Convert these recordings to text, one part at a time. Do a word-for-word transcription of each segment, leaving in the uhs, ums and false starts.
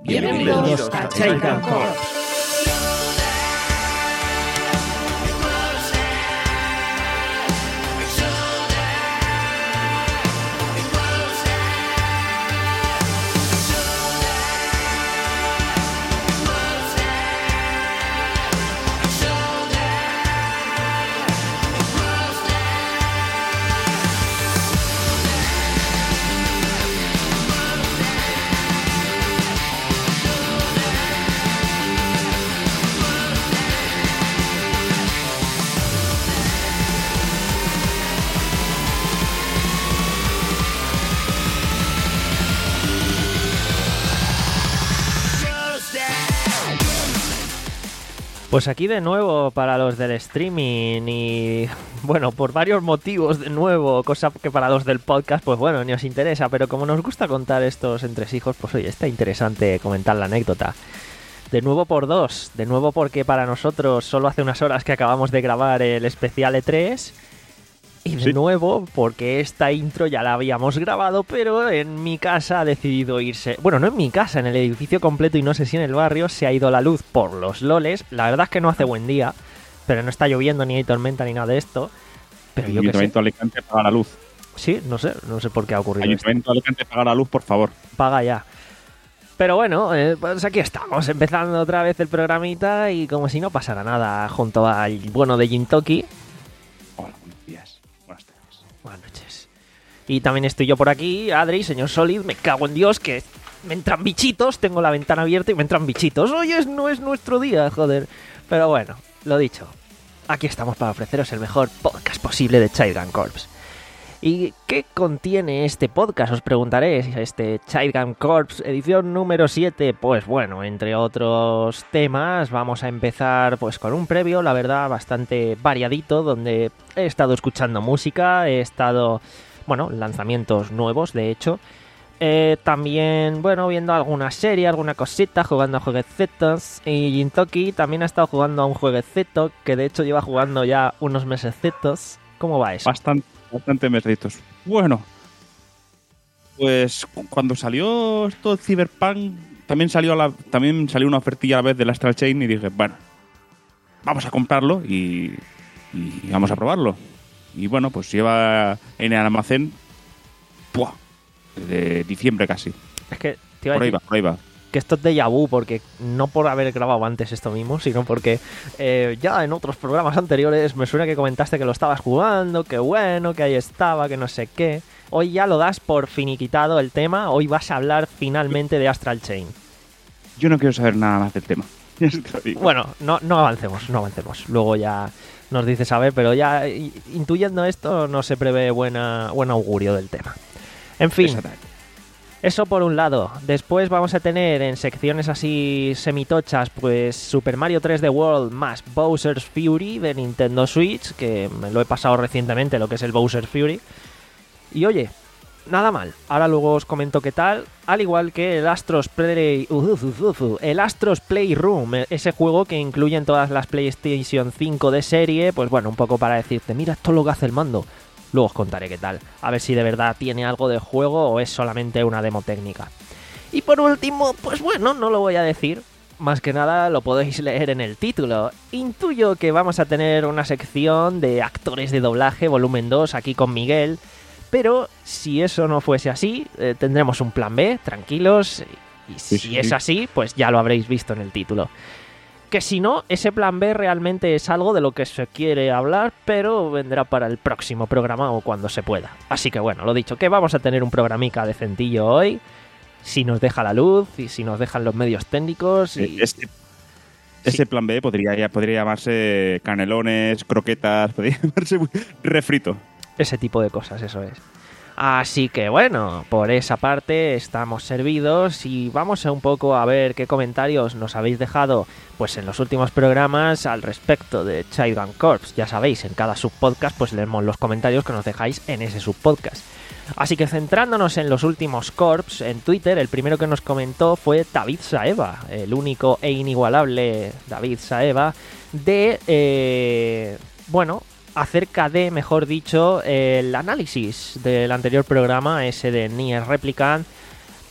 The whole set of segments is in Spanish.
Bienvenidos a Child Corps. Pues aquí de nuevo para los del streaming y, bueno, por varios motivos de nuevo, cosa que para los del podcast, pues bueno, ni os interesa, pero como nos gusta contar estos entresijos, pues oye, está interesante comentar la anécdota. De nuevo por dos, de nuevo porque para nosotros solo hace unas horas que acabamos de grabar el especial E tres, y de sí. nuevo porque esta intro ya la habíamos grabado, pero en mi casa ha decidido irse. Bueno, no en mi casa, en el edificio completo y no sé si en el barrio se ha ido la luz por los loles. La verdad es que no hace buen día, pero no está lloviendo ni hay tormenta ni nada de esto. Pero el yo Ayuntamiento de Alicante paga la luz. Sí, no sé, no sé por qué ha ocurrido esto. Ayuntamiento de Alicante paga la luz, por favor. Paga ya. Pero bueno, eh, pues aquí estamos, empezando otra vez el programita y como si no pasara nada, junto al bueno de Jintoki. Hola, buenos días. Buenas tardes. Buenas noches. Y también estoy yo por aquí, Adri, señor Solid, me cago en Dios, que me entran bichitos, tengo la ventana abierta y me entran bichitos. Oye, no es nuestro día, joder. Pero bueno, lo dicho, aquí estamos para ofreceros el mejor podcast posible de Child Corps. ¿Y qué contiene este podcast? Os preguntaréis. Este Child Corps edición número siete. Pues bueno, entre otros temas, vamos a empezar pues con un previo, la verdad, bastante variadito, donde he estado escuchando música, he estado, bueno, lanzamientos nuevos, de hecho. Eh, también, bueno, viendo alguna serie, alguna cosita, jugando a jueguecitos. Y Jintoki también ha estado jugando a un jueguecito, que de hecho lleva jugando ya unos mesecitos. ¿Cómo va eso? Bastante. Bastante mesecitos. Bueno, pues cuando salió esto Cyberpunk, también salió la, también salió una ofertilla a la vez del Astral Chain y dije, bueno, vamos a comprarlo y, y vamos a probarlo. Y bueno, pues lleva en el almacén, ¡buah!, desde diciembre casi. Es que te iba a por ahí decir va, por ahí va. que esto es déjà vu, porque no por haber grabado antes esto mismo, sino porque eh, ya en otros programas anteriores me suena que comentaste que lo estabas jugando, que bueno, que ahí estaba, que no sé qué. Hoy ya lo das por finiquitado el tema, hoy vas a hablar finalmente de Astral Chain. Yo no quiero saber nada más del tema. Bueno, no, no avancemos, no avancemos. Luego ya nos dices a ver, pero ya intuyendo esto no se prevé buena, buen augurio del tema. En fin. Eso por un lado. Después vamos a tener en secciones así semitochas, pues Super Mario tres D World más Bowser's Fury de Nintendo Switch, que me lo he pasado recientemente, lo que es el Bowser's Fury. Y oye, nada mal. Ahora luego os comento qué tal. Al igual que el Astros Play... Uh, uh, uh, uh, el Astros Playroom, ese juego que incluye en todas las PlayStation cinco de serie, pues bueno, un poco para decirte, mira, esto es lo que hace el mando. Luego os contaré qué tal, a ver si de verdad tiene algo de juego o es solamente una demo técnica. Y por último, pues bueno, no lo voy a decir, más que nada lo podéis leer en el título. Intuyo que vamos a tener una sección de actores de doblaje, volumen dos, aquí con Miguel, pero si eso no fuese así, eh, tendremos un plan B, tranquilos, y si sí, sí. es así, pues ya lo habréis visto en el título. Que si no, ese plan B realmente es algo de lo que se quiere hablar, pero vendrá para el próximo programa o cuando se pueda. Así que bueno, lo dicho, que vamos a tener un programica decentillo hoy, si nos deja la luz y si nos dejan los medios técnicos. Y... Este, ese sí. plan B podría, podría llamarse canelones, croquetas, podría llamarse refrito. Ese tipo de cosas, eso es. Así que bueno, por esa parte estamos servidos y vamos a un poco a ver qué comentarios nos habéis dejado pues en los últimos programas al respecto de Child Corps. Ya sabéis, en cada subpodcast pues leemos los comentarios que nos dejáis en ese subpodcast. Así que centrándonos en los últimos Corps, en Twitter el primero que nos comentó fue David Saeva, el único e inigualable David Saeva de... Eh, bueno... acerca de, mejor dicho, el análisis del anterior programa, ese de Nier Replicant,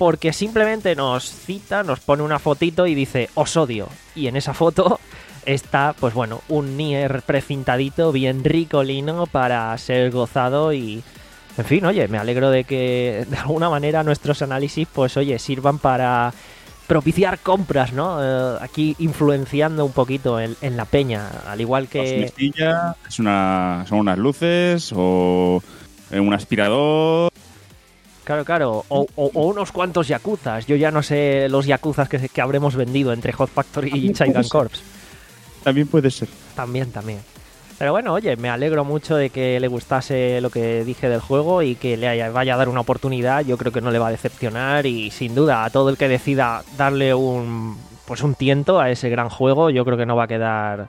porque simplemente nos cita, nos pone una fotito y dice os odio, y en esa foto está, pues bueno, un Nier precintadito bien ricolino para ser gozado y, en fin, oye, me alegro de que de alguna manera nuestros análisis, pues oye, sirvan para propiciar compras, ¿no? Eh, aquí influenciando un poquito en, en la peña, al igual que... Es una, son unas luces o un aspirador... Claro, claro, o, o, o unos cuantos yakuzas. Yo ya no sé los yakuzas que, que habremos vendido entre Hot Factory y Chaidan Corps. También puede ser. También, también. Pero bueno, oye, me alegro mucho de que le gustase lo que dije del juego y que le haya, vaya a dar una oportunidad. Yo creo que no le va a decepcionar y sin duda a todo el que decida darle un, pues un tiento a ese gran juego, yo creo que no va a quedar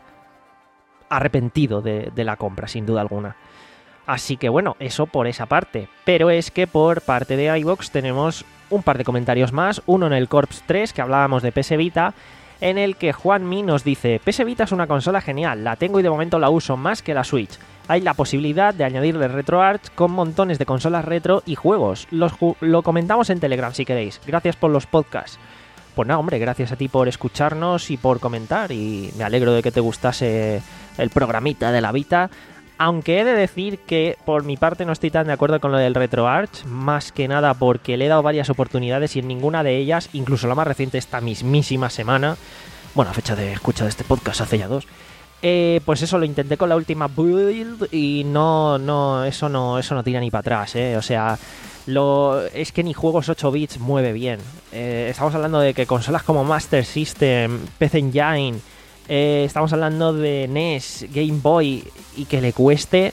arrepentido de, de la compra, sin duda alguna. Así que bueno, eso por esa parte. Pero es que por parte de iVoox tenemos un par de comentarios más. Uno en el Corps tres, que hablábamos de P S Vita, en el que Juanmi nos dice: P S Vita es una consola genial, la tengo y de momento la uso más que la Switch. Hay la posibilidad de añadirle RetroArch con montones de consolas retro y juegos. Los ju- lo comentamos en Telegram si queréis. Gracias por los podcasts. Pues nada, hombre, gracias a ti por escucharnos y por comentar. Y me alegro de que te gustase el programita de la Vita. Aunque he de decir que por mi parte no estoy tan de acuerdo con lo del RetroArch, más que nada porque le he dado varias oportunidades y en ninguna de ellas, incluso la más reciente esta mismísima semana, bueno, a fecha de escucha de este podcast hace ya dos, eh, pues eso lo intenté con la última build y no, no, eso no, eso no tira ni para atrás, eh, o sea, lo, es que ni juegos ocho bits mueve bien. Eh, estamos hablando de que consolas como Master System, P C Engine, Eh, estamos hablando de N E S, Game Boy, y que le cueste,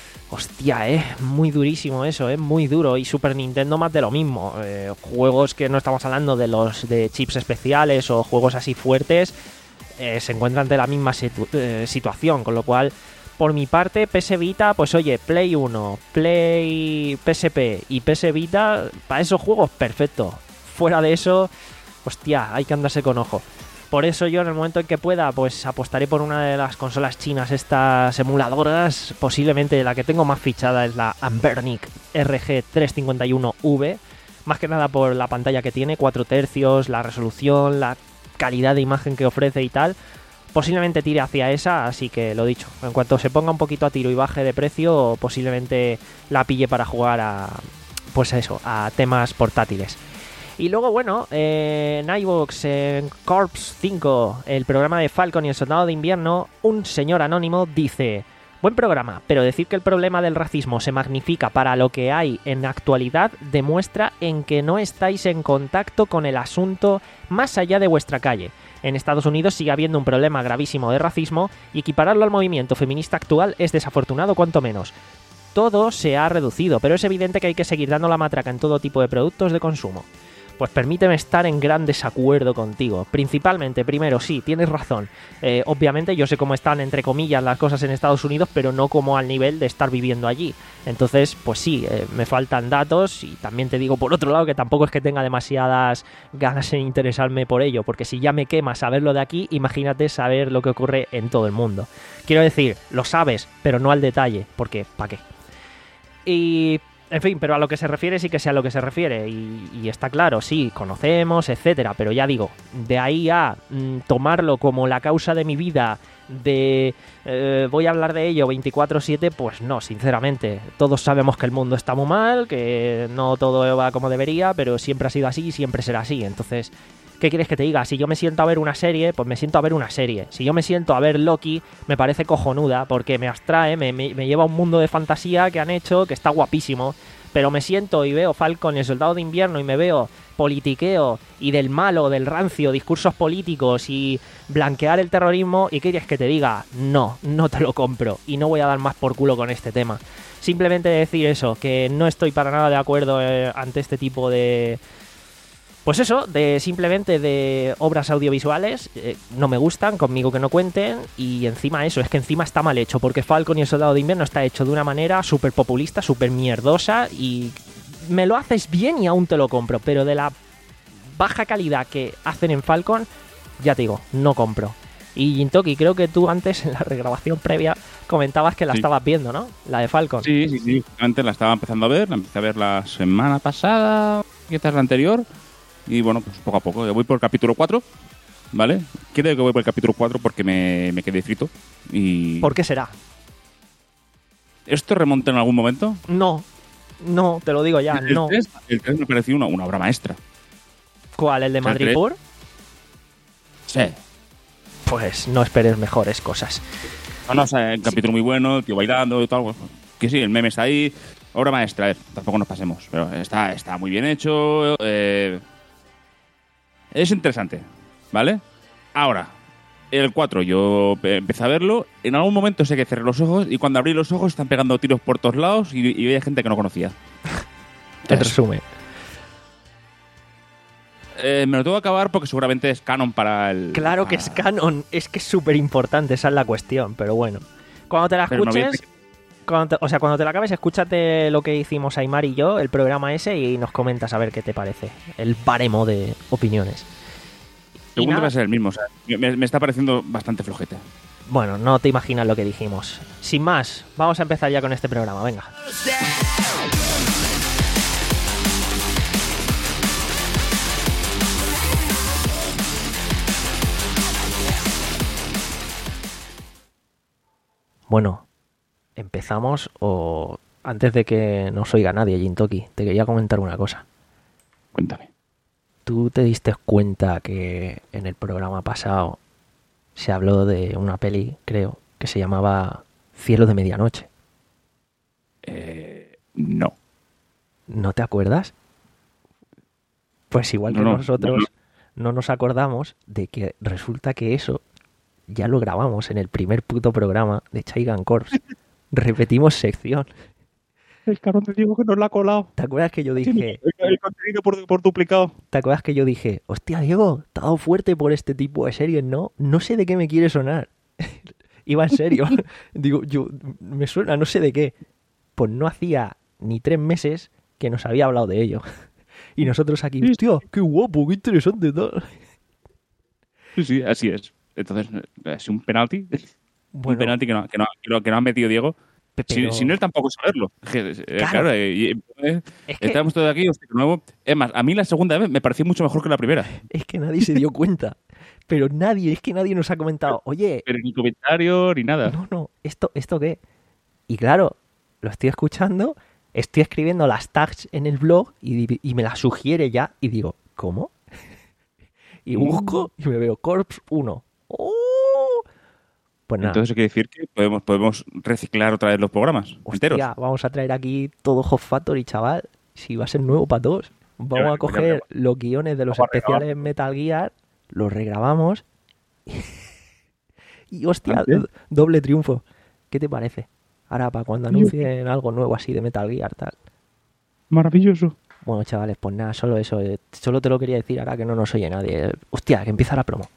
hostia, eh, muy durísimo eso, eh, muy duro. Y Super Nintendo más de lo mismo, eh, juegos que no estamos hablando de los de chips especiales o juegos así fuertes, eh, se encuentran de la misma situ- eh, situación, con lo cual, por mi parte, P S Vita, pues oye, Play uno, Play P S P y P S Vita, para esos juegos, perfecto. Fuera de eso, hostia, hay que andarse con ojo. Por eso yo en el momento en que pueda, pues apostaré por una de las consolas chinas, estas emuladoras. Posiblemente la que tengo más fichada es la Anbernic R G trescientos cincuenta y uno V. Más que nada por la pantalla que tiene, cuatro tercios, la resolución, la calidad de imagen que ofrece y tal. Posiblemente tire hacia esa, así que lo dicho. En cuanto se ponga un poquito a tiro y baje de precio, posiblemente la pille para jugar a, pues eso, a temas portátiles. Y luego, bueno, eh, en iVoox, en Corps cinco, el programa de Falcon y el Soldado de Invierno, un señor anónimo dice: buen programa, pero decir que el problema del racismo se magnifica para lo que hay en la actualidad demuestra en que no estáis en contacto con el asunto más allá de vuestra calle. En Estados Unidos sigue habiendo un problema gravísimo de racismo y equipararlo al movimiento feminista actual es desafortunado cuanto menos. Todo se ha reducido, pero es evidente que hay que seguir dando la matraca en todo tipo de productos de consumo. Pues permíteme estar en gran desacuerdo contigo. Principalmente, primero, sí, tienes razón. Eh, obviamente yo sé cómo están, entre comillas, las cosas en Estados Unidos, pero no como al nivel de estar viviendo allí. Entonces, pues sí, eh, me faltan datos y también te digo, por otro lado, que tampoco es que tenga demasiadas ganas en interesarme por ello, porque si ya me quema saberlo de aquí, imagínate saber lo que ocurre en todo el mundo. Quiero decir, lo sabes, pero no al detalle, porque ¿para qué? Y... en fin, pero a lo que se refiere sí que sea a lo que se refiere y, y está claro, sí, conocemos, etcétera, pero ya digo, de ahí a mm, tomarlo como la causa de mi vida, de eh, voy a hablar de ello veinticuatro siete, pues no, sinceramente. Todos sabemos que el mundo está muy mal, que no todo va como debería, pero siempre ha sido así y siempre será así, entonces... ¿qué quieres que te diga? Si yo me siento a ver una serie, pues me siento a ver una serie. Si yo me siento a ver Loki, me parece cojonuda, porque me abstrae, me, me, me lleva a un mundo de fantasía que han hecho, que está guapísimo. Pero me siento y veo Falcon y el Soldado de Invierno y me veo politiqueo y del malo, del rancio, discursos políticos y blanquear el terrorismo, ¿y qué quieres que te diga? No, no te lo compro y no voy a dar más por culo con este tema. Simplemente decir eso, que no estoy para nada de acuerdo eh, ante este tipo de... pues eso, de simplemente de obras audiovisuales, eh, no me gustan, conmigo que no cuenten, y encima eso, es que encima está mal hecho, porque Falcon y el Soldado de Invierno está hecho de una manera súper populista, súper mierdosa, y me lo haces bien y aún te lo compro, pero de la baja calidad que hacen en Falcon, ya te digo, no compro. Y Jintoki, creo que tú antes, en la regrabación previa, comentabas que la sí. estabas viendo, ¿no? La de Falcon. Sí, sí, sí, antes la estaba empezando a ver, la empecé a ver la semana pasada, quizás la anterior. y bueno, pues poco a poco. Yo voy por el capítulo cuatro, ¿vale? Creo que voy por el capítulo cuatro porque me, me quedé frito. Y... ¿Por qué será? ¿Esto remonta en algún momento? No, no, te lo digo ya, el no. tres, el tres me pareció una, una obra maestra. ¿Cuál? ¿El de O sea, el Madrid Pur? Sí. Pues no esperes mejores cosas. No, no, o sea, el capítulo muy bueno, el tío bailando y tal. Bueno, que sí, el meme está ahí. Obra maestra, a ver, tampoco nos pasemos. Pero está, está muy bien hecho. Eh, es interesante, ¿vale? Ahora, el cuatro, yo empecé a verlo. En algún momento sé que cerré los ojos y cuando abrí los ojos están pegando tiros por todos lados y, y veía gente que no conocía. En resumen. Eh, me lo tengo que acabar porque seguramente es canon para el... Claro que para... es canon, es que es súper importante, esa es la cuestión, pero bueno. Cuando te la Pero no escuches, había- cuando te- o sea, cuando te la acabes, escúchate lo que hicimos Aymar y yo, el programa ese, y nos comentas a ver qué te parece, el baremo de opiniones. Y Segundo nada, va a ser el mismo, o sea, me, me está pareciendo bastante flojete. bueno, no te imaginas lo que dijimos. Sin más, vamos a empezar ya con este programa, venga. Bueno, empezamos o antes de que nos oiga nadie, Jintoki, te quería comentar una cosa. Cuéntame. ¿Tú te diste cuenta que en el programa pasado se habló de una peli, creo, que se llamaba Cielo de Medianoche? Eh, no. ¿No te acuerdas? Pues igual que No, no, nosotros no, no nos acordamos de que resulta que eso ya lo grabamos en el primer puto programa de Chaigan Corps. Repetimos sección. El cabrón te digo que nos la ha colado. ¿Te acuerdas que yo dije, El, el contenido por, por duplicado. ¿te acuerdas que yo dije, hostia, Diego, te ha dado fuerte por este tipo de series, ¿no? No sé de qué me quiere sonar. Iba en serio. Digo, yo, me suena, no sé de qué. Pues no hacía ni tres meses que nos había hablado de ello. Y nosotros aquí, hostia, qué guapo, qué interesante, tal. Sí, sí, así es. Entonces, es un penalti. Bueno, un penalti que no, que, no, que no- que no ha metido Diego. pe- Si, pero- si no, él tampoco saberlo. Eh, Claro. Claro, eh, y- eh, Es que- estábamos todos aquí, hostia, de nuevo. Es más, a mí la segunda vez me pareció mucho mejor que la primera. es que nadie se dio cuenta. Pero nadie, es que nadie nos ha comentado, oye, Pero ni comentario ni nada. no, no, ¿esto, ¿esto qué? Y claro, lo estoy escuchando, estoy escribiendo las tags en el blog y, di- y me las sugiere ya y digo, ¿cómo? Y busco y me veo Corps uno. ¡Oh! Pues nada, Entonces, quiere decir que podemos, podemos reciclar otra vez los programas enteros. hostia, vamos a traer aquí todo Hot Factory, chaval. Si va a ser nuevo para todos. Vamos Ya, a ya coger veremos. los guiones de los Vamos a especiales Metal Gear, los regrabamos y hostia, ¿Antes? do- doble triunfo. ¿Qué te parece? Ahora, para cuando anuncien algo nuevo así de Metal Gear, tal. Maravilloso. Bueno, chavales, pues nada, solo eso. eh, Solo te lo quería decir ahora que no nos oye nadie. Eh, Hostia, que empieza la promo.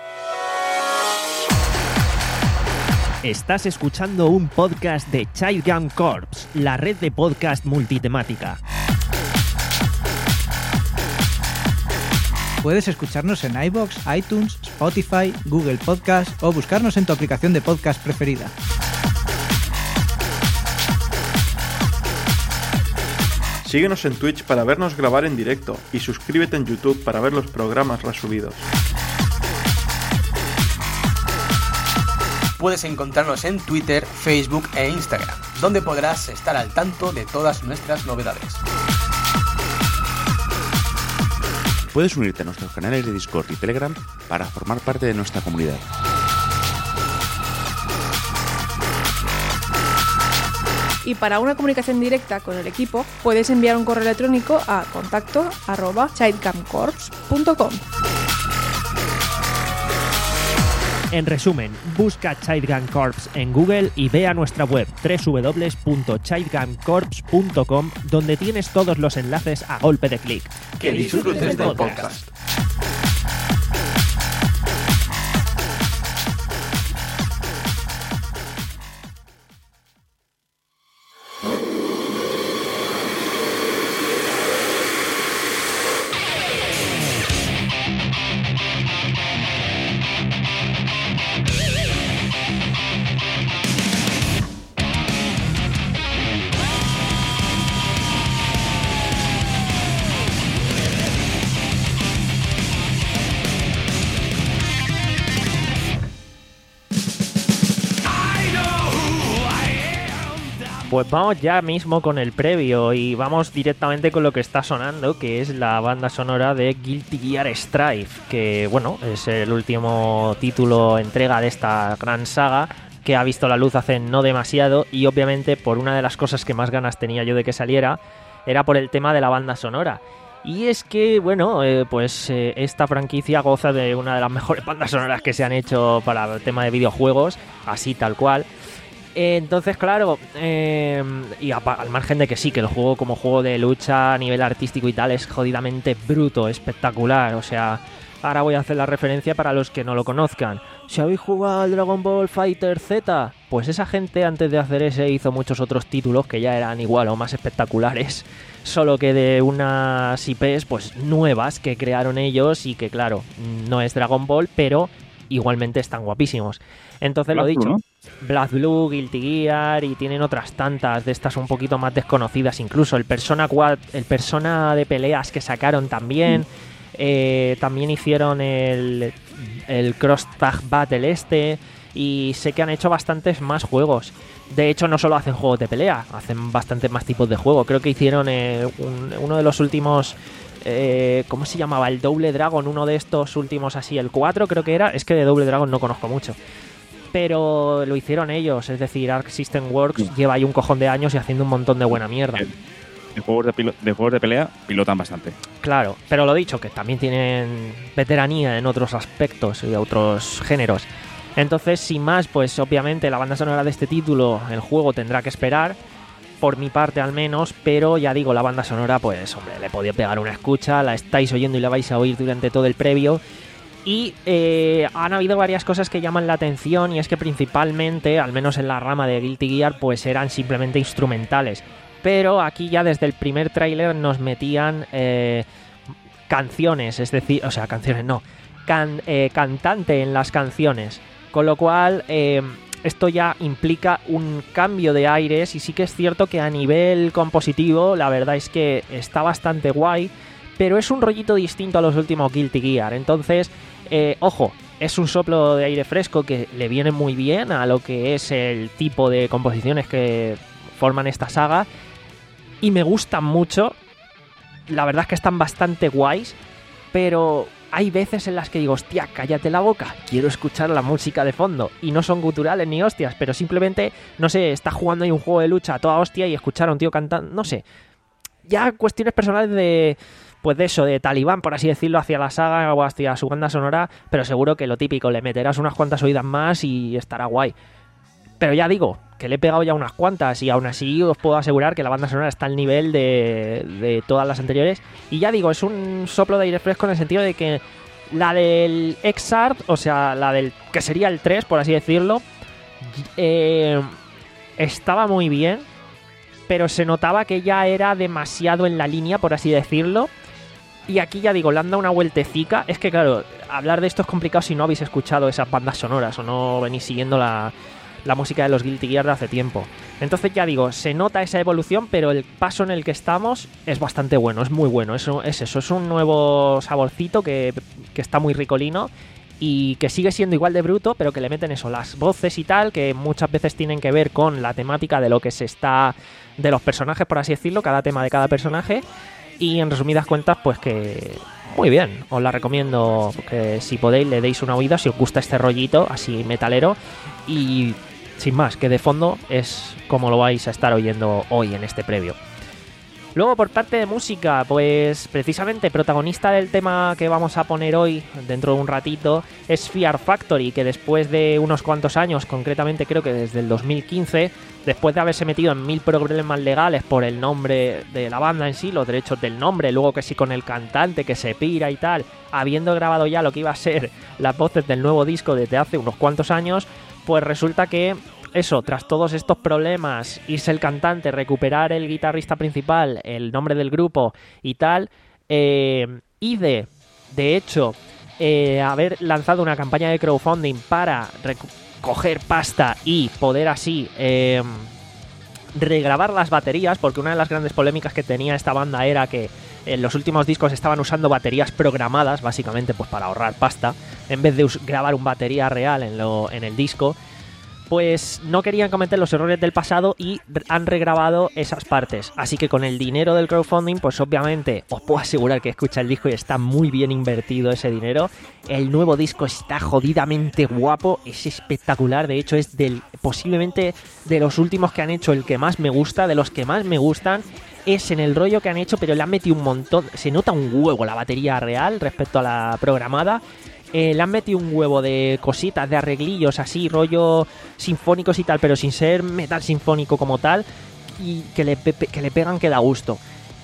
Estás escuchando un podcast de Childgam Corps, la red de podcast multitemática. Puedes escucharnos en iVoox, iTunes, Spotify, Google Podcast o buscarnos en tu aplicación de podcast preferida. Síguenos en Twitch para vernos grabar en directo y suscríbete en YouTube para ver los programas resubidos. Puedes encontrarnos en Twitter, Facebook e Instagram, donde podrás estar al tanto de todas nuestras novedades. Puedes unirte a nuestros canales de Discord y Telegram para formar parte de nuestra comunidad. Y para una comunicación directa con el equipo, puedes enviar un correo electrónico a contacto arroba childcamcorps punto com. En resumen, busca Childgam Corps en Google y ve a nuestra web doble u doble u doble u punto childgamcorps punto com, donde tienes todos los enlaces a golpe de clic. Que disfrutes del podcast. Pues vamos ya mismo con el previo y vamos directamente con lo que está sonando, que es la banda sonora de Guilty Gear Strive, que bueno, es el último título entrega de esta gran saga que ha visto la luz hace no demasiado, y obviamente por una de las cosas que más ganas tenía yo de que saliera era por el tema de la banda sonora. Y es que, bueno, eh, pues eh, esta franquicia goza de una de las mejores bandas sonoras que se han hecho para el tema de videojuegos, así tal cual. Entonces, claro, eh, y a, al margen de que sí, que el juego como juego de lucha a nivel artístico y tal es jodidamente bruto, espectacular. O sea, ahora voy a hacer la referencia para los que no lo conozcan. Si habéis jugado al Dragon Ball Fighter Z, pues esa gente antes de hacer ese hizo muchos otros títulos que ya eran igual o más espectaculares, solo que de unas I Pes pues nuevas que crearon ellos y que claro, no es Dragon Ball, pero igualmente están guapísimos. Entonces, lo dicho, ¿no? BlazBlue, Guilty Gear, y tienen otras tantas de estas un poquito más desconocidas, incluso el Persona cuatro, el Persona de peleas que sacaron también. Mm. Eh, también hicieron el, el Cross Tag Battle este, y sé que han hecho bastantes más juegos. De hecho, no solo hacen juegos de pelea, hacen bastantes más tipos de juego. Creo que hicieron eh, un, uno de los últimos... Eh, ¿Cómo se llamaba? El Double Dragon, uno de estos últimos así, el cuatro creo que era. Es que de Double Dragon no conozco mucho, pero lo hicieron ellos, es decir, Arc System Works sí. Lleva ahí un cojón de años y haciendo un montón de buena mierda. De juegos de, pilo- de juegos de pelea pilotan bastante. Claro, pero lo dicho, que también tienen veteranía en otros aspectos y otros géneros. Entonces, sin más, pues obviamente la banda sonora de este título, el juego tendrá que esperar, por mi parte al menos, pero ya digo, la banda sonora, pues hombre, le he podido pegar una escucha, la estáis oyendo y la vais a oír durante todo el previo. Y eh, han habido varias cosas que llaman la atención, y es que principalmente, al menos en la rama de Guilty Gear, pues eran simplemente instrumentales. Pero aquí ya desde el primer tráiler nos metían eh, canciones, es decir, o sea, canciones no, can, eh, cantante en las canciones. Con lo cual, eh, esto ya implica un cambio de aires, y sí que es cierto que a nivel compositivo, la verdad es que está bastante guay, pero es un rollito distinto a los últimos Guilty Gear. Entonces, eh, ojo, es un soplo de aire fresco que le viene muy bien a lo que es el tipo de composiciones que forman esta saga, y me gustan mucho. La verdad es que están bastante guays, pero hay veces en las que digo, hostia, cállate la boca, quiero escuchar la música de fondo. Y no son guturales ni hostias, pero simplemente, no sé, está jugando ahí un juego de lucha a toda hostia y escuchar a un tío cantando, no sé. Ya cuestiones personales de, pues de eso, de talibán, por así decirlo, hacia la saga o hacia su banda sonora, pero seguro que lo típico, le meterás unas cuantas oídas más y estará guay. Pero ya digo, que le he pegado ya unas cuantas, y aún así os puedo asegurar que la banda sonora está al nivel de, de todas las anteriores. Y ya digo, es un soplo de aire fresco en el sentido de que la del X-Art, o sea, la del que sería el tres, por así decirlo, eh, estaba muy bien, pero se notaba que ya era demasiado en la línea, por así decirlo. Y aquí ya digo, le han dado una vueltecica. Es que claro, hablar de esto es complicado si no habéis escuchado esas bandas sonoras o no venís siguiendo la... la música de los Guilty Gear de hace tiempo. Entonces ya digo, se nota esa evolución, pero el paso en el que estamos es bastante bueno, es muy bueno. Eso, es eso, es un nuevo saborcito que, que está muy ricolino y que sigue siendo igual de bruto, pero que le meten eso, las voces y tal, que muchas veces tienen que ver con la temática de lo que se está... de los personajes, por así decirlo, cada tema de cada personaje. Y en resumidas cuentas, pues que... muy bien, os la recomiendo, que si podéis le deis una oída si os gusta este rollito así metalero. Y sin más, que de fondo es como lo vais a estar oyendo hoy en este previo. Luego, por parte de música, pues precisamente protagonista del tema que vamos a poner hoy, dentro de un ratito, es Fear Factory, que después de unos cuantos años, concretamente creo que desde el dos mil quince, después de haberse metido en mil problemas legales por el nombre de la banda en sí, los derechos del nombre, luego que sí con el cantante que se pira y tal, habiendo grabado ya lo que iba a ser las voces del nuevo disco desde hace unos cuantos años, pues resulta que eso, tras todos estos problemas, irse el cantante, recuperar el guitarrista principal, el nombre del grupo y tal, eh, y de, de hecho, eh, haber lanzado una campaña de crowdfunding para recoger pasta y poder así eh, regrabar las baterías, porque una de las grandes polémicas que tenía esta banda era que en los últimos discos estaban usando baterías programadas, básicamente pues para ahorrar pasta, en vez de us- grabar un batería real en, lo, en el disco. pues no querían cometer los errores del pasado y han regrabado esas partes. Así que con el dinero del crowdfunding, pues obviamente os puedo asegurar que escucha el disco y está muy bien invertido ese dinero. El nuevo disco está jodidamente guapo, es espectacular. De hecho, es del posiblemente de los últimos que han hecho el que más me gusta, de los que más me gustan. Es en el rollo que han hecho, pero le han metido un montón. Se nota un huevo la batería real respecto a la programada. Eh, le han metido un huevo de cositas, de arreglillos así, rollo sinfónicos y tal, pero sin ser metal sinfónico como tal, y que le, pe- que le pegan que da gusto.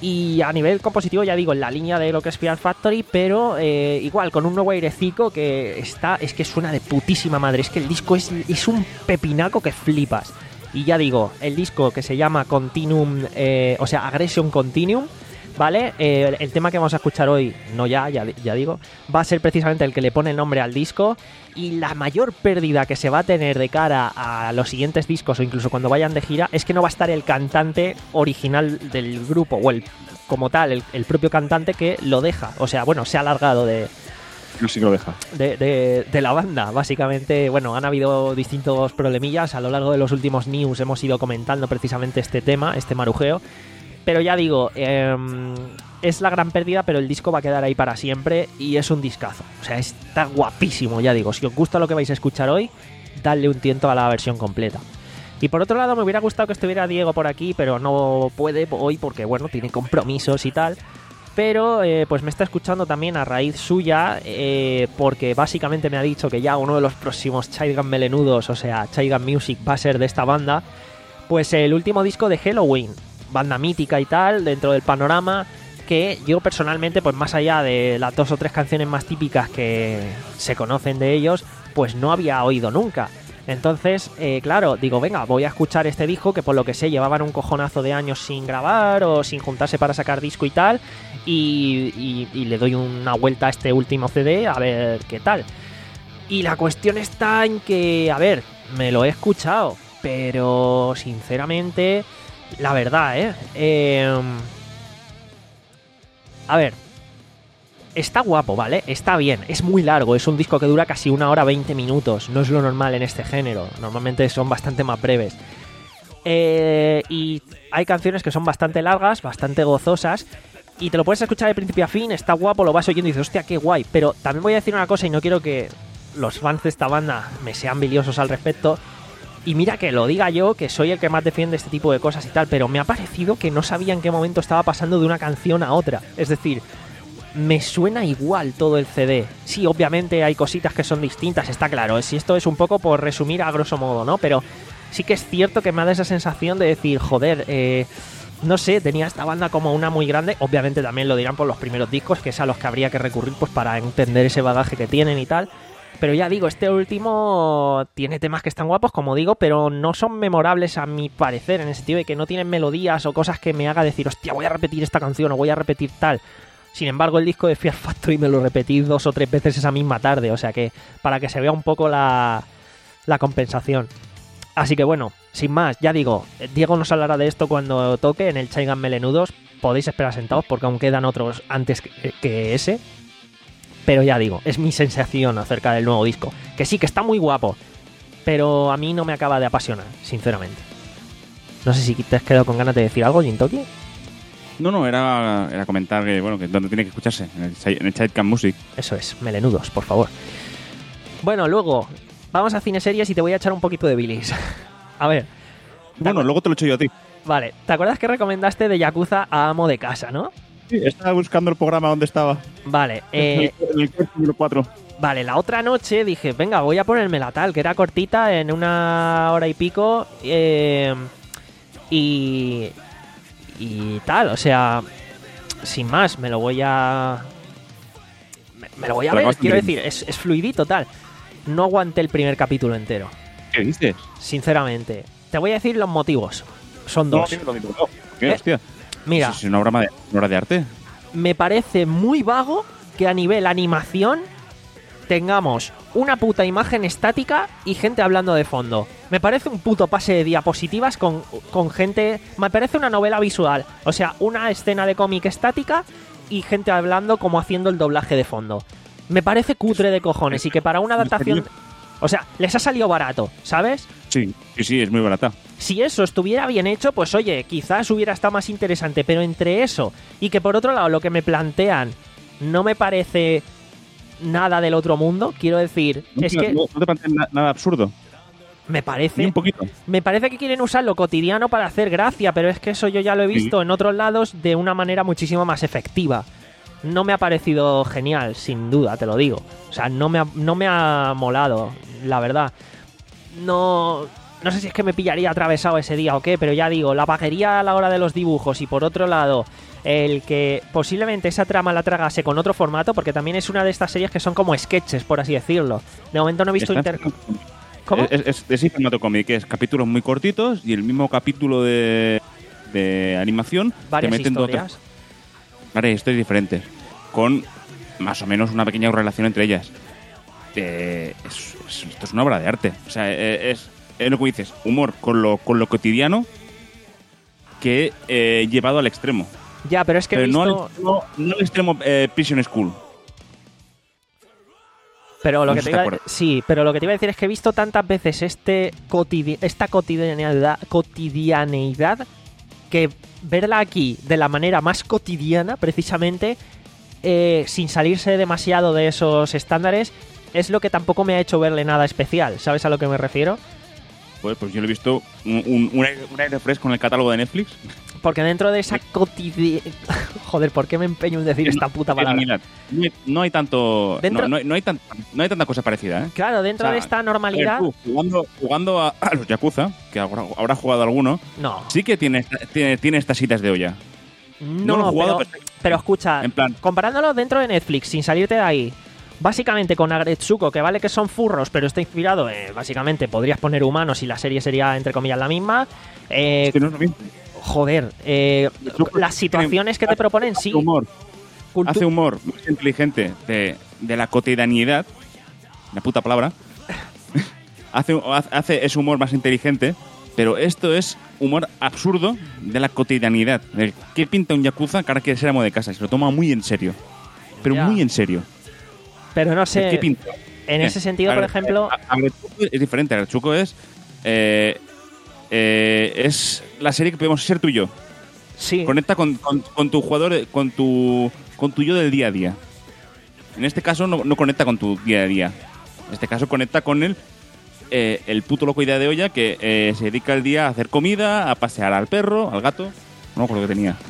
Y a nivel compositivo, ya digo, en la línea de lo que es Fear Factory, pero eh, igual, con un nuevo airecito que está, es que suena de putísima madre. Es que el disco es, es un pepinaco que flipas. Y ya digo, el disco que se llama Continuum, eh, o sea, Aggression Continuum, ¿vale? Eh, el tema que vamos a escuchar hoy, no ya, ya, ya digo, va a ser precisamente el que le pone el nombre al disco. Y la mayor pérdida que se va a tener de cara a los siguientes discos o incluso cuando vayan de gira es que no va a estar el cantante original del grupo o el como tal, el, el propio cantante que lo deja. O sea, bueno, se ha alargado de... No sí que lo deja. De, de, de la banda, básicamente. Bueno, han habido distintos problemillas. A lo largo de los últimos news hemos ido comentando precisamente este tema, este marujeo. Pero ya digo, eh, es la gran pérdida, pero el disco va a quedar ahí para siempre y es un discazo. O sea, está guapísimo, ya digo. Si os gusta lo que vais a escuchar hoy, dadle un tiento a la versión completa. Y por otro lado, me hubiera gustado que estuviera Diego por aquí, pero no puede hoy porque, bueno, tiene compromisos y tal. Pero eh, pues me está escuchando también a raíz suya, eh, porque básicamente me ha dicho que ya uno de los próximos Childgun Melenudos, o sea, Childgun Music, va a ser de esta banda. Pues el último disco de Helloween, banda mítica y tal, dentro del panorama, que yo personalmente, pues más allá de las dos o tres canciones más típicas que se conocen de ellos, pues no había oído nunca. Entonces, eh, claro, digo, venga, voy a escuchar este disco que por lo que sé llevaban un cojonazo de años sin grabar o sin juntarse para sacar disco y tal, y, y, y le doy una vuelta a este último C D a ver qué tal. Y la cuestión está en que, a ver, me lo he escuchado, pero sinceramente, la verdad, ¿eh? eh a ver, está guapo, ¿vale? Está bien, es muy largo, es un disco que dura casi una hora veinte minutos, no es lo normal en este género, normalmente son bastante más breves. Eh, y hay canciones que son bastante largas, bastante gozosas, y te lo puedes escuchar de principio a fin, está guapo, lo vas oyendo y dices, hostia, qué guay. Pero también voy a decir una cosa y no quiero que los fans de esta banda me sean biliosos al respecto. Y mira que lo diga yo, que soy el que más defiende este tipo de cosas y tal, pero me ha parecido que no sabía en qué momento estaba pasando de una canción a otra. Es decir, me suena igual todo el C D. Sí, obviamente hay cositas que son distintas, está claro. Si esto es un poco por resumir a grosso modo, ¿no? Pero sí que es cierto que me da esa sensación de decir, joder, eh, no sé, tenía esta banda como una muy grande. Obviamente también lo dirán por los primeros discos, que es a los que habría que recurrir pues para entender ese bagaje que tienen y tal. Pero ya digo, este último tiene temas que están guapos, como digo, pero no son memorables a mi parecer, en el sentido de que no tienen melodías o cosas que me haga decir, hostia, voy a repetir esta canción o voy a repetir tal. Sin embargo, el disco de Fear Factory me lo repetí dos o tres veces esa misma tarde, o sea que para que se vea un poco la, la compensación. Así que bueno, sin más, ya digo, Diego nos hablará de esto cuando toque en el Childgun Melenudos. Podéis esperar sentados porque aún quedan otros antes que, que ese. Pero ya digo, es mi sensación acerca del nuevo disco. Que sí, que está muy guapo, pero a mí no me acaba de apasionar, sinceramente. No sé si te has quedado con ganas de decir algo, Jintoki. No, no, era, era comentar que, bueno, que donde tiene que escucharse, en el, en el Childgun Music. Eso es, Melenudos, por favor. Bueno, luego, vamos a cineseries y te voy a echar un poquito de bilis. A ver. Bueno, luego te lo echo yo a ti. Vale, ¿te acuerdas que recomendaste de Yakuza a Amo de Casa, no? Sí, estaba buscando el programa donde estaba. Vale, eh... en el número cuatro. Vale, la otra noche dije, venga, voy a ponerme la tal, que era cortita, en una hora y pico, eh, y... y tal, o sea, sin más, me lo voy a... Me, me lo voy a ver, quiero decir, es, es fluidito, tal. No aguanté el primer capítulo entero. ¿Qué dices? Sinceramente. Te voy a decir los motivos. Son dos. No, no, no. ¿Qué, ¿Eh? hostia? Mira, ¿Es una obra de, una obra de arte? Me parece muy vago que a nivel animación tengamos una puta imagen estática y gente hablando de fondo. Me parece un puto pase de diapositivas con, con gente... Me parece una novela visual. O sea, una escena de cómic estática y gente hablando como haciendo el doblaje de fondo. Me parece cutre de cojones y que para una adaptación... O sea, les ha salido barato, ¿sabes? Sí, sí, sí, es muy barata. Si eso estuviera bien hecho, pues oye, quizás hubiera estado más interesante, pero entre eso y que por otro lado lo que me plantean no me parece nada del otro mundo, quiero decir, No, es no, que no te parece na- nada absurdo. me Ni parece un poquito. me parece que quieren usar lo cotidiano para hacer gracia, pero es que eso yo ya lo he visto Sí. en otros lados de una manera muchísimo más efectiva. No me ha parecido genial, sin duda, te lo digo. O sea, no me ha, no me ha molado, la verdad. No, no sé si es que me pillaría atravesado ese día o qué, pero ya digo, la vaguería a la hora de los dibujos y por otro lado, el que posiblemente esa trama la tragase con otro formato, porque también es una de estas series que son como sketches, por así decirlo. De momento no he visto Está- inter... ¿Cómo? Es, es, es ese formato cómic, que es capítulos muy cortitos y el mismo capítulo de, de animación Varias te meten dos historias. tres- varias historias diferentes, con más o menos una pequeña relación entre ellas. Eh, es- es- esto es una obra de arte. O sea, eh, es, es lo que dices, humor con lo, con lo cotidiano que eh, llevado al extremo. Ya, pero es que he Pero no, al visto... extremo, no al extremo eh, Prison School. Pero lo No que sé te si te iba, acuerdas. sí, pero lo que te iba a decir es que he visto tantas veces este cotidi- esta cotidianidad, cotidianeidad que verla aquí de la manera más cotidiana, precisamente, eh, sin salirse demasiado de esos estándares, es lo que tampoco me ha hecho verle nada especial. ¿Sabes a lo que me refiero? Pues, pues yo lo he visto un, un, un aire, un aire fresco en el catálogo de Netflix. Porque dentro de esa cotidianidad... Joder, ¿por qué me empeño en decir esta puta palabra? No hay, no hay tanto. Dentro- No, no hay, no, hay tan- no hay tanta cosa parecida, ¿eh? Claro, dentro O sea, de esta A ver, normalidad... tú, jugando jugando a, a los Yakuza, que habrá, habrá jugado alguno, No, sí que tiene, tiene, tiene estas citas de olla. no, lo he jugado, pero, pero- pero escucha, En plan, comparándolo dentro de Netflix, sin salirte de ahí, básicamente con Agretsuko, que vale que son furros, pero está inspirado, eh, básicamente podrías poner humanos y la serie sería, entre comillas, la misma. Eh, es que no es lo mismo. joder, eh, Agretsuko las situaciones que te proponen, sí. Hace humor, Cultu- hace humor más inteligente de, de la cotidianidad. La puta palabra. hace, hace ese humor más inteligente, pero esto es humor absurdo de la cotidianidad. De ¿qué pinta un Yakuza que ahora quiere ser amo de casa? Se lo toma muy en serio. Pero Ya. muy en serio. Pero no sé, ¿Qué pinta? en Eh, ese sentido, por Agre- ejemplo, a- Agretsuko es diferente. Agretsuko es. eh, eh, es la serie que podemos ser tú y yo. sí, Conecta con, con- con tu jugador, eh, con tu, con tu yo del día a día. En este caso no, no conecta con tu día a día. En este caso conecta con el, eh, el puto loco idea de olla que eh, se dedica el día a hacer comida, a pasear al perro, al gato. No me acuerdo que tenía.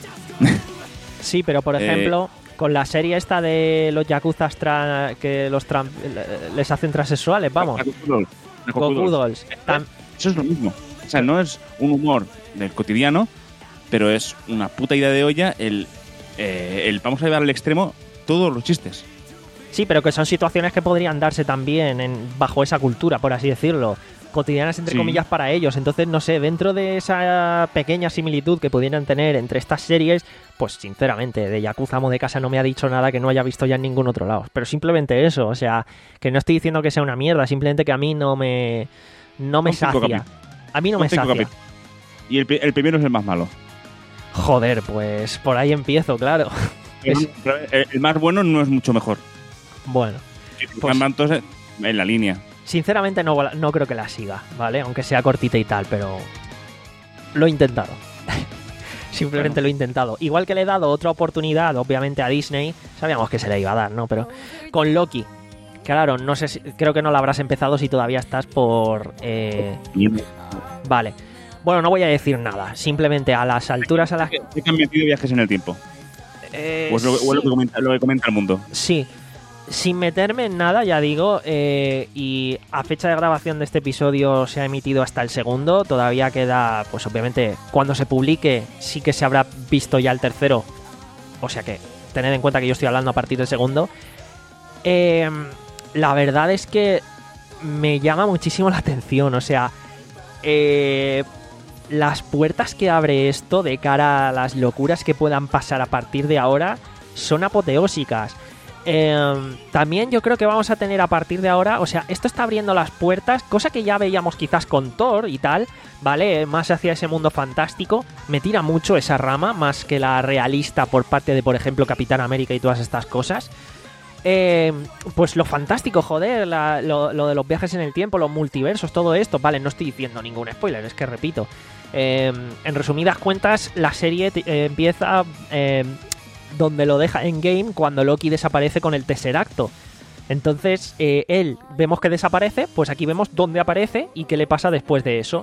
sí, pero por eh, ejemplo, con la serie esta de los yakuzas tra- que los tran- les hacen transexuales, vamos, Goku Dolls, tam- Eso es lo mismo. O sea, no es un humor del cotidiano, pero es una puta idea de olla el, eh, el vamos a llevar al extremo todos los chistes. sí, pero que son situaciones que podrían darse también en, bajo esa cultura, por así decirlo, cotidianas entre Sí. comillas para ellos. Entonces, no sé, dentro de esa pequeña similitud que pudieran tener entre estas series, pues sinceramente, de Yakuza Amo de Casa no me ha dicho nada que no haya visto ya en ningún otro lado. Pero simplemente eso, o sea, que no estoy diciendo que sea una mierda, simplemente que a mí no me no me Son cinco sacia. capítulos. A mí no Son me cinco sacia. capítulos. Y el, pri- el primero es el más malo. Joder, pues por ahí empiezo, claro. Pero Es- pero el, el más bueno no es mucho mejor. Bueno, Pues, entonces, en la línea. sinceramente no, no creo que la siga, ¿vale? Aunque sea cortita y tal, pero lo he intentado. Simplemente Bueno. lo he intentado. Igual que le he dado otra oportunidad, obviamente, a Disney. Sabíamos que se le iba a dar, ¿no? Pero con Loki. Claro, no sé si, creo que no la habrás empezado si todavía estás por... eh, Vale. Bueno, no voy a decir nada. Simplemente a las alturas a las que... Sé que han metido viajes en el tiempo. Eh, O es lo, o es lo que comenta, lo que comenta el mundo. Sí, sin meterme en nada, ya digo, eh, y a fecha de grabación de este episodio se ha emitido hasta el segundo, todavía queda, pues obviamente, cuando se publique sí que se habrá visto ya el tercero, o sea que tened en cuenta que yo estoy hablando a partir del segundo. Eh, la verdad es que me llama muchísimo la atención, o sea, eh, las puertas que abre esto de cara a las locuras que puedan pasar a partir de ahora son apoteósicas. Eh, también yo creo que vamos a tener a partir de ahora, o sea, esto está abriendo las puertas, cosa que ya veíamos quizás con Thor y tal, ¿vale? Más hacia ese mundo fantástico, me tira mucho esa rama, más que la realista por parte de, por ejemplo, Capitán América y todas estas cosas. Eh, pues lo fantástico, joder, la, lo, lo de los viajes en el tiempo, los multiversos, todo esto. Vale, no estoy diciendo ningún spoiler, es que repito. Eh, en resumidas cuentas, la serie t- eh, empieza eh, donde lo deja Endgame, cuando Loki desaparece con el Tesseracto. Entonces, eh, él vemos que desaparece, pues aquí vemos dónde aparece y qué le pasa después de eso.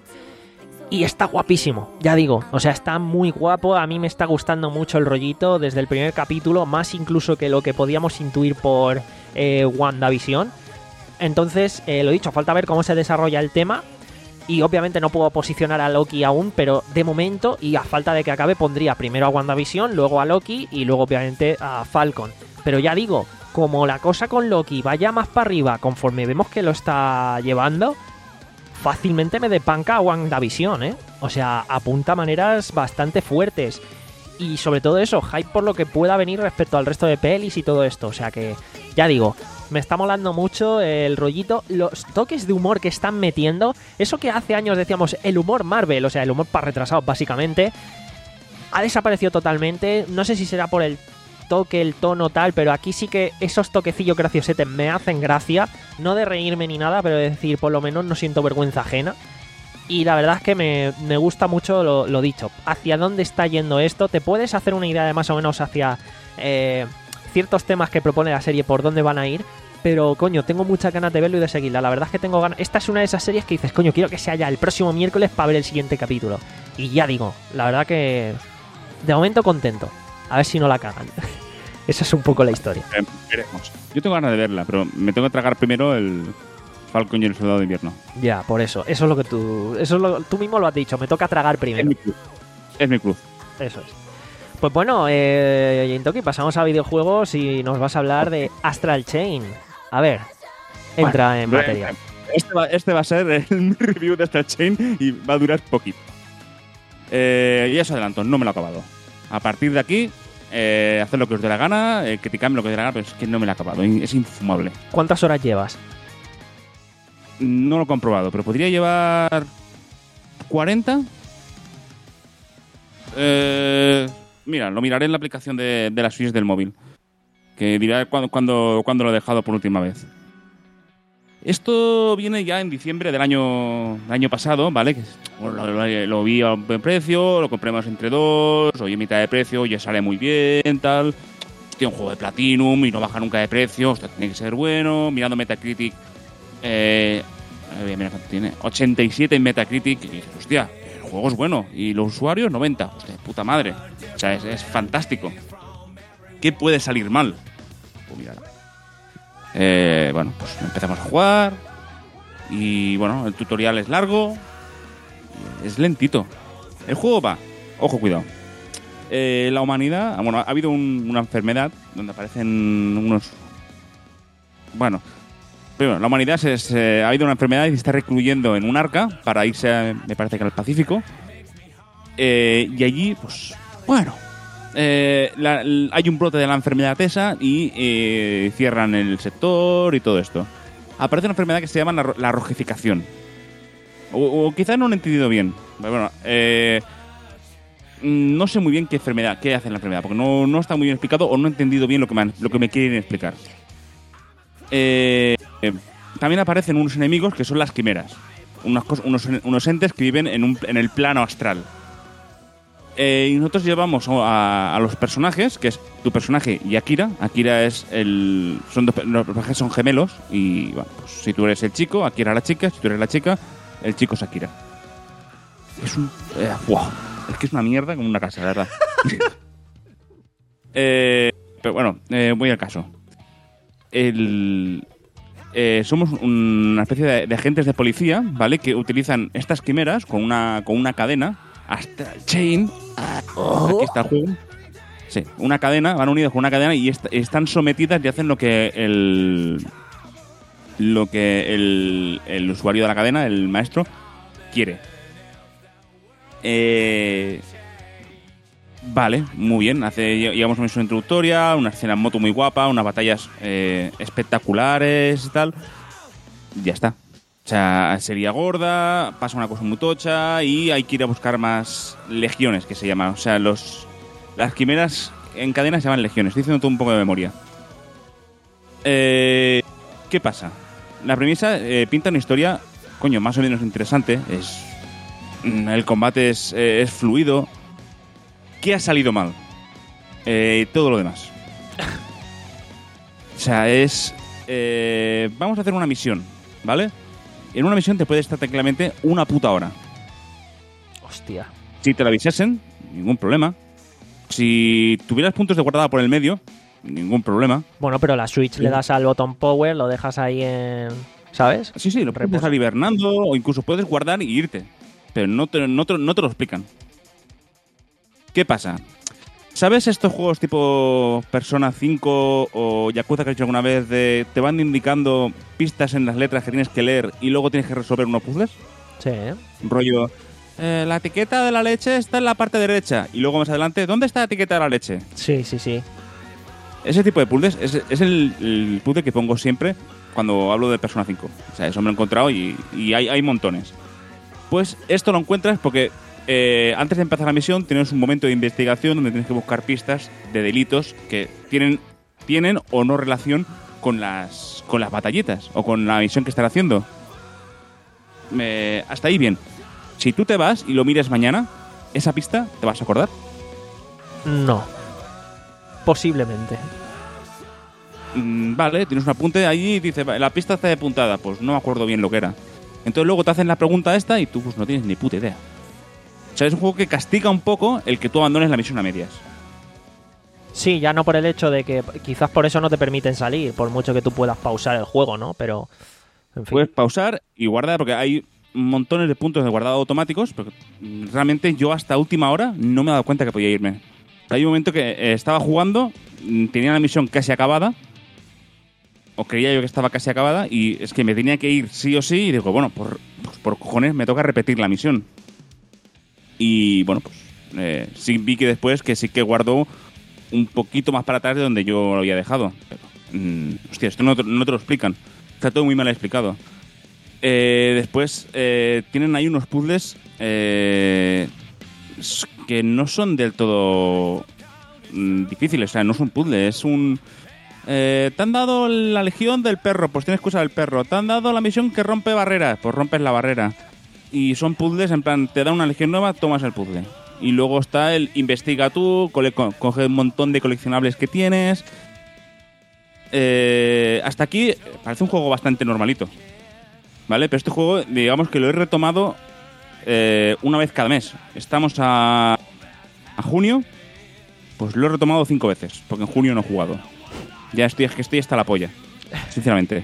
Y está guapísimo, ya digo, o sea, está muy guapo, a mí me está gustando mucho el rollito desde el primer capítulo, más incluso que lo que podíamos intuir por eh, WandaVision. Entonces, eh, lo dicho, falta ver cómo se desarrolla el tema y obviamente no puedo posicionar a Loki aún, pero de momento y a falta de que acabe pondría primero a WandaVision, luego a Loki y luego obviamente a Falcon. Pero ya digo, como la cosa con Loki vaya más para arriba conforme vemos que lo está llevando, fácilmente me depanca a WandaVision, ¿eh? O sea, apunta maneras bastante fuertes. Y sobre todo eso, hype por lo que pueda venir respecto al resto de pelis y todo esto. O sea que, ya digo, me está molando mucho el rollito, los toques de humor que están metiendo. Eso que hace años decíamos, el humor Marvel, o sea, el humor para retrasados básicamente, ha desaparecido totalmente. No sé si será por el toque, el tono tal, pero aquí sí que esos toquecillos graciosetes me hacen gracia, no de reírme ni nada, pero de decir, por lo menos no siento vergüenza ajena. Y la verdad es que me, me gusta mucho lo, lo dicho. ¿Hacia dónde está yendo esto? Te puedes hacer una idea de más o menos hacia eh, ciertos temas que propone la serie, por dónde van a ir, pero coño, tengo muchas ganas de verlo y de seguirla. La verdad es que tengo ganas. Esta es una de esas series que dices, coño, quiero que sea ya el próximo miércoles para ver el siguiente capítulo. Y ya digo, la verdad que de momento contento. A ver si no la cagan. Esa es un poco la historia. Eh, veremos. Yo tengo ganas de verla, pero me tengo que tragar primero el Falcon y el Soldado de Invierno. Ya, por eso. Eso es lo que tú... Eso es lo, tú mismo lo has dicho. Me toca tragar primero. Es mi cruz. Es mi cruz. Eso es. Pues bueno, eh, Jintoki, pasamos a videojuegos y nos vas a hablar de Astral Chain. A ver, entra bueno, en materia. Este va, este va a ser el review de Astral Chain y va a durar poquito. Eh, y eso adelanto, no me lo he acabado. A partir de aquí... Eh, hacer lo que os dé la gana, eh, criticarme lo que os dé la gana, pero es que no me lo he acabado, es infumable. ¿Cuántas horas llevas? No lo he comprobado, pero podría llevar cuarenta. Eh, mira, lo miraré en la aplicación de, de la Switch del móvil, que dirá cuándo, cuándo, cuándo lo he dejado por última vez. Esto viene ya en diciembre del año, del año pasado, ¿vale? Bueno, lo, lo, lo vi a un buen precio, lo compramos entre dos, oye, mitad de precio, oye, sale muy bien, tal. Tiene un juego de Platinum y no baja nunca de precio, esto tiene que ser bueno. Mirando Metacritic, eh, mira cuánto tiene, ochenta y siete en Metacritic, y dices, hostia, el juego es bueno, y los usuarios noventa, hostia, puta madre. O sea, es, es fantástico. ¿Qué puede salir mal? Pues mira. Eh, bueno, pues empezamos a jugar y bueno, el tutorial es largo, es lentito. El juego va, ojo, cuidado. Eh, la humanidad, bueno, ha habido un, una enfermedad donde aparecen unos... Bueno, primero, la humanidad se, se, ha habido una enfermedad y se está recluyendo en un arca para irse, a, me parece que al Pacífico. Eh, y allí, pues, bueno... Eh, la, la, hay un brote de la enfermedad esa y eh, cierran el sector y todo esto. Aparece una enfermedad que se llama la, la rojificación. O, o quizás no lo he entendido bien. Pero bueno, eh, no sé muy bien qué enfermedad, qué hace la enfermedad, porque no, no está muy bien explicado o no he entendido bien lo que me, han, lo que me quieren explicar. Eh, eh, también aparecen unos enemigos que son las quimeras. Unas cosas, unos, unos entes que viven en, un, en el plano astral. Eh, y nosotros llevamos a, a los personajes, que es tu personaje y Akira. Akira es el... Son dos, los personajes son gemelos y, bueno, pues si tú eres el chico, Akira es la chica. Si tú eres la chica, el chico es Akira. Es un... Eh, wow, es que es una mierda como una casa, la verdad. eh, pero bueno, eh, voy al caso. El... Eh, somos una especie de, de agentes de policía, ¿vale? Que utilizan estas quimeras con una, con una cadena... Astral Chain. Aquí está el juego. Sí, una cadena, van unidos con una cadena y est- están sometidas y hacen lo que el lo que el, el usuario de la cadena, el maestro, quiere. Eh, vale, muy bien. Hace, llevamos una misión introductoria, una escena en moto muy guapa, unas batallas eh, espectaculares y tal. Ya está. O sea, sería gorda, pasa una cosa muy tocha y hay que ir a buscar más legiones, que se llaman. O sea, los las quimeras en cadena se llaman legiones. Estoy diciendo todo un poco de memoria. Eh, ¿Qué pasa? La premisa eh, pinta una historia, coño, más o menos interesante. Es el combate es, eh, es fluido. ¿Qué ha salido mal? Eh, todo lo demás. O sea, es... Eh, vamos a hacer una misión, ¿vale? En una misión te puede estar tranquilamente una puta hora. Hostia. Si te la avisasen, ningún problema. Si tuvieras puntos de guardada por el medio, ningún problema. Bueno, pero la Switch Sí. le das al botón power, lo dejas ahí en... ¿Sabes? Sí, sí, lo puedes dejar hibernando o incluso puedes guardar y irte. Pero no te, no te, no te lo explican. ¿Qué pasa? ¿Sabes estos juegos tipo Persona cinco o Yakuza que has hecho alguna vez de te van indicando pistas en las letras que tienes que leer y luego tienes que resolver unos puzzles? Sí. Rollo, eh, la etiqueta de la leche está en la parte derecha y luego más adelante, ¿dónde está la etiqueta de la leche? Sí, sí, sí. Ese tipo de puzzles es, es el, el puzzle que pongo siempre cuando hablo de Persona cinco. O sea, eso me lo he encontrado y, y hay, hay montones. Pues esto lo encuentras porque eh, antes de empezar la misión tienes un momento de investigación donde tienes que buscar pistas de delitos que tienen, tienen o no relación con las, con las batallitas o con la misión que están haciendo. Eh, hasta ahí bien. Si tú te vas y lo miras mañana, esa pista te vas a acordar. No. Posiblemente. Mm, vale, tienes un apunte allí y dice, la pista está apuntada. Pues no me acuerdo bien lo que era. Entonces luego te hacen la pregunta esta y tú pues no tienes ni puta idea. O sea, es un juego que castiga un poco el que tú abandones la misión a medias. Sí, ya no por el hecho de que quizás por eso no te permiten salir, por mucho que tú puedas pausar el juego, ¿no? Pero, en fin. Puedes pausar y guardar porque hay montones de puntos de guardado automáticos, pero realmente yo hasta última hora no me he dado cuenta que podía irme. Hay un momento que eh, estaba jugando, tenía la misión casi acabada, o creía yo que estaba casi acabada, y es que me tenía que ir sí o sí, y digo, bueno, por, pues por cojones me toca repetir la misión. Y bueno, pues eh, sí vi que después que sí que guardó un poquito más para atrás de donde yo lo había dejado. Pero, mmm, hostia, esto no, no te lo explican. Está todo muy mal explicado. Eh, después eh, tienen ahí unos puzzles eh, que no son del todo mm, difíciles. O sea, no es un puzzle, es un... Eh, te han dado la legión del perro, pues tienes que usar el perro. Te han dado la misión que rompe barreras, pues rompes la barrera. Y son puzzles, en plan, te dan una legión nueva, tomas el puzzle. Y luego está el investiga tú, cole- co- coge un montón de coleccionables que tienes. Eh, hasta aquí parece un juego bastante normalito, ¿vale? Pero este juego, digamos que lo he retomado eh, una vez cada mes. Estamos a, a junio, pues lo he retomado cinco veces, porque en junio no he jugado. Ya estoy, es que estoy hasta la polla, sinceramente.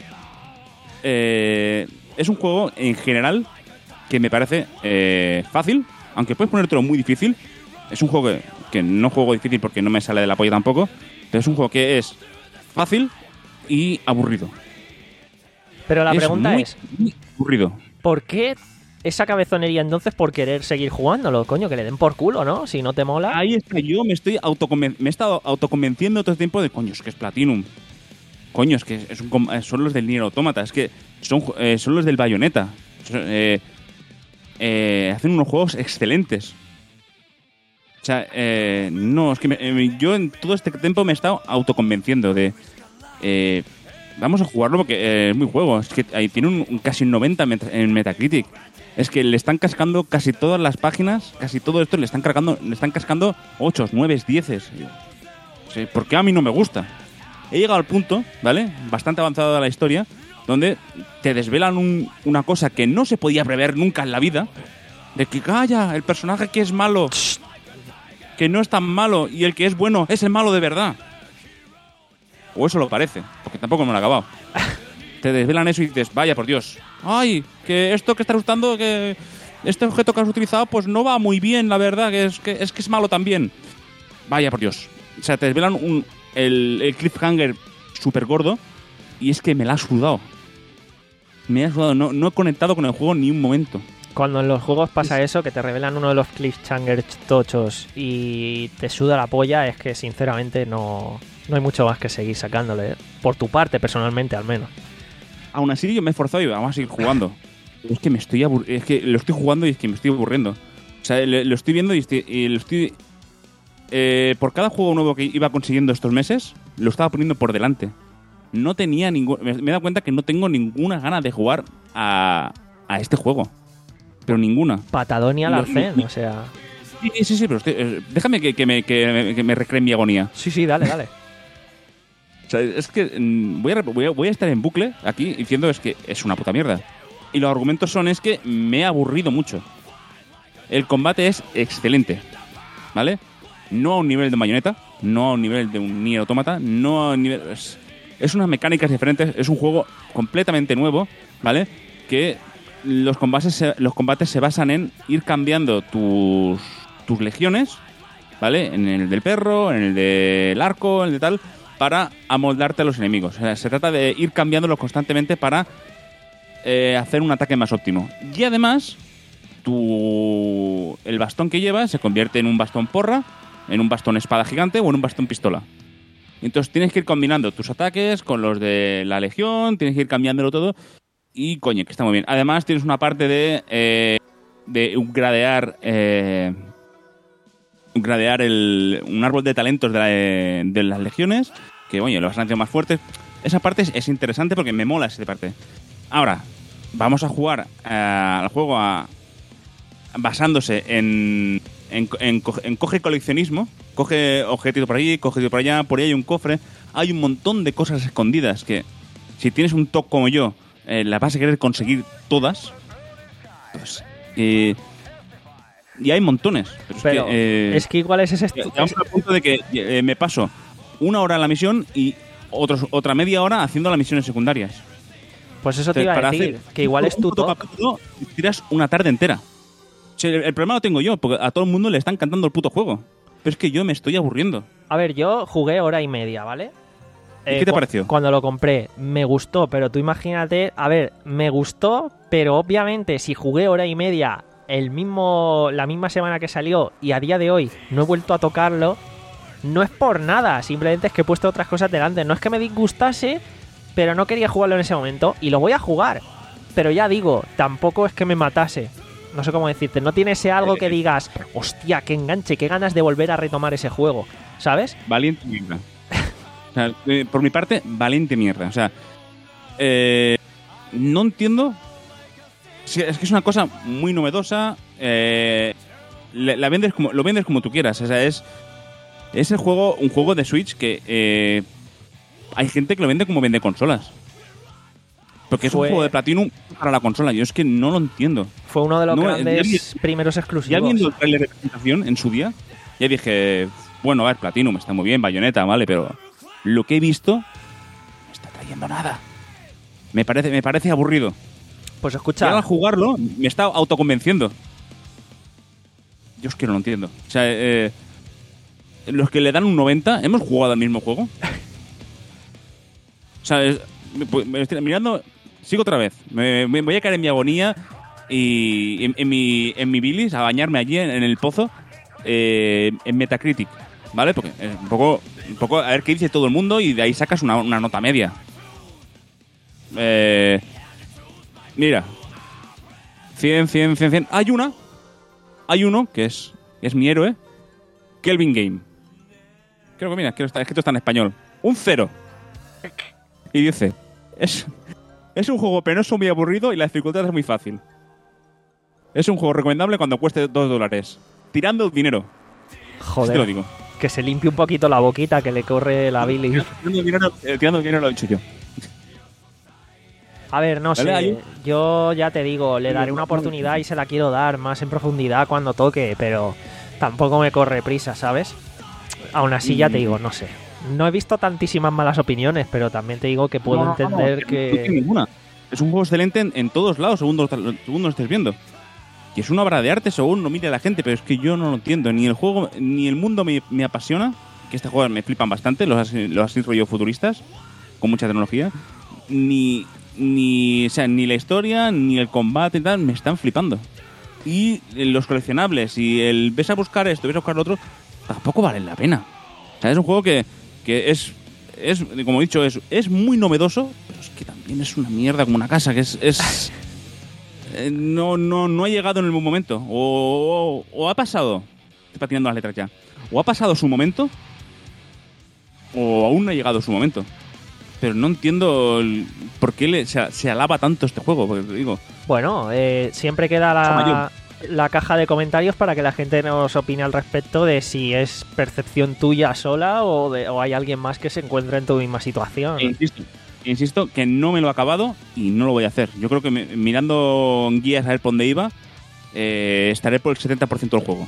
Eh, es un juego, en general, que me parece eh, fácil, aunque puedes ponértelo muy difícil. Es un juego que, que no juego difícil porque no me sale de la polla tampoco, pero es un juego que es fácil y aburrido. Pero la es pregunta muy, es, muy aburrido. ¿por qué esa cabezonería entonces por querer seguir jugándolo? Coño, que le den por culo, ¿no? Si no te mola. Ahí está, yo me estoy autoconven- me he estado autoconvenciendo todo el tiempo de, coño, es que es Platinum. Coño, es que es un com- son los del Nier Automata, es que son, eh, son los del Bayonetta. Eh, eh, hacen unos juegos excelentes. O sea, eh, no, es que me, eh, yo en todo este tiempo me he estado autoconvenciendo de... Eh, vamos a jugarlo porque eh, es muy juego. Es que ahí tiene un, un casi un noventa en Metacritic. Es que le están cascando casi todas las páginas, casi todo esto le están cargando, le están cascando ocho, nueve, diez. ¿Por qué a mí no me gusta? He llegado al punto, ¿vale? Bastante avanzado de la historia, donde te desvelan un, una cosa que no se podía prever nunca en la vida, de que, calla, el personaje que es malo, que no es tan malo, y el que es bueno es el malo de verdad. O eso lo parece, porque tampoco me lo he acabado. Te desvelan eso y dices, vaya por Dios, ay, que esto que estás usando, que este objeto que has utilizado, pues no va muy bien, la verdad, que es que es, que es malo también. Vaya por Dios. O sea, te desvelan un, el, el cliffhanger súper gordo y es que me la ha sudado. Me ha sudado, no, no he conectado con el juego ni un momento. Cuando en los juegos pasa eso, que te revelan uno de los cliffhangers tochos y te suda la polla, es que sinceramente no, no hay mucho más que seguir sacándole, ¿eh? Por tu parte, personalmente, al menos. Aún así yo me he esforzado y vamos a seguir jugando. Es que me estoy abur- es que lo estoy jugando y es que me estoy aburriendo. O sea, lo, lo estoy viendo y, estoy, y lo estoy... Eh, por cada juego nuevo que iba consiguiendo estos meses, lo estaba poniendo por delante. no tenía ningún... Me, me he dado cuenta que no tengo ninguna gana de jugar a, a este juego. Pero ninguna. Patadonia al arcén, o sea... Sí, sí, sí, pero estoy, eh, déjame que, que, me, que, que me recree mi agonía. Sí, sí, dale, dale. O sea, es que mm, voy, a, voy, a, voy a estar en bucle aquí diciendo es que es una puta mierda. Y los argumentos son es que me he aburrido mucho. El combate es excelente, ¿vale? No a un nivel de Bayonetta, no a un nivel de un Nier Automata, no a un nivel... Es, es unas mecánicas diferentes, es un juego completamente nuevo, ¿vale? Que los combates se, los combates se basan en ir cambiando tus, tus legiones, ¿vale? En el del perro, en el del arco, en el de tal, para amoldarte a los enemigos. O sea, se trata de ir cambiándolos constantemente para eh, hacer un ataque más óptimo. Y además, tu, el bastón que llevas se convierte en un bastón porra, en un bastón espada gigante o en un bastón pistola. Entonces tienes que ir combinando tus ataques con los de la legión, tienes que ir cambiándolo todo y coño, que está muy bien. Además tienes una parte de eh, de upgradear eh, upgradear el, un árbol de talentos de, la, de las legiones, que coño, lo vas a hacer más fuertes. Esa parte es, es interesante porque me mola esa parte. Ahora, vamos a jugar uh, al juego a, basándose en En, en, en coge coleccionismo, coge objetos por allí, coge por allá, por ahí hay un cofre, hay un montón de cosas escondidas que si tienes un toque como yo, eh, las vas a querer conseguir todas, pues eh, y hay montones. Pero, pero es, que, eh, es que igual es ese... Llegamos al punto de que eh, me paso una hora en la misión y otros, otra media hora haciendo las misiones secundarias. Pues eso te iba a decir, que igual es tu top. Tiras una tarde entera. El, el problema lo tengo yo, porque a todo el mundo le están cantando el puto juego. Pero es que yo me estoy aburriendo. A ver, yo jugué hora y media, ¿vale? ¿Y eh, qué te pareció? Cuando lo compré, me gustó, pero tú imagínate... A ver, me gustó, pero obviamente si jugué hora y media el mismo la misma semana que salió y a día de hoy no he vuelto a tocarlo, no es por nada, simplemente es que he puesto otras cosas delante. No es que me disgustase, pero no quería jugarlo en ese momento y lo voy a jugar. Pero ya digo, tampoco es que me matase. No sé cómo decirte, no tiene ese algo que digas, hostia, qué enganche, qué ganas de volver a retomar ese juego, ¿sabes? Valiente mierda. O sea, eh, por mi parte, valiente mierda. O sea, eh, no entiendo. Es que es una cosa muy novedosa. Eh, la, la vendes como, lo vendes como tú quieras. O sea, es, es el juego, un juego de Switch que eh, hay gente que lo vende como vende consolas. Porque es fue, un juego de Platinum para la consola. Yo es que no lo entiendo. Fue uno de los no, grandes ya, primeros exclusivos. Ya viendo el trailer de presentación en su día, ya dije, bueno, a ver, Platinum está muy bien, Bayonetta, vale, pero lo que he visto no está trayendo nada. Me parece, me parece aburrido. Pues escucha. Y al jugarlo, me está autoconvenciendo. Yo es que no lo entiendo. O sea, eh, los que le dan un noventa, ¿hemos jugado al mismo juego? O sea, es, me, me estoy mirando... Sigo otra vez. Me, me voy a caer en mi agonía y en, en, mi, en mi bilis, a bañarme allí en, en el pozo, eh, en Metacritic, ¿vale? Porque es un poco, un poco a ver qué dice todo el mundo y de ahí sacas una, una nota media. Eh, mira. cien, cien, cien, cien. Hay una. Hay uno que es, es mi héroe. Kelvin Game. Creo que, mira, que está escrito está en español. Un cero. Y dice... Es... Es un juego penoso, muy aburrido y la dificultad es muy fácil. Es un juego recomendable cuando cueste dos dólares. Tirando el dinero. Joder. Te lo digo. Que se limpie un poquito la boquita, que le corre la bilis. Tirando el dinero, eh, tirando el dinero lo he dicho yo. A ver, no ¿Vale? sé. Yo ya te digo, le daré una oportunidad y se la quiero dar más en profundidad cuando toque, pero tampoco me corre prisa, ¿sabes? Aún así, ya te digo, no sé. No he visto tantísimas malas opiniones, pero también te digo que puedo no, no, entender no, que... No tiene ninguna. Es un juego excelente en, en todos lados, según lo, según lo estés viendo. Y es una obra de arte según lo mire la gente, pero es que yo no lo entiendo. Ni el juego, ni el mundo me, me apasiona, que este juego me flipan bastante, los, los así rollo futuristas, con mucha tecnología. Ni, ni, o sea, ni la historia, ni el combate y tal, me están flipando. Y los coleccionables, y el ves a buscar esto, ves a buscar lo otro, tampoco valen la pena. O sea, es un juego que... que es, es como he dicho, es, es muy novedoso, pero es que también es una mierda como una casa, que es... es eh, no, no, no ha llegado en el buen momento. O, o, o ha pasado... Estoy patinando las letras ya. O ha pasado su momento, o aún no ha llegado su momento. pero no entiendo el, por qué le, se, se alaba tanto este juego, porque te digo... Bueno, eh, siempre queda la, la caja de comentarios para que la gente nos opine al respecto de si es percepción tuya sola o, de, o hay alguien más que se encuentra en tu misma situación. E insisto, insisto que no me lo he acabado y no lo voy a hacer. Yo creo que me, mirando guías a ver por dónde iba, eh, estaré por el setenta por ciento del juego.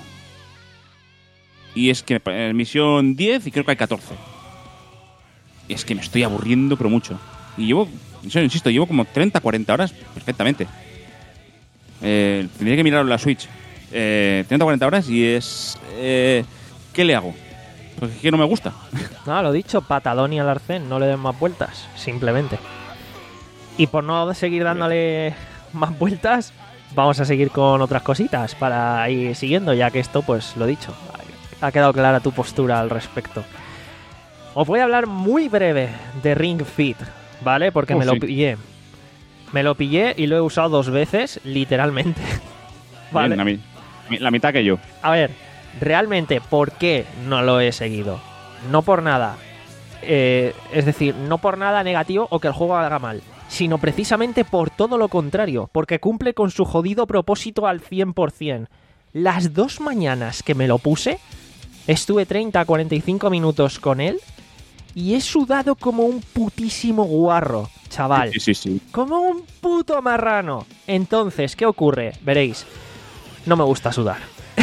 Y es que en misión diez y creo que hay catorce. Y es que me estoy aburriendo, pero mucho. Y llevo, insisto, llevo como treinta, cuarenta horas perfectamente. Eh, tendría que mirarlo en la Switch. Eh, treinta, cuarenta horas y es... Eh, ¿Qué le hago? Porque es que no me gusta. No, lo dicho, patadón y al arcén, no le den más vueltas, simplemente. Y por no seguir dándole más vueltas, vamos a seguir con otras cositas para ir siguiendo, ya que esto, pues lo dicho, ha quedado clara tu postura al respecto. Os voy a hablar muy breve de Ring Fit, ¿vale? Porque oh, me sí. lo pillé. Me lo pillé y lo he usado dos veces, literalmente. ¿Vale? Bien, la, la mitad que yo. A ver, realmente, ¿por qué no lo he seguido? No por nada. Eh, es decir, no por nada negativo o que el juego haga mal, sino precisamente por todo lo contrario, porque cumple con su jodido propósito al cien por ciento. Las dos mañanas que me lo puse, estuve treinta a cuarenta y cinco minutos con él y he sudado como un putísimo guarro, chaval. Sí, sí, sí. Como un puto marrano. Entonces, ¿qué ocurre? Veréis, no me gusta sudar.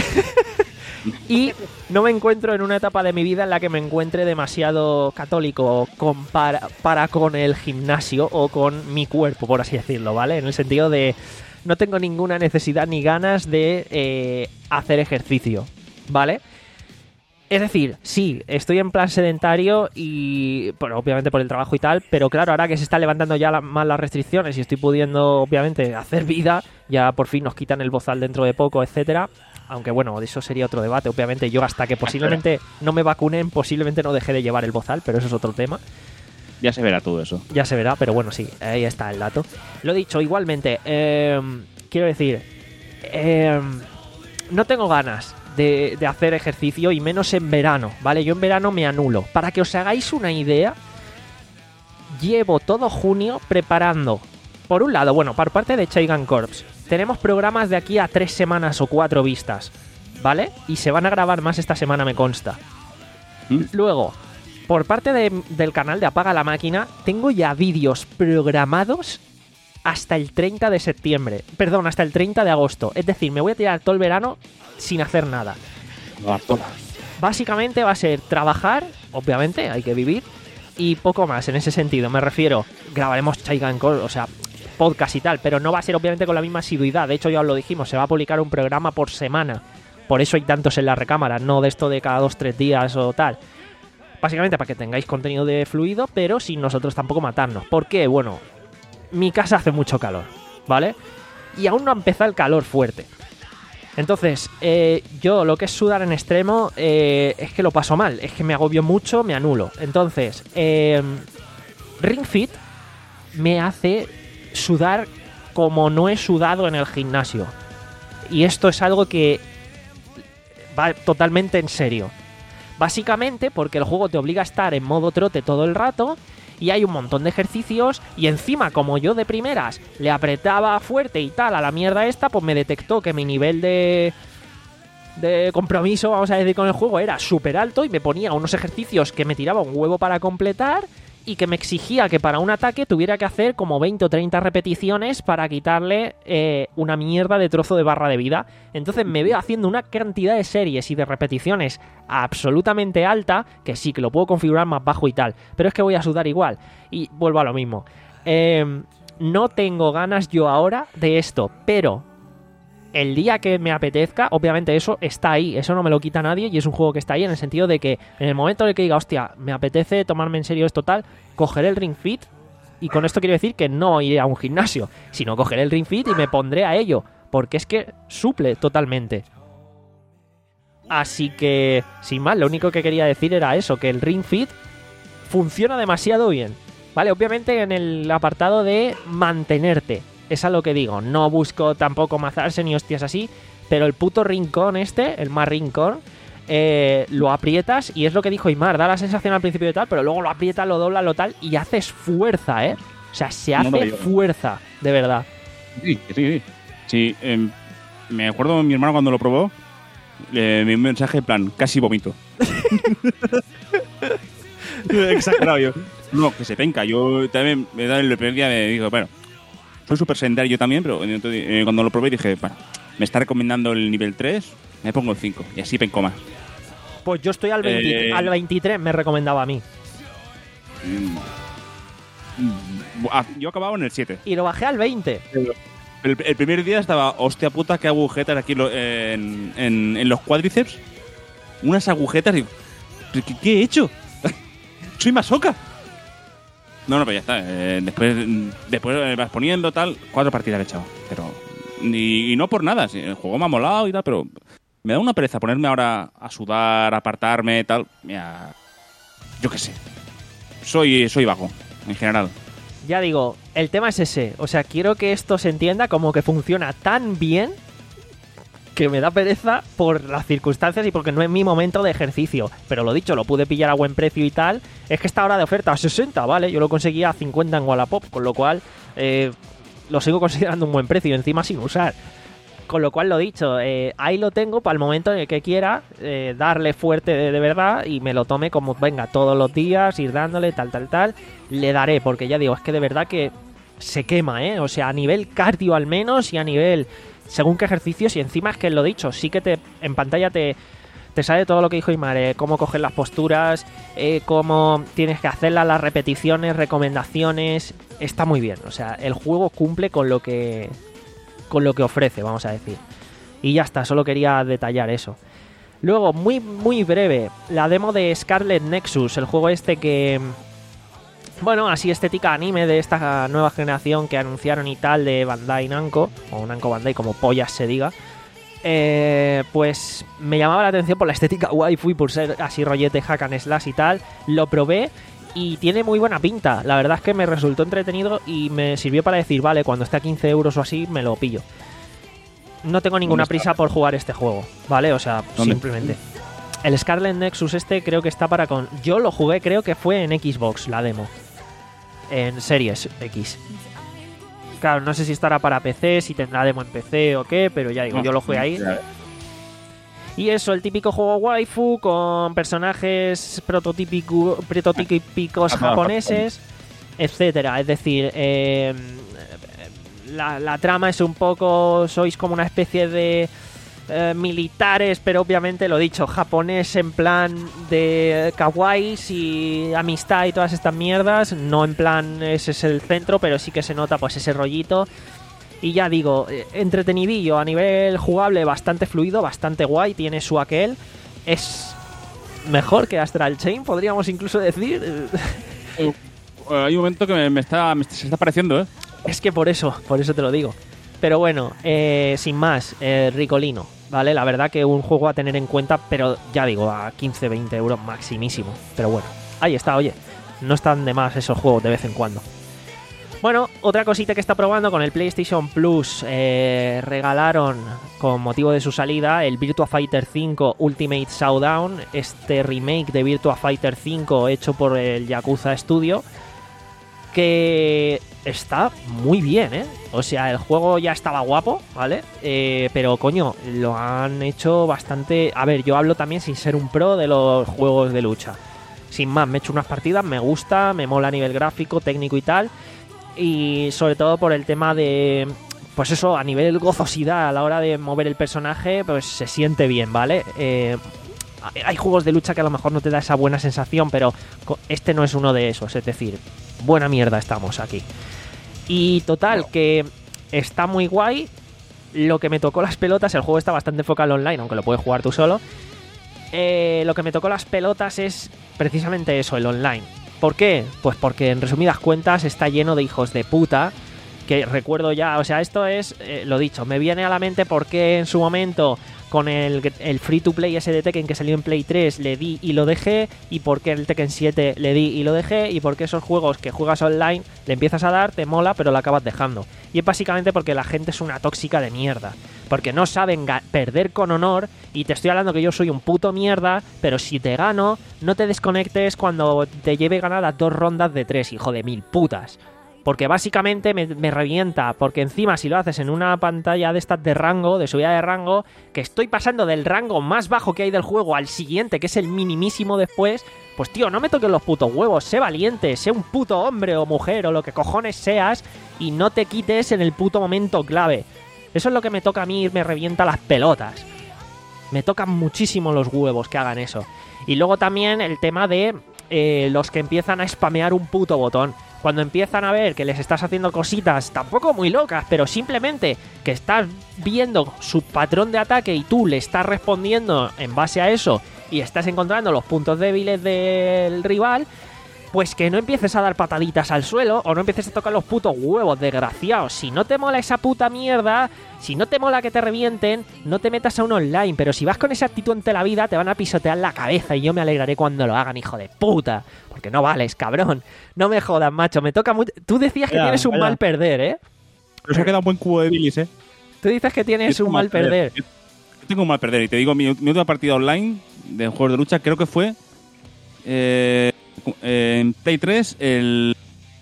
Y no me encuentro en una etapa de mi vida en la que me encuentre demasiado católico con para, para con el gimnasio o con mi cuerpo, por así decirlo, ¿vale? En el sentido de no tengo ninguna necesidad ni ganas de eh, hacer ejercicio, ¿vale? Es decir, sí, estoy en plan sedentario y, bueno, obviamente por el trabajo y tal, pero claro, ahora que se están levantando ya la, más las restricciones y estoy pudiendo, obviamente, hacer vida, ya por fin nos quitan el bozal dentro de poco, etcétera. Aunque bueno, de eso sería otro debate. Obviamente yo hasta que posiblemente no me vacunen, posiblemente no deje de llevar el bozal, pero eso es otro tema. Ya se verá todo eso. Ya se verá, pero bueno, sí, ahí está el dato. Lo dicho, igualmente, eh, quiero decir, eh, no tengo ganas de, de hacer ejercicio y menos en verano, ¿vale? Yo en verano me anulo. Para que os hagáis una idea, llevo todo junio preparando, por un lado, bueno, por parte de Chaigan Corps, tenemos programas de aquí a tres semanas o cuatro vistas, ¿vale? Y se van a grabar más esta semana, me consta. ¿Mm? Luego, por parte de, del canal de Apaga la Máquina, tengo ya vídeos programados hasta el treinta de septiembre. Perdón, hasta el treinta de agosto. Es decir, me voy a tirar todo el verano sin hacer nada. Básicamente va a ser trabajar, obviamente, hay que vivir, y poco más en ese sentido. Me refiero, grabaremos Chaigan Corps, o sea, podcast y tal, pero no va a ser obviamente con la misma asiduidad. De hecho, ya os lo dijimos, se va a publicar un programa por semana. Por eso hay tantos en la recámara, no de esto de cada dos, tres días o tal. Básicamente para que tengáis contenido de fluido, pero sin nosotros tampoco matarnos. ¿Por qué? Bueno, mi casa hace mucho calor, ¿vale? Y aún no ha empezado el calor fuerte. Entonces, eh, yo lo que es sudar en extremo, eh, es que lo paso mal. Es que me agobio mucho, me anulo. Entonces, eh, Ring Fit me hace sudar como no he sudado en el gimnasio. Y esto es algo que va totalmente en serio. Básicamente porque el juego te obliga a estar en modo trote todo el rato y hay un montón de ejercicios y encima, como yo de primeras le apretaba fuerte y tal a la mierda esta, pues me detectó que mi nivel de de compromiso, vamos a decir, con el juego era súper alto y me ponía unos ejercicios que me tiraba un huevo para completar y que me exigía que para un ataque tuviera que hacer como veinte o treinta repeticiones para quitarle eh, una mierda de trozo de barra de vida. Entonces me veo haciendo una cantidad de series y de repeticiones absolutamente alta, que sí, que lo puedo configurar más bajo y tal, pero es que voy a sudar igual. Y vuelvo a lo mismo. Eh, no tengo ganas yo ahora de esto, pero el día que me apetezca, obviamente eso está ahí, eso no me lo quita nadie y es un juego que está ahí en el sentido de que en el momento en el que diga, hostia, me apetece tomarme en serio esto tal, cogeré el Ring Fit y con esto quiero decir que no iré a un gimnasio, sino cogeré el Ring Fit y me pondré a ello, porque es que suple totalmente. Así que, sin más, lo único que quería decir era eso, que el Ring Fit funciona demasiado bien, ¿vale? Obviamente en el apartado de mantenerte. Es a lo que digo, no busco tampoco mazarse ni hostias así, pero el puto rincón este, el más rincón, eh, lo aprietas y es lo que dijo Aimar, da la sensación al principio de tal, pero luego lo aprietas, lo doblas, lo tal y haces fuerza, ¿eh? O sea, se hace no fuerza, de verdad. Sí, sí, sí. Sí, eh, me acuerdo mi hermano cuando lo probó, le envió un mensaje en plan, casi vomito. Exagerado yo. No, que se penca. Yo también, el primer día me dijo, bueno, soy súper sedentario yo también, pero entonces, eh, cuando lo probé dije, bueno, me está recomendando el nivel tres, me pongo el cinco y así penco más. Pues yo estoy al, veinte, eh, al veintitrés, me recomendaba a mí. Yo acababa en el siete. Y lo bajé al veinte. El, el primer día estaba, hostia puta, qué agujetas aquí lo, en, en, en los cuádriceps. Unas agujetas. Digo, ¿qué, qué he hecho? Soy masoca. No, no, pero ya está. Eh, después, después vas poniendo tal, cuatro partidas que he echado. Pero, y, y no por nada. El juego me ha molado y tal, pero me da una pereza ponerme ahora a sudar, a apartarme, tal. Mira, yo qué sé. Soy, soy vago, en general. Ya digo, el tema es ese. O sea, quiero que esto se entienda como que funciona tan bien que me da pereza por las circunstancias y porque no es mi momento de ejercicio. Pero lo dicho, lo pude pillar a buen precio y tal. Es que está ahora de oferta a sesenta, ¿vale? Yo lo conseguía a cincuenta en Wallapop, con lo cual eh, lo sigo considerando un buen precio, encima sin usar. Con lo cual, lo dicho, eh, ahí lo tengo para el momento en el que quiera eh, darle fuerte de, de verdad y me lo tome como, venga, todos los días, ir dándole, tal, tal, tal. Le daré, porque ya digo, es que de verdad que se quema, ¿eh? O sea, a nivel cardio al menos y a nivel, según qué ejercicios, y encima es que lo dicho, sí que te en pantalla te, te sale todo lo que dijo Aimar, eh, cómo coger las posturas, eh, cómo tienes que hacerlas, las repeticiones, recomendaciones. Está muy bien, o sea, el juego cumple con lo que... con lo que ofrece, vamos a decir. Y ya está, solo quería detallar eso. Luego, muy muy breve, la demo de Scarlet Nexus, el juego este que... bueno, así estética anime de esta nueva generación que anunciaron y tal de Bandai Namco, o Namco Bandai, como pollas se diga. Eh, pues me llamaba la atención por la estética waifu y por ser así rollete hack and slash y tal. Lo probé y tiene muy buena pinta. La verdad es que me resultó entretenido y me sirvió para decir, vale, cuando esté a quince euros o así, me lo pillo. No tengo ninguna prisa por jugar este juego, ¿vale? O sea, ¿dónde? Simplemente. El Scarlet Nexus este creo que está para con... Yo lo jugué, creo que fue en Xbox, la demo. En Series X. Claro, no sé si estará para P C, si tendrá demo en P C o qué, pero ya digo, no, yo lo jugué ahí. Y eso, el típico juego waifu con personajes prototípico, prototípicos japoneses, etcétera. Es decir, eh, la, la trama es un poco, sois como una especie de eh, militares, pero obviamente lo dicho, japonés en plan de kawaiis y amistad y todas estas mierdas, no en plan ese es el centro, pero sí que se nota pues ese rollito. Y ya digo, entretenidillo, a nivel jugable bastante fluido, bastante guay, tiene su aquel. Es mejor que Astral Chain, podríamos incluso decir. Uh, hay un momento que me, me, está, me se está pareciendo, ¿eh? Es que por eso, por eso te lo digo. Pero bueno, eh, sin más, eh, ricolino, ¿vale? La verdad que un juego a tener en cuenta, pero ya digo, a quince a veinte euros maximísimo. Pero bueno, ahí está, oye, no están de más esos juegos de vez en cuando. Bueno, otra cosita que está probando con el PlayStation Plus, eh, regalaron con motivo de su salida el Virtua Fighter cinco Ultimate Showdown, este remake de Virtua Fighter cinco hecho por el Yakuza Studio, que está muy bien, ¿eh? O sea, el juego ya estaba guapo, ¿vale? Eh, pero coño, lo han hecho bastante... A ver, yo hablo también sin ser un pro de los juegos de lucha. Sin más, me he hecho unas partidas, me gusta, me mola a nivel gráfico, técnico y tal... Y sobre todo por el tema de, pues eso, a nivel gozosidad a la hora de mover el personaje, pues se siente bien, ¿vale? Eh, hay juegos de lucha que a lo mejor no te da esa buena sensación, pero este no es uno de esos, es decir, buena mierda estamos aquí. Y total, que está muy guay. Lo que me tocó las pelotas, el juego está bastante enfocado online, aunque lo puedes jugar tú solo. Eh, lo que me tocó las pelotas es precisamente eso, el online. ¿Por qué? Pues porque en resumidas cuentas está lleno de hijos de puta que recuerdo ya, o sea, esto es, eh, lo dicho, me viene a la mente porque en su momento con el, el free to play ese de Tekken que salió en Play tres le di y lo dejé, y porque el Tekken siete le di y lo dejé, y porque esos juegos que juegas online le empiezas a dar, te mola, pero lo acabas dejando. Y es básicamente porque la gente es una tóxica de mierda, porque no saben perder con honor, y te estoy hablando que yo soy un puto mierda, pero si te gano, no te desconectes cuando te lleve ganadas dos rondas de tres, hijo de mil putas. Porque básicamente me, me revienta, porque encima si lo haces en una pantalla de estas de rango, de subida de rango, que estoy pasando del rango más bajo que hay del juego al siguiente, que es el minimísimo después, pues tío, no me toques los putos huevos, sé valiente, sé un puto hombre o mujer o lo que cojones seas, y no te quites en el puto momento clave. Eso es lo que me toca a mí, me revienta las pelotas. Me tocan muchísimo los huevos que hagan eso. Y luego también el tema de eh, los que empiezan a spamear un puto botón. Cuando empiezan a ver que les estás haciendo cositas tampoco muy locas, pero simplemente que estás viendo su patrón de ataque y tú le estás respondiendo en base a eso y estás encontrando los puntos débiles del rival, pues que no empieces a dar pataditas al suelo o no empieces a tocar los putos huevos, desgraciado. Si no te mola esa puta mierda, si no te mola que te revienten, no te metas a un online. Pero si vas con esa actitud ante la vida, te van a pisotear la cabeza y yo me alegraré cuando lo hagan, hijo de puta. Porque no vales, cabrón. No me jodas, macho. Me toca mucho. Tú decías que Vaya, tienes un vaya. mal perder, ¿eh? Pero se ha quedado un buen cubo de bilis, ¿eh? Tú dices que tienes Yo tengo un mal perder. Yo tengo un mal perder. Y te digo, mi, mi última partida online de juegos de lucha creo que fue eh, eh, en Play tres el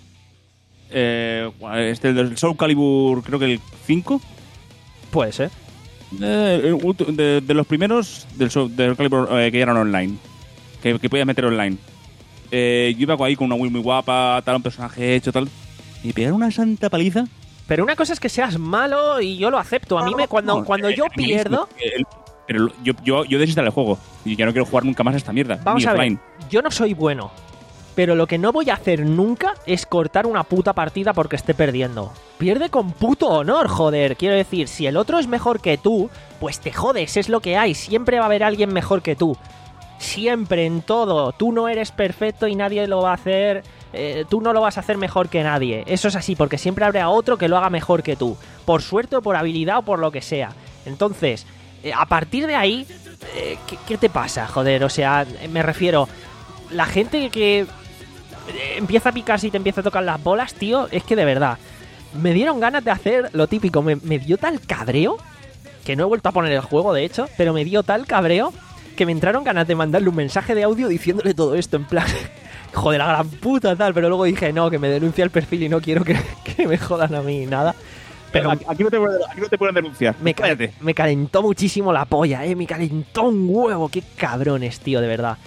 eh, este del Soul Calibur, creo que el cinco. Puede ser. Eh, el ulti- de, de los primeros del Soul, del Calibur eh, que eran online. Que, que podías meter online. Eh, yo iba ahí con una Wii muy guapa, tal, un personaje hecho, tal. Y pegar una santa paliza. Pero una cosa es que seas malo y yo lo acepto. A mí me cuando, No, cuando eh, yo a mí pierdo... mismo, el- Pero yo, yo, yo desinstalé el juego. Y ya no quiero jugar nunca más a esta mierda. Vamos ni a ver, offline. yo no soy bueno, pero lo que no voy a hacer nunca es cortar una puta partida porque esté perdiendo. Pierde con puto honor, joder. Quiero decir, si el otro es mejor que tú, pues te jodes, es lo que hay. Siempre va a haber alguien mejor que tú. Siempre, en todo. Tú no eres perfecto y nadie lo va a hacer... Eh, tú no lo vas a hacer mejor que nadie. Eso es así, porque siempre habrá otro que lo haga mejor que tú. Por suerte o por habilidad o por lo que sea. Entonces, eh, a partir de ahí... Eh, ¿qué, ¿Qué te pasa, joder? O sea, me refiero... La gente que... empieza a picarse y te empieza a tocar las bolas, tío, es que de verdad... Me dieron ganas de hacer lo típico. Me, me dio tal cabreo... Que no he vuelto a poner el juego, de hecho. Pero me dio tal cabreo... Que me entraron ganas de mandarle un mensaje de audio diciéndole todo esto, en plan... Joder, la gran puta, tal. Pero luego dije, no, que me denuncia el perfil y no quiero que, que me jodan a mí, nada. Pero Aquí, aquí no te, pueden- aquí no te pueden denunciar. me, ca- Cállate. me calentó muchísimo la polla, eh. Me calentó un huevo. Qué cabrones, tío, de verdad.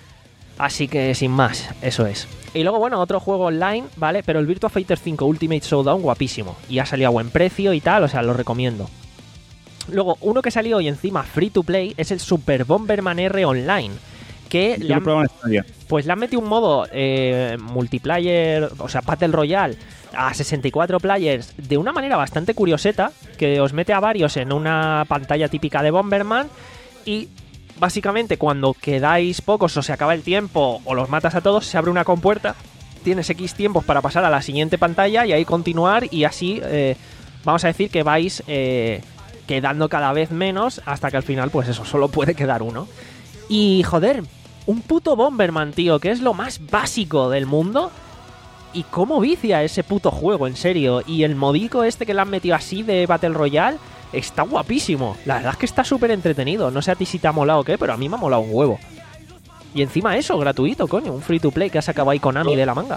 Así que, sin más, eso es. Y luego, bueno, otro juego online, ¿vale? Pero el Virtua Fighter cinco Ultimate Showdown, guapísimo. Y ha salido a buen precio y tal, o sea, lo recomiendo. Luego, uno que salió hoy encima free to play es el Super Bomberman R Online. Que Yo le lo he han, probado en Stadia. pues le han metido un modo eh, multiplayer, o sea, Battle Royale, a sesenta y cuatro players de una manera bastante curioseta, que os mete a varios en una pantalla típica de Bomberman y básicamente cuando quedáis pocos o se acaba el tiempo o los matas a todos, se abre una compuerta, tienes X tiempos para pasar a la siguiente pantalla y ahí continuar y así, eh, vamos a decir que vais eh, quedando cada vez menos hasta que al final, pues eso, solo puede quedar uno. Y joder, un puto Bomberman, tío, que es lo más básico del mundo. Y cómo vicia ese puto juego, en serio. Y el modico este que le han metido así de Battle Royale está guapísimo. La verdad es que está súper entretenido. No sé a ti si te ha molado o qué, pero a mí me ha molado un huevo. Y encima eso, gratuito, coño. Un free to play que ha sacado ahí Konami de la manga.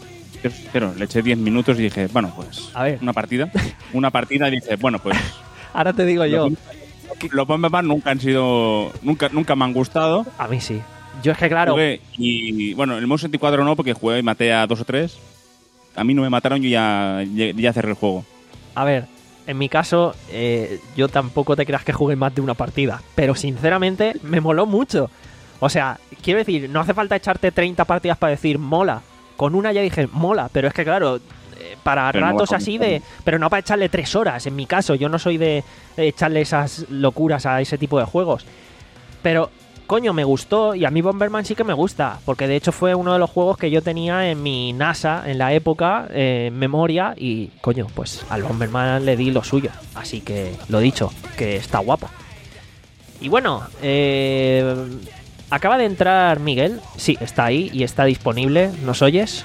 Pero le eché diez minutos y dije, bueno, pues... A ver. Una partida. Una partida y dije, bueno, pues... Ahora te digo yo. Los, los Bomberman nunca han sido... Nunca, nunca me han gustado. A mí sí. Yo es que claro... Jugué y, bueno, el Modo sesenta y cuatro no, porque jugué y maté a dos o tres. A mí no me mataron, yo ya, ya cerré el juego. A ver, en mi caso, eh, yo tampoco te creas que jugué más de una partida. Pero sinceramente, me moló mucho. O sea, quiero decir, no hace falta echarte treinta partidas para decir mola. Con una ya dije mola, pero es que claro, eh, para Pero no ratos va así con- de... Pero no para echarle tres horas, en mi caso. Yo no soy de, de echarle esas locuras a ese tipo de juegos. Pero coño, me gustó, y a mí Bomberman sí que me gusta, porque de hecho fue uno de los juegos que yo tenía en mi NASA en la época, eh, en memoria, y coño, pues al Bomberman le di lo suyo, así que lo dicho, que está guapo. Y bueno, eh, acaba de entrar Miguel, sí, está ahí y está disponible, ¿nos oyes?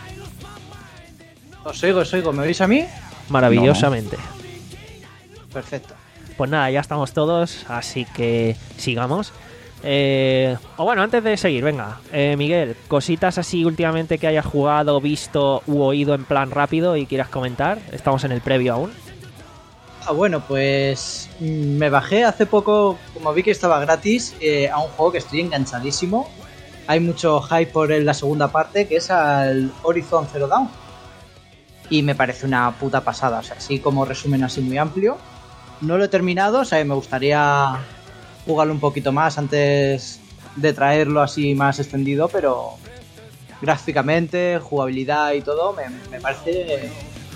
Os oigo, os oigo, ¿me oís a mí? Maravillosamente. No. Perfecto. Pues nada, ya estamos todos, así que sigamos. Eh, o bueno, antes de seguir, venga, eh, Miguel, cositas así últimamente que hayas jugado, visto u oído en plan rápido y quieras comentar. Estamos en el previo aún. Ah, bueno, pues me bajé hace poco, como vi que estaba gratis, eh, a un juego que estoy enganchadísimo. Hay mucho hype por la segunda parte, que es al Horizon Zero Dawn. Y me parece una puta pasada, o sea, así como resumen así muy amplio. No lo he terminado, o sea, me gustaría jugarlo un poquito más antes de traerlo así más extendido, pero gráficamente, jugabilidad y todo, me, me parece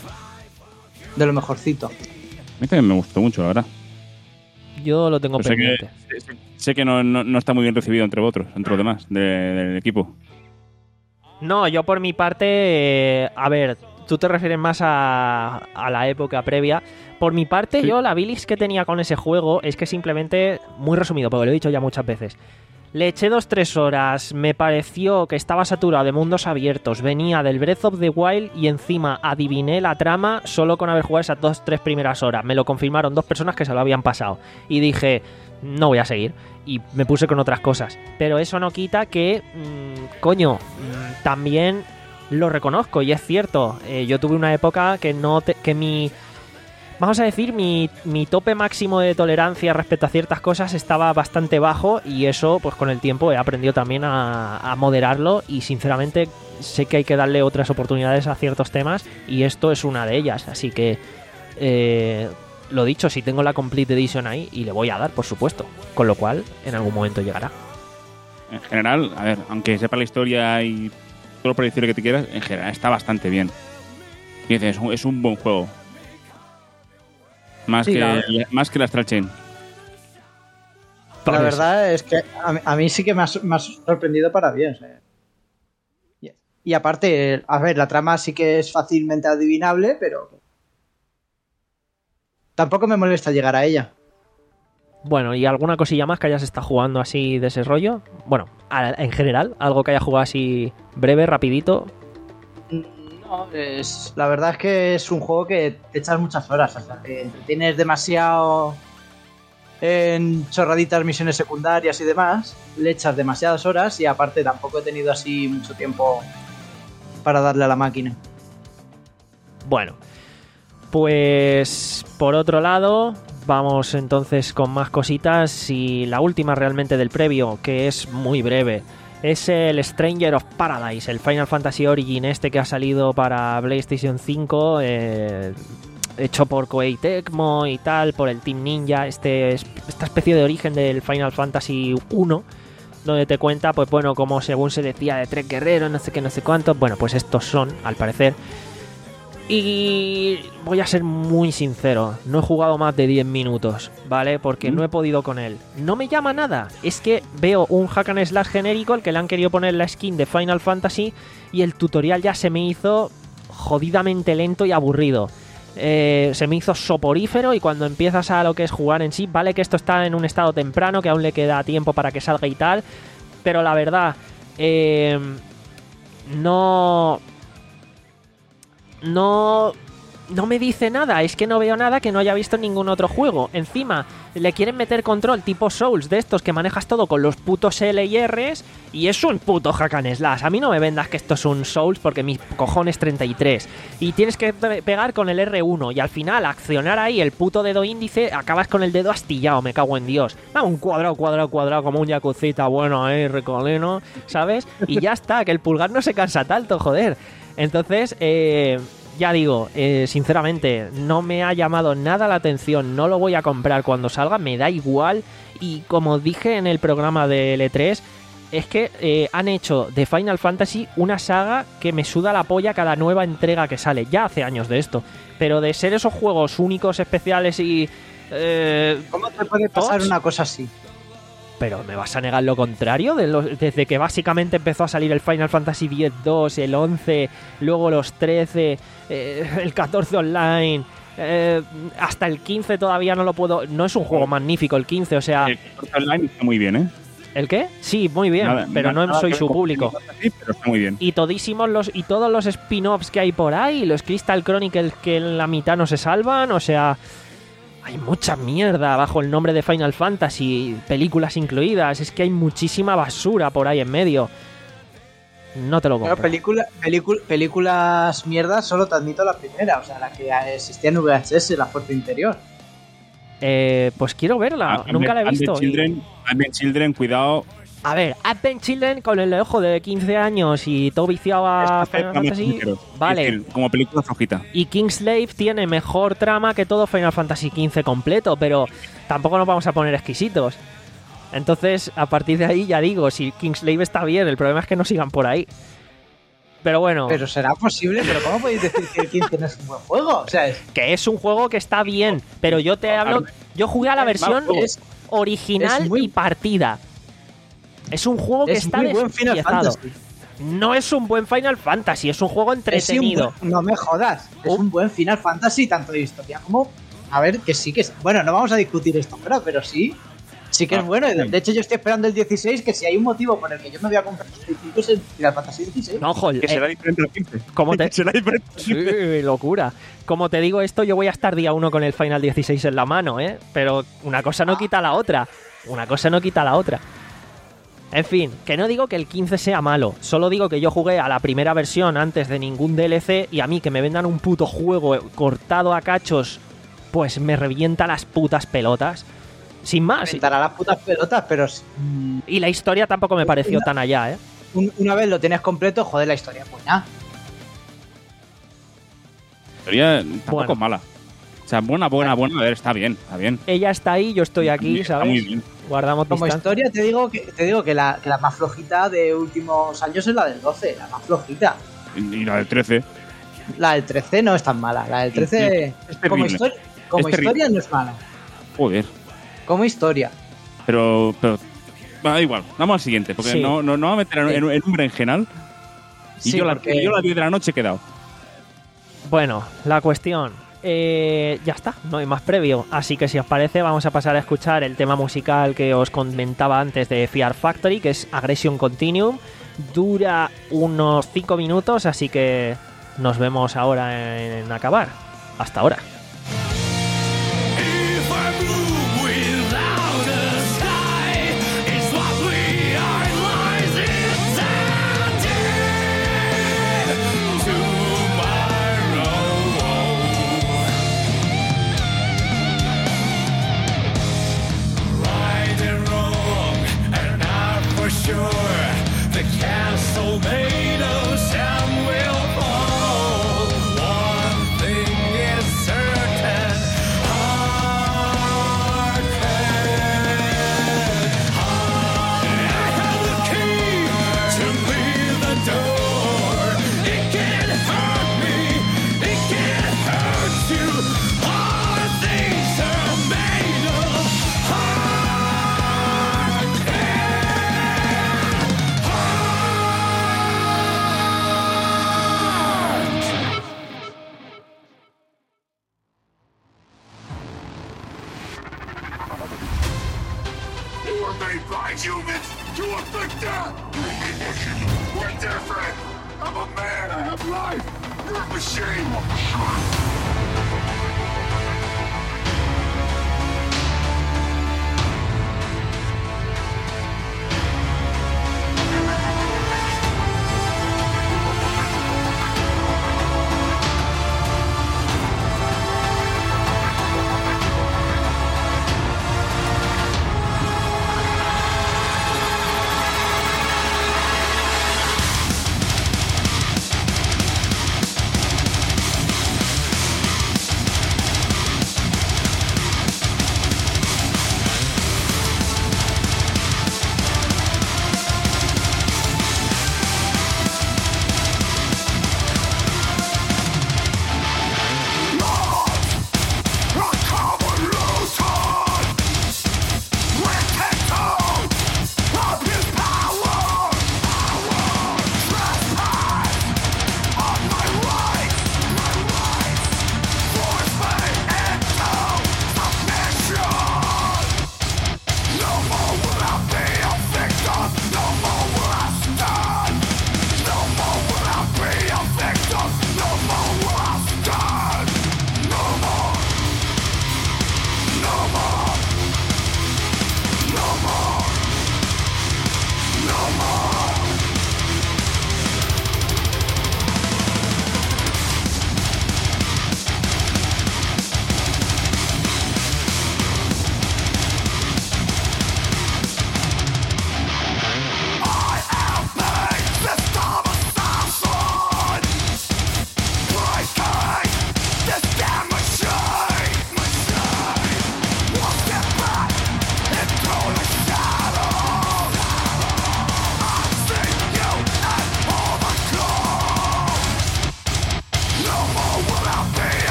de lo mejorcito. A mí también me gustó mucho, la verdad. Yo lo tengo Pero pendiente. Sé que, sé, sé que no, no, no está muy bien recibido entre otros, entre los demás de, del equipo. No, yo por mi parte, eh, a ver, tú te refieres más a, a la época previa. Por mi parte, sí. Yo la bilis que tenía con ese juego es que simplemente, muy resumido, porque lo he dicho ya muchas veces, le eché dos tres horas, me pareció que estaba saturado de mundos abiertos, venía del Breath of the Wild y encima adiviné la trama solo con haber jugado esas dos tres primeras horas. Me lo confirmaron dos personas que se lo habían pasado y dije, no voy a seguir, y me puse con otras cosas. Pero eso no quita que, mmm, coño, mmm, también lo reconozco y es cierto, eh, yo tuve una época que no te, que mi... Vamos a decir, mi, mi tope máximo de tolerancia respecto a ciertas cosas estaba bastante bajo y eso, pues con el tiempo he aprendido también a, a moderarlo y sinceramente sé que hay que darle otras oportunidades a ciertos temas y esto es una de ellas, así que eh, lo dicho, si tengo la Complete Edition ahí y le voy a dar, por supuesto, con lo cual en algún momento llegará. En general, a ver, aunque sepa la historia y todo lo parecido que te quieras, en general está bastante bien. Y dices, es un buen juego. Más, sí, que, la, más que la Astral Chain. La verdad es que a mí, a mí sí que me ha, me ha sorprendido para bien. O sea. y, y aparte, a ver, la trama sí que es fácilmente adivinable, pero tampoco me molesta llegar a ella. Bueno, ¿y alguna cosilla más que hayas estado jugando así de ese rollo? Bueno, a, en general, algo que haya jugado así breve, rapidito. No, es, la verdad es que es un juego que te echas muchas horas, o sea, te entretienes demasiado en chorraditas, misiones secundarias y demás, le echas demasiadas horas y aparte tampoco he tenido así mucho tiempo para darle a la máquina. Bueno, pues por otro lado, vamos entonces con más cositas y la última realmente del previo, que es muy breve. Es el Stranger of Paradise, el Final Fantasy Origin este que ha salido para PlayStation cinco, eh, hecho por Koei Tecmo y tal, por el Team Ninja, este, esta especie de origen del Final Fantasy uno, donde te cuenta, pues bueno, como según se decía, de tres guerreros, no sé qué, no sé cuántos. Bueno, pues estos son, al parecer. Y voy a ser muy sincero, no he jugado más de diez minutos, ¿vale? Porque no he podido con él. No me llama nada, es que veo un hack and slash genérico al que le han querido poner la skin de Final Fantasy y el tutorial ya se me hizo jodidamente lento y aburrido. Eh, se me hizo soporífero y cuando empiezas a lo que es jugar en sí, vale que esto está en un estado temprano, que aún le queda tiempo para que salga y tal, pero la verdad, eh, no... No, no me dice nada, es que no veo nada que no haya visto en ningún otro juego. Encima, le quieren meter control tipo Souls de estos que manejas todo con los putos L y Rs y es un puto hack and slash. A mí no me vendas que esto es un Souls porque mis cojones treinta y tres. Y tienes que pegar con el R uno y al final accionar ahí el puto dedo índice, acabas con el dedo astillado, me cago en Dios. Ah, un cuadrado, cuadrado, cuadrado, como un yakucita bueno ahí, recoleno, ¿sabes? Y ya está, que el pulgar no se cansa tanto, joder. Entonces, eh, ya digo, eh, sinceramente, no me ha llamado nada la atención, no lo voy a comprar cuando salga, me da igual. Y como dije en el programa de L tres, es que eh, han hecho de Final Fantasy una saga que me suda la polla cada nueva entrega que sale. Ya hace años de esto, pero de ser esos juegos únicos, especiales y... Eh, ¿Cómo te puede pasar una cosa así? Pero ¿me vas a negar lo contrario? De los, desde que básicamente empezó a salir el Final Fantasy X dos, el once, luego los trece, eh, el catorce online, eh, hasta el quince todavía no lo puedo... No es un juego magnífico el quince, o sea... El catorce online está muy bien, ¿eh? ¿El qué? Sí, muy bien, nada, pero nada, no nada soy su público. Sí, pero está muy bien. Y todísimos los y todos los spin-offs que hay por ahí, los Crystal Chronicles que en la mitad no se salvan, o sea... Hay mucha mierda bajo el nombre de Final Fantasy, películas incluidas. Es que hay muchísima basura por ahí en medio. No te lo compro. Pero película, película, películas mierdas solo te admito la primera, o sea, la que existía en V H S, la Fuerza Interior. Eh, pues quiero verla, ah, nunca la he visto. Advent Children, Advent Children, cuidado. A ver, Advent Children con el ojo de quince años y todo viciado a Final Fantasy. Vale. Es decir, como película flojita. Y Kingslave tiene mejor trama que todo Final Fantasy quince completo, pero tampoco nos vamos a poner exquisitos. Entonces, a partir de ahí ya digo, si Kingslave está bien, el problema es que no sigan por ahí. Pero bueno. Pero será posible, pero ¿cómo podéis decir que el quince no es un buen juego? O sea, es... Que es un juego que está bien, pero yo te hablo. Yo jugué a la versión es, original es muy... y partida. Es un juego que es está muy buen Final Fantasy. No es un buen Final Fantasy, es un juego entretenido. Es un buen, no me jodas, es uh. un buen Final Fantasy tanto de historia como... A ver, que sí que es... Bueno, no vamos a discutir esto ahora, pero sí... Sí que ah, es bueno. De, de hecho, yo estoy esperando el dieciséis, que si hay un motivo por el que yo me voy a comprar el cinco es el Final Fantasy dieciséis. No, joder. Que eh, será diferente al quince. ¿Cómo te... será diferente al quince. Sí, locura. Como te digo esto, yo voy a estar día uno con el Final dieciséis en la mano, ¿eh? Pero una cosa no quita la otra. Una cosa no quita la otra. En fin, que no digo que el quince sea malo, solo digo que yo jugué a la primera versión antes de ningún D L C y a mí que me vendan un puto juego cortado a cachos, pues me revienta las putas pelotas. Sin más. Me reventará las putas pelotas, pero... Y la historia tampoco me pareció una, tan allá, ¿eh? Una vez lo tienes completo, joder, la historia es buena. La historia tampoco bueno. es mala. O sea, buena, buena, buena, a ver, está bien, está bien. Ella está ahí, yo estoy aquí, está ¿sabes? Muy bien. Guardamos Como distancia. Historia te digo que te digo que la, que la más flojita de últimos años es la del doce, la más flojita. Y, y la del trece. La del trece no es tan mala, la del trece es como, histori como es historia no es mala. Joder. Como historia. Pero, pero da igual, vamos al siguiente, porque sí. no, no, no va a meter en, en, en un berenjenal. Y sí, yo, porque... la, yo a las diez de la noche he quedado. Bueno, la cuestión... Eh, ya está, no hay más previo. Así que si os parece vamos a pasar a escuchar el tema musical que os comentaba antes de Fear Factory, que es Aggression Continuum. Dura unos cinco minutos, así que nos vemos ahora en, en acabar. Hasta ahora.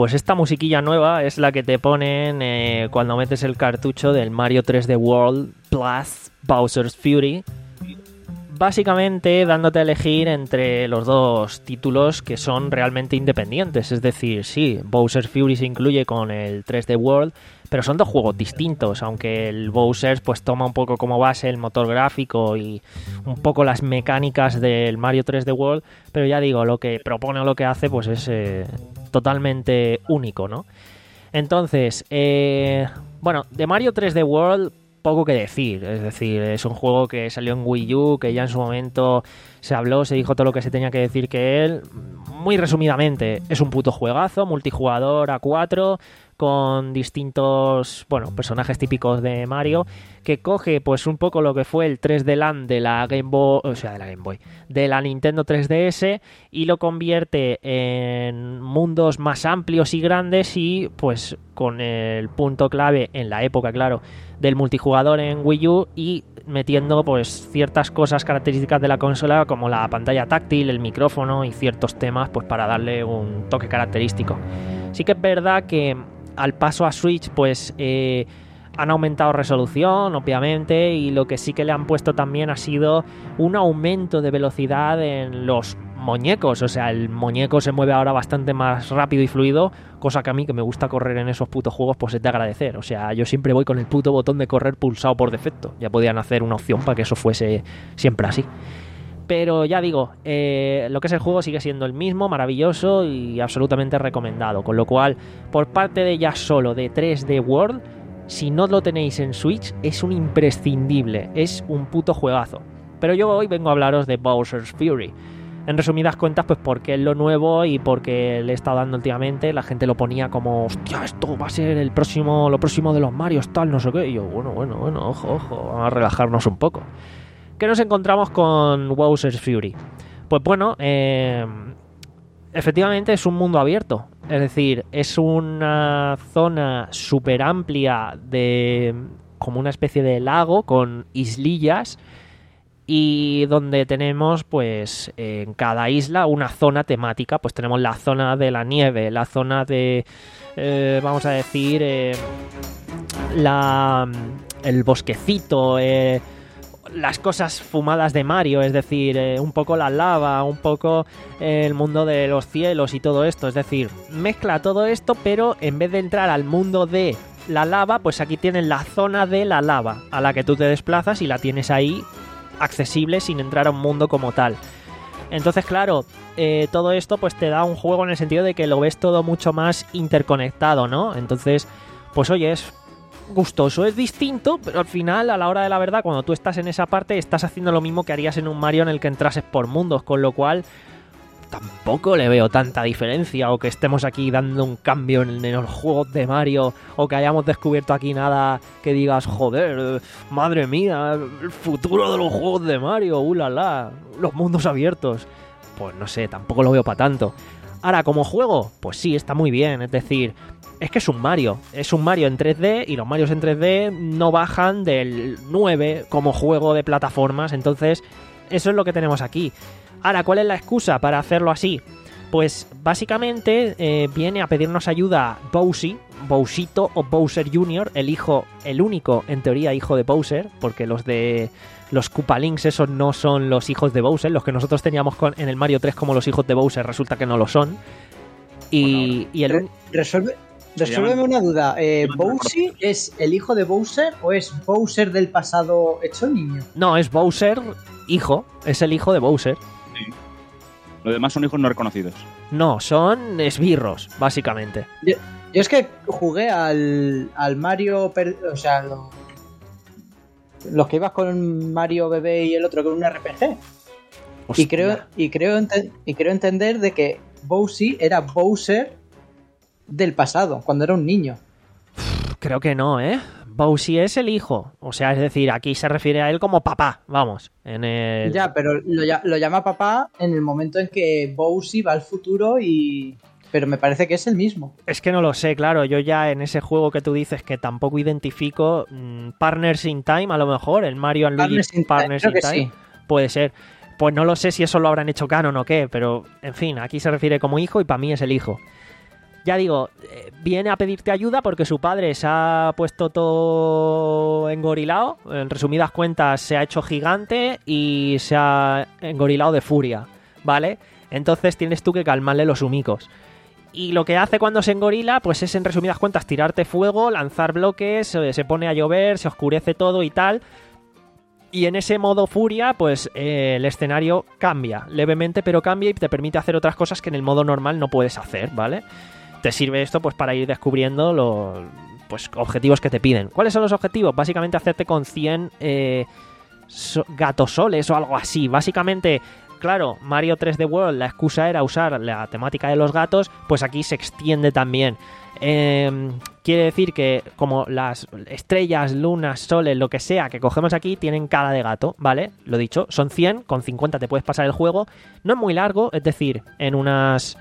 pues esta musiquilla nueva es la que te ponen eh, cuando metes el cartucho del Mario tres D World Plus Bowser's Fury. Básicamente dándote a elegir entre los dos títulos que son realmente independientes. Es decir, sí, Bowser's Fury se incluye con el tres D World, pero son dos juegos distintos, aunque el Bowser's pues toma un poco como base el motor gráfico y un poco las mecánicas del Mario tres D World, pero ya digo, lo que propone o lo que hace pues es eh, totalmente único, ¿no? Entonces, eh, bueno, de Mario tres D World poco que decir, es decir, es un juego que salió en Wii U, que ya en su momento se habló, se dijo todo lo que se tenía que decir que él. Muy resumidamente, es un puto juegazo, multijugador a cuatro, con distintos, bueno, personajes típicos de Mario, que coge pues un poco lo que fue el tres D Land de la Game Boy, o sea, de la Game Boy, de la Nintendo tres D S, y lo convierte en mundos más amplios y grandes, y pues con el punto clave en la época, claro, del multijugador en Wii U, y metiendo pues ciertas cosas características de la consola como la pantalla táctil, el micrófono y ciertos temas pues para darle un toque característico. Sí que es verdad que al paso a Switch pues eh, han aumentado resolución, obviamente, y lo que sí que le han puesto también ha sido un aumento de velocidad en los muñecos. O sea, el muñeco se mueve ahora bastante más rápido y fluido, cosa que a mí, que me gusta correr en esos putos juegos, pues es de agradecer. O sea, yo siempre voy con el puto botón de correr pulsado por defecto. Ya podían hacer una opción para que eso fuese siempre así. Pero ya digo, eh, lo que es el juego sigue siendo el mismo, maravilloso y absolutamente recomendado. Con lo cual, por parte de ya solo de tres D World, si no lo tenéis en Switch, es un imprescindible, es un puto juegazo. Pero yo hoy vengo a hablaros de Bowser's Fury. En resumidas cuentas, pues porque es lo nuevo y porque le he estado dando últimamente, la gente lo ponía como, hostia, esto va a ser el próximo, lo próximo de los Marios, tal, no sé qué. Y yo, bueno, bueno, bueno, ojo, ojo, vamos a relajarnos un poco. ¿Qué nos encontramos con Bowser's Fury? Pues bueno, eh, efectivamente es un mundo abierto. Es decir, es una zona súper amplia de como una especie de lago con islillas, y donde tenemos pues en cada isla una zona temática. Pues tenemos la zona de la nieve, la zona de eh, vamos a decir eh, la el bosquecito, eh, las cosas fumadas de Mario, es decir, eh, un poco la lava, un poco eh, el mundo de los cielos y todo esto. Es decir, mezcla todo esto, pero en vez de entrar al mundo de la lava, pues aquí tienes la zona de la lava a la que tú te desplazas y la tienes ahí accesible sin entrar a un mundo como tal. Entonces, claro, eh, todo esto pues te da un juego en el sentido de que lo ves todo mucho más interconectado, ¿no? Entonces, pues oye, es gustoso, es distinto, pero al final, a la hora de la verdad, cuando tú estás en esa parte, estás haciendo lo mismo que harías en un Mario en el que entrases por mundos, con lo cual tampoco le veo tanta diferencia, o que estemos aquí dando un cambio en, en los juegos de Mario, o que hayamos descubierto aquí nada que digas, joder, madre mía, el futuro de los juegos de Mario, ulala, los mundos abiertos. Pues no sé, tampoco lo veo para tanto. Ahora, como juego, pues sí, está muy bien, es decir, es que es un Mario, es un Mario en tres D, y los Marios en tres D no bajan del nueve como juego de plataformas, entonces eso es lo que tenemos aquí. Ahora, ¿cuál es la excusa para hacerlo así? Pues básicamente eh, viene a pedirnos ayuda Bowsy, Bowsito o Bowser junior, el hijo, el único, en teoría, hijo de Bowser, porque los de los Koopa Links esos no son los hijos de Bowser, los que nosotros teníamos con, en el Mario tres como los hijos de Bowser, resulta que no lo son. Y, bueno, y el... Re resuelve, resuélveme una duda, eh, ¿Bowsy es el hijo de Bowser o es Bowser del pasado hecho niño? No, es Bowser hijo, es el hijo de Bowser. Sí. Los demás son hijos no reconocidos. No, son esbirros, básicamente. Yo, yo es que jugué al, al Mario, per, o sea, lo, los que ibas con Mario bebé y el otro con un R P G. Hostia. Y creo y creo y creo entender de que Bowsy era Bowser del pasado, cuando era un niño. Creo que no, ¿eh? Bowsy es el hijo, o sea, es decir, aquí se refiere a él como papá, vamos, en el... Ya, pero lo, lo llama papá en el momento en que Bowsy va al futuro y... Pero me parece que es el mismo. Es que no lo sé, claro, yo ya en ese juego que tú dices que tampoco identifico, mmm, Partners in Time, a lo mejor, el Mario and Luigi Partners in, Partners in Time, sí. Puede ser. Pues no lo sé si eso lo habrán hecho canon o qué, pero, en fin, aquí se refiere como hijo y para mí es el hijo. ya digo, eh, viene a pedirte ayuda porque su padre se ha puesto todo engorilado, en resumidas cuentas se ha hecho gigante y se ha engorilado de furia, ¿vale? Entonces tienes tú que calmarle los humicos. Y lo que hace cuando se engorila, pues es en resumidas cuentas tirarte fuego, lanzar bloques, se pone a llover, se oscurece todo y tal. Y en ese modo furia, pues eh, el escenario cambia levemente, pero cambia y te permite hacer otras cosas que en el modo normal no puedes hacer, ¿vale? Te sirve esto pues para ir descubriendo los pues, objetivos que te piden. ¿Cuáles son los objetivos? Básicamente hacerte con cien eh, so- gatosoles o algo así. Básicamente... Claro, Mario tres D World, la excusa era usar la temática de los gatos, pues aquí se extiende también. Eh, quiere decir que como las estrellas, lunas, soles, lo que sea que cogemos aquí, tienen cara de gato, ¿vale? Lo dicho, son cien, con cincuenta te puedes pasar el juego. No es muy largo, es decir, en unas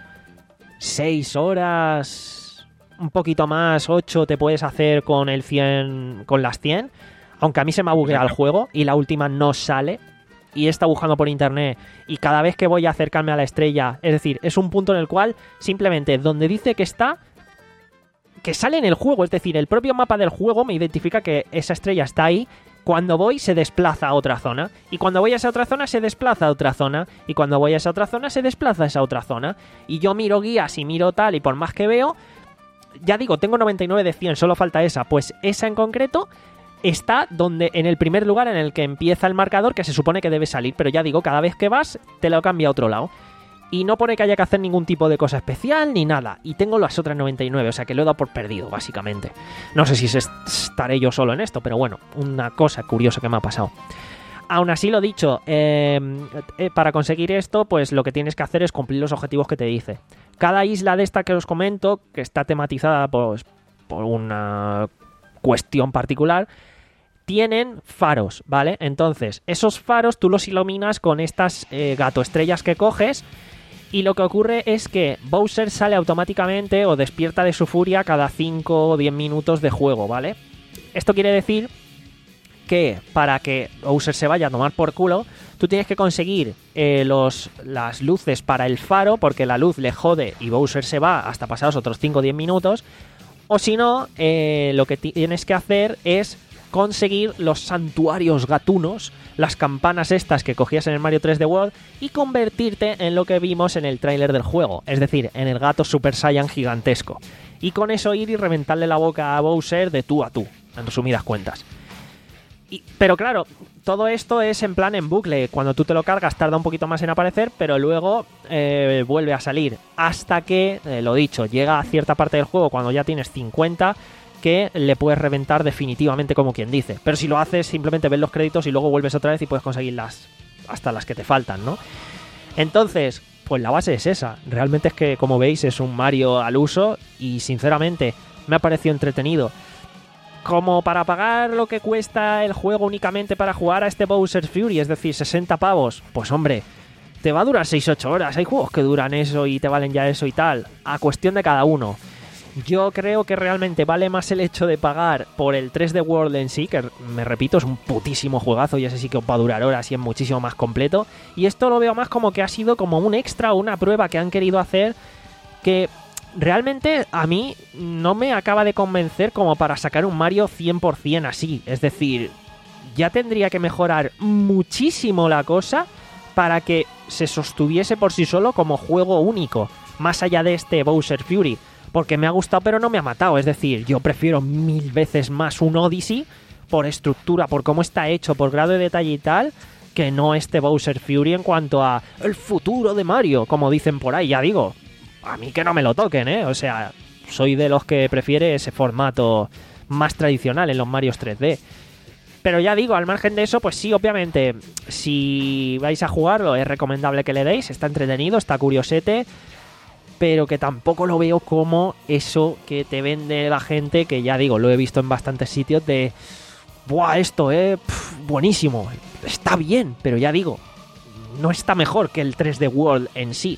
seis horas, un poquito más, ocho te puedes hacer con el cien, con las cien. Aunque a mí se me ha bugueado el juego y la última no sale. Y he estado buscando por internet y cada vez que voy a acercarme a la estrella, es decir, es un punto en el cual simplemente donde dice que está, que sale en el juego, es decir, el propio mapa del juego me identifica que esa estrella está ahí. Cuando voy se desplaza a otra zona y cuando voy a esa otra zona se desplaza a otra zona y cuando voy a esa otra zona se desplaza a esa otra zona y yo miro guías y miro tal y por más que veo, ya digo, tengo noventa y nueve de cien, solo falta esa, pues esa en concreto está donde en el primer lugar en el que empieza el marcador que se supone que debe salir, pero ya digo, cada vez que vas te lo cambia a otro lado. Y no pone que haya que hacer ningún tipo de cosa especial ni nada. Y tengo las otras noventa y nueve, o sea que lo he dado por perdido, básicamente. No sé si estaré yo solo en esto, pero bueno, una cosa curiosa que me ha pasado. Aún así, lo dicho, eh, eh, para conseguir esto, pues lo que tienes que hacer es cumplir los objetivos que te dice. Cada isla de esta que os comento, que está tematizada pues, por una cuestión particular, tienen faros, ¿vale? Entonces, esos faros tú los iluminas con estas eh, gato estrellas que coges y lo que ocurre es que Bowser sale automáticamente o despierta de su furia cada cinco o diez minutos de juego, ¿vale? Esto quiere decir que para que Bowser se vaya a tomar por culo, tú tienes que conseguir eh, los, las luces para el faro porque la luz le jode y Bowser se va hasta pasados otros cinco o diez minutos, o si no, eh, lo que tienes que hacer es conseguir los santuarios gatunos, las campanas estas que cogías en el Mario tres D World y convertirte en lo que vimos en el tráiler del juego, es decir, en el gato Super Saiyan gigantesco. Y con eso ir y reventarle la boca a Bowser de tú a tú, en resumidas cuentas. Y, pero claro, todo esto es en plan en bucle. Cuando tú te lo cargas tarda un poquito más en aparecer, pero luego eh, vuelve a salir. Hasta que, eh, lo dicho, llega a cierta parte del juego cuando ya tienes cincuenta... que le puedes reventar definitivamente como quien dice. Pero si lo haces, simplemente ves los créditos y luego vuelves otra vez y puedes conseguir las, hasta las que te faltan, ¿no? Entonces, pues la base es esa. Realmente es que, como veis, es un Mario al uso y, sinceramente, me ha parecido entretenido. Como para pagar lo que cuesta el juego únicamente para jugar a este Bowser's Fury, es decir, sesenta pavos, pues hombre, te va a durar seis ocho horas. Hay juegos que duran eso y te valen ya eso y tal. A cuestión de cada uno. Yo creo que realmente vale más el hecho de pagar por el tres D World en sí, que me repito, es un putísimo juegazo y ese sí que os va a durar horas y es muchísimo más completo. Y esto lo veo más como que ha sido como un extra o una prueba que han querido hacer que realmente a mí no me acaba de convencer como para sacar un Mario cien por ciento así. Es decir, ya tendría que mejorar muchísimo la cosa para que se sostuviese por sí solo como juego único, más allá de este Bowser Fury. Porque me ha gustado pero no me ha matado. Es decir, yo prefiero mil veces más un Odyssey por estructura, por cómo está hecho, por grado de detalle y tal, que no este Bowser Fury en cuanto a el futuro de Mario, como dicen por ahí. Ya digo, a mí que no me lo toquen, ¿eh? O sea, soy de los que prefiere ese formato más tradicional en los Marios tres D. Pero ya digo, al margen de eso, pues sí, obviamente, si vais a jugarlo es recomendable que le deis. Está entretenido, está curiosete, pero que tampoco lo veo como eso que te vende la gente, que ya digo, lo he visto en bastantes sitios de ¡buah, esto es eh, buenísimo! Está bien, pero ya digo, no está mejor que el tres D World en sí.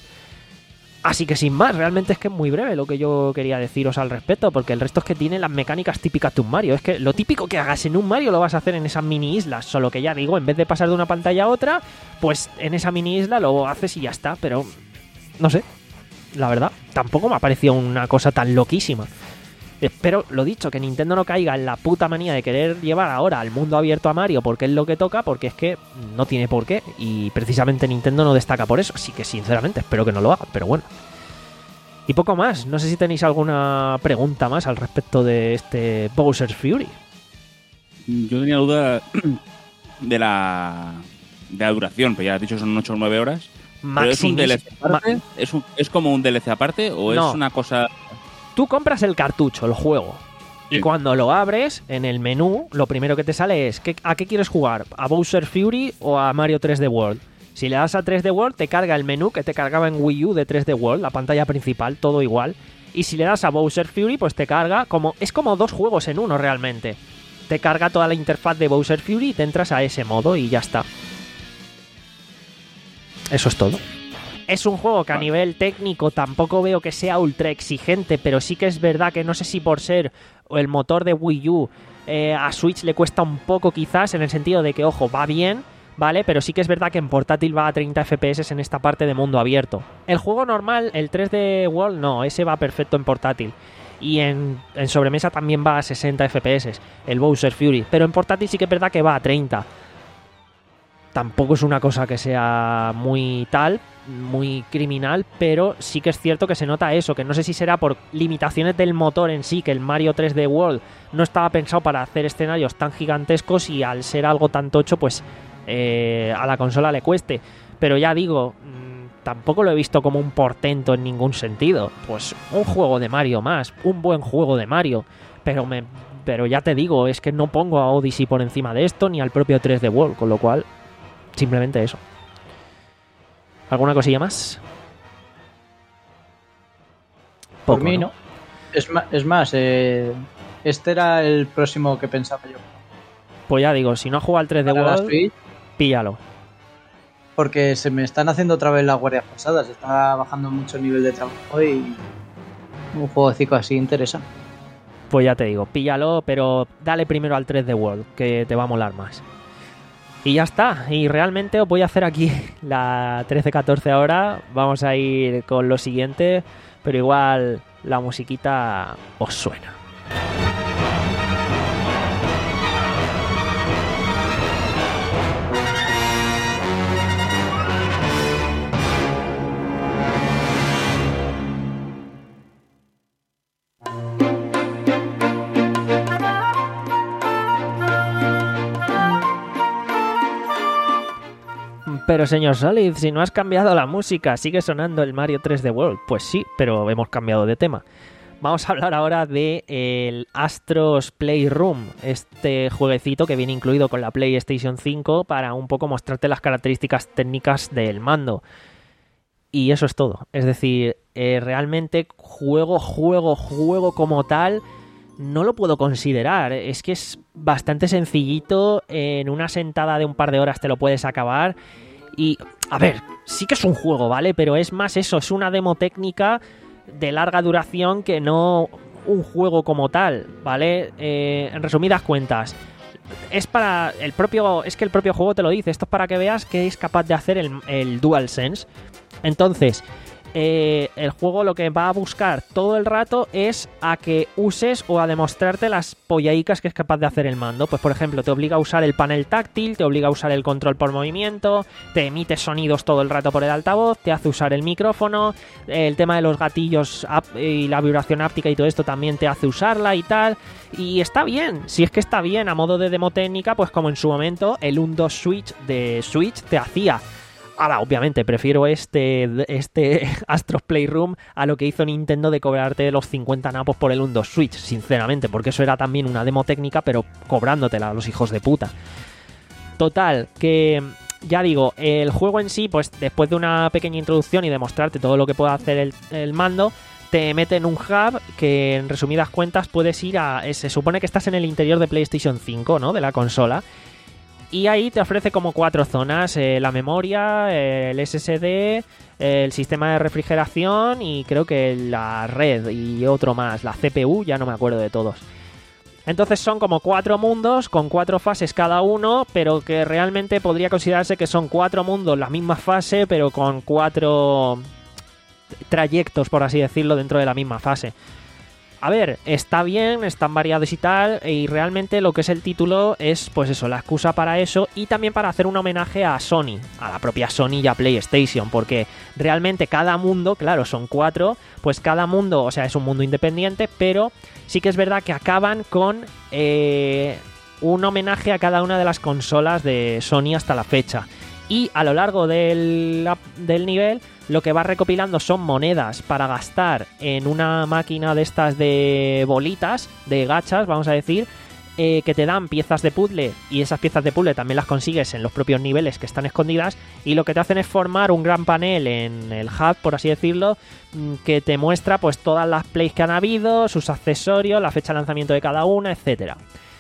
Así que sin más, realmente es que es muy breve lo que yo quería deciros al respecto, porque el resto es que tiene las mecánicas típicas de un Mario. Es que lo típico que hagas en un Mario lo vas a hacer en esas mini islas, solo que ya digo, en vez de pasar de una pantalla a otra, pues en esa mini isla lo haces y ya está, pero no sé. la verdad. Tampoco me ha parecido una cosa tan loquísima. Espero, lo dicho, que Nintendo no caiga en la puta manía de querer llevar ahora al mundo abierto a Mario porque es lo que toca, porque es que no tiene por qué. Y precisamente Nintendo no destaca por eso. Así que sinceramente espero que no lo haga, pero bueno. Y poco más. No sé si tenéis alguna pregunta más al respecto de este Bowser's Fury. Yo tenía duda de la, de la duración, pero ya has dicho son ocho o nueve horas. ¿Pero es un D L C aparte? ¿Es, un, ¿Es como un D L C aparte o no. es una cosa...? Tú compras el cartucho, el juego, sí. Y cuando lo abres, en el menú, lo primero que te sale es ¿qué, ¿a qué quieres jugar? ¿A Bowser Fury o a Mario tres D World? Si le das a tres D World, te carga el menú que te cargaba en Wii U de tres D World, la pantalla principal, todo igual. Y si le das a Bowser Fury, pues te carga como... Es como dos juegos en uno realmente. Te carga toda la interfaz de Bowser Fury y te entras a ese modo y ya está. Eso es todo. Es un juego que a nivel técnico tampoco veo que sea ultra exigente, pero sí que es verdad que no sé si por ser el motor de Wii U eh, a Switch le cuesta un poco quizás, en el sentido de que, ojo, va bien, ¿vale? Pero sí que es verdad que en portátil va a treinta F P S en esta parte de mundo abierto. El juego normal, el tres D World, no, ese va perfecto en portátil. Y en, en sobremesa también va a sesenta F P S, el Bowser Fury. Pero en portátil sí que es verdad que va a treinta. Tampoco es una cosa que sea muy tal, muy criminal, pero sí que es cierto que se nota eso, que no sé si será por limitaciones del motor en sí, que el Mario tres D World no estaba pensado para hacer escenarios tan gigantescos y al ser algo tan tocho, pues eh, a la consola le cueste. Pero ya digo, mmm, tampoco lo he visto como un portento en ningún sentido. Pues un juego de Mario más, un buen juego de Mario, pero me, pero ya te digo, es que no pongo a Odyssey por encima de esto, ni al propio tres D World, con lo cual... Simplemente eso. ¿Alguna cosilla más? Poco, Por mí no. ¿no? Es más, es más eh, este era el próximo que pensaba yo. Pues ya digo, si no has jugado al tres D World, píllalo. Porque se me están haciendo otra vez las guardias pasadas. Está bajando mucho el nivel de trabajo y un jueguecito así interesa. Pues ya te digo, píllalo, pero dale primero al tres D World, que te va a molar más. Y ya está, y realmente os voy a hacer aquí la trece catorce ahora, vamos a ir con lo siguiente, pero igual la musiquita os suena. Pero señor Solid, si no has cambiado la música, sigue sonando el Mario tres D World. Pues sí, pero hemos cambiado de tema. Vamos a hablar ahora de el Astros Playroom, este jueguecito que viene incluido con la PlayStation cinco para un poco mostrarte las características técnicas del mando. Y eso es todo. Es decir, eh, realmente juego, juego, juego como tal... No lo puedo considerar, es que es bastante sencillito, en una sentada de un par de horas te lo puedes acabar y, a ver, sí que es un juego, ¿vale? Pero es más eso, es una demo técnica de larga duración que no un juego como tal, ¿vale? Eh, en resumidas cuentas, es para el propio, es que el propio juego te lo dice, esto es para que veas que es capaz de hacer el, el DualSense. Entonces... Eh, el juego lo que va a buscar todo el rato es a que uses o a demostrarte las pollaicas que es capaz de hacer el mando. Pues por ejemplo, te obliga a usar el panel táctil, te obliga a usar el control por movimiento, te emite sonidos todo el rato por el altavoz, te hace usar el micrófono, el tema de los gatillos y la vibración áptica y todo esto también te hace usarla y tal. Y está bien, si es que está bien a modo de demo técnica, pues como en su momento el uno dos Switch de Switch te hacía. Ahora, obviamente, prefiero este, este Astros Playroom a lo que hizo Nintendo de cobrarte los cincuenta napos por el uno dos Switch, sinceramente, porque eso era también una demo técnica, pero cobrándotela a los hijos de puta. Total, que ya digo, el juego en sí, pues después de una pequeña introducción y demostrarte todo lo que puede hacer el, el mando, te mete en un hub que, en resumidas cuentas, puedes ir a... Se supone que estás en el interior de PlayStation cinco, ¿no?, de la consola. Y ahí te ofrece como cuatro zonas, eh, la memoria, eh, el S S D, eh, el sistema de refrigeración y creo que la red y otro más, la C P U, ya no me acuerdo de todos. Entonces son como cuatro mundos con cuatro fases cada uno, pero que realmente podría considerarse que son cuatro mundos, la misma fase, pero con cuatro... trayectos, por así decirlo, dentro de la misma fase. A ver, está bien, están variados y tal, y realmente lo que es el título es, pues eso, la excusa para eso y también para hacer un homenaje a Sony, a la propia Sony y a PlayStation, porque realmente cada mundo, claro, son cuatro, pues cada mundo, o sea, es un mundo independiente, pero sí que es verdad que acaban con eh, un homenaje a cada una de las consolas de Sony hasta la fecha. Y a lo largo del, del nivel lo que vas recopilando son monedas para gastar en una máquina de estas de bolitas, de gachas, vamos a decir, eh, que te dan piezas de puzzle, y esas piezas de puzzle también las consigues en los propios niveles que están escondidas, y lo que te hacen es formar un gran panel en el hub, por así decirlo, que te muestra pues todas las plays que han habido, sus accesorios, la fecha de lanzamiento de cada una, etcétera.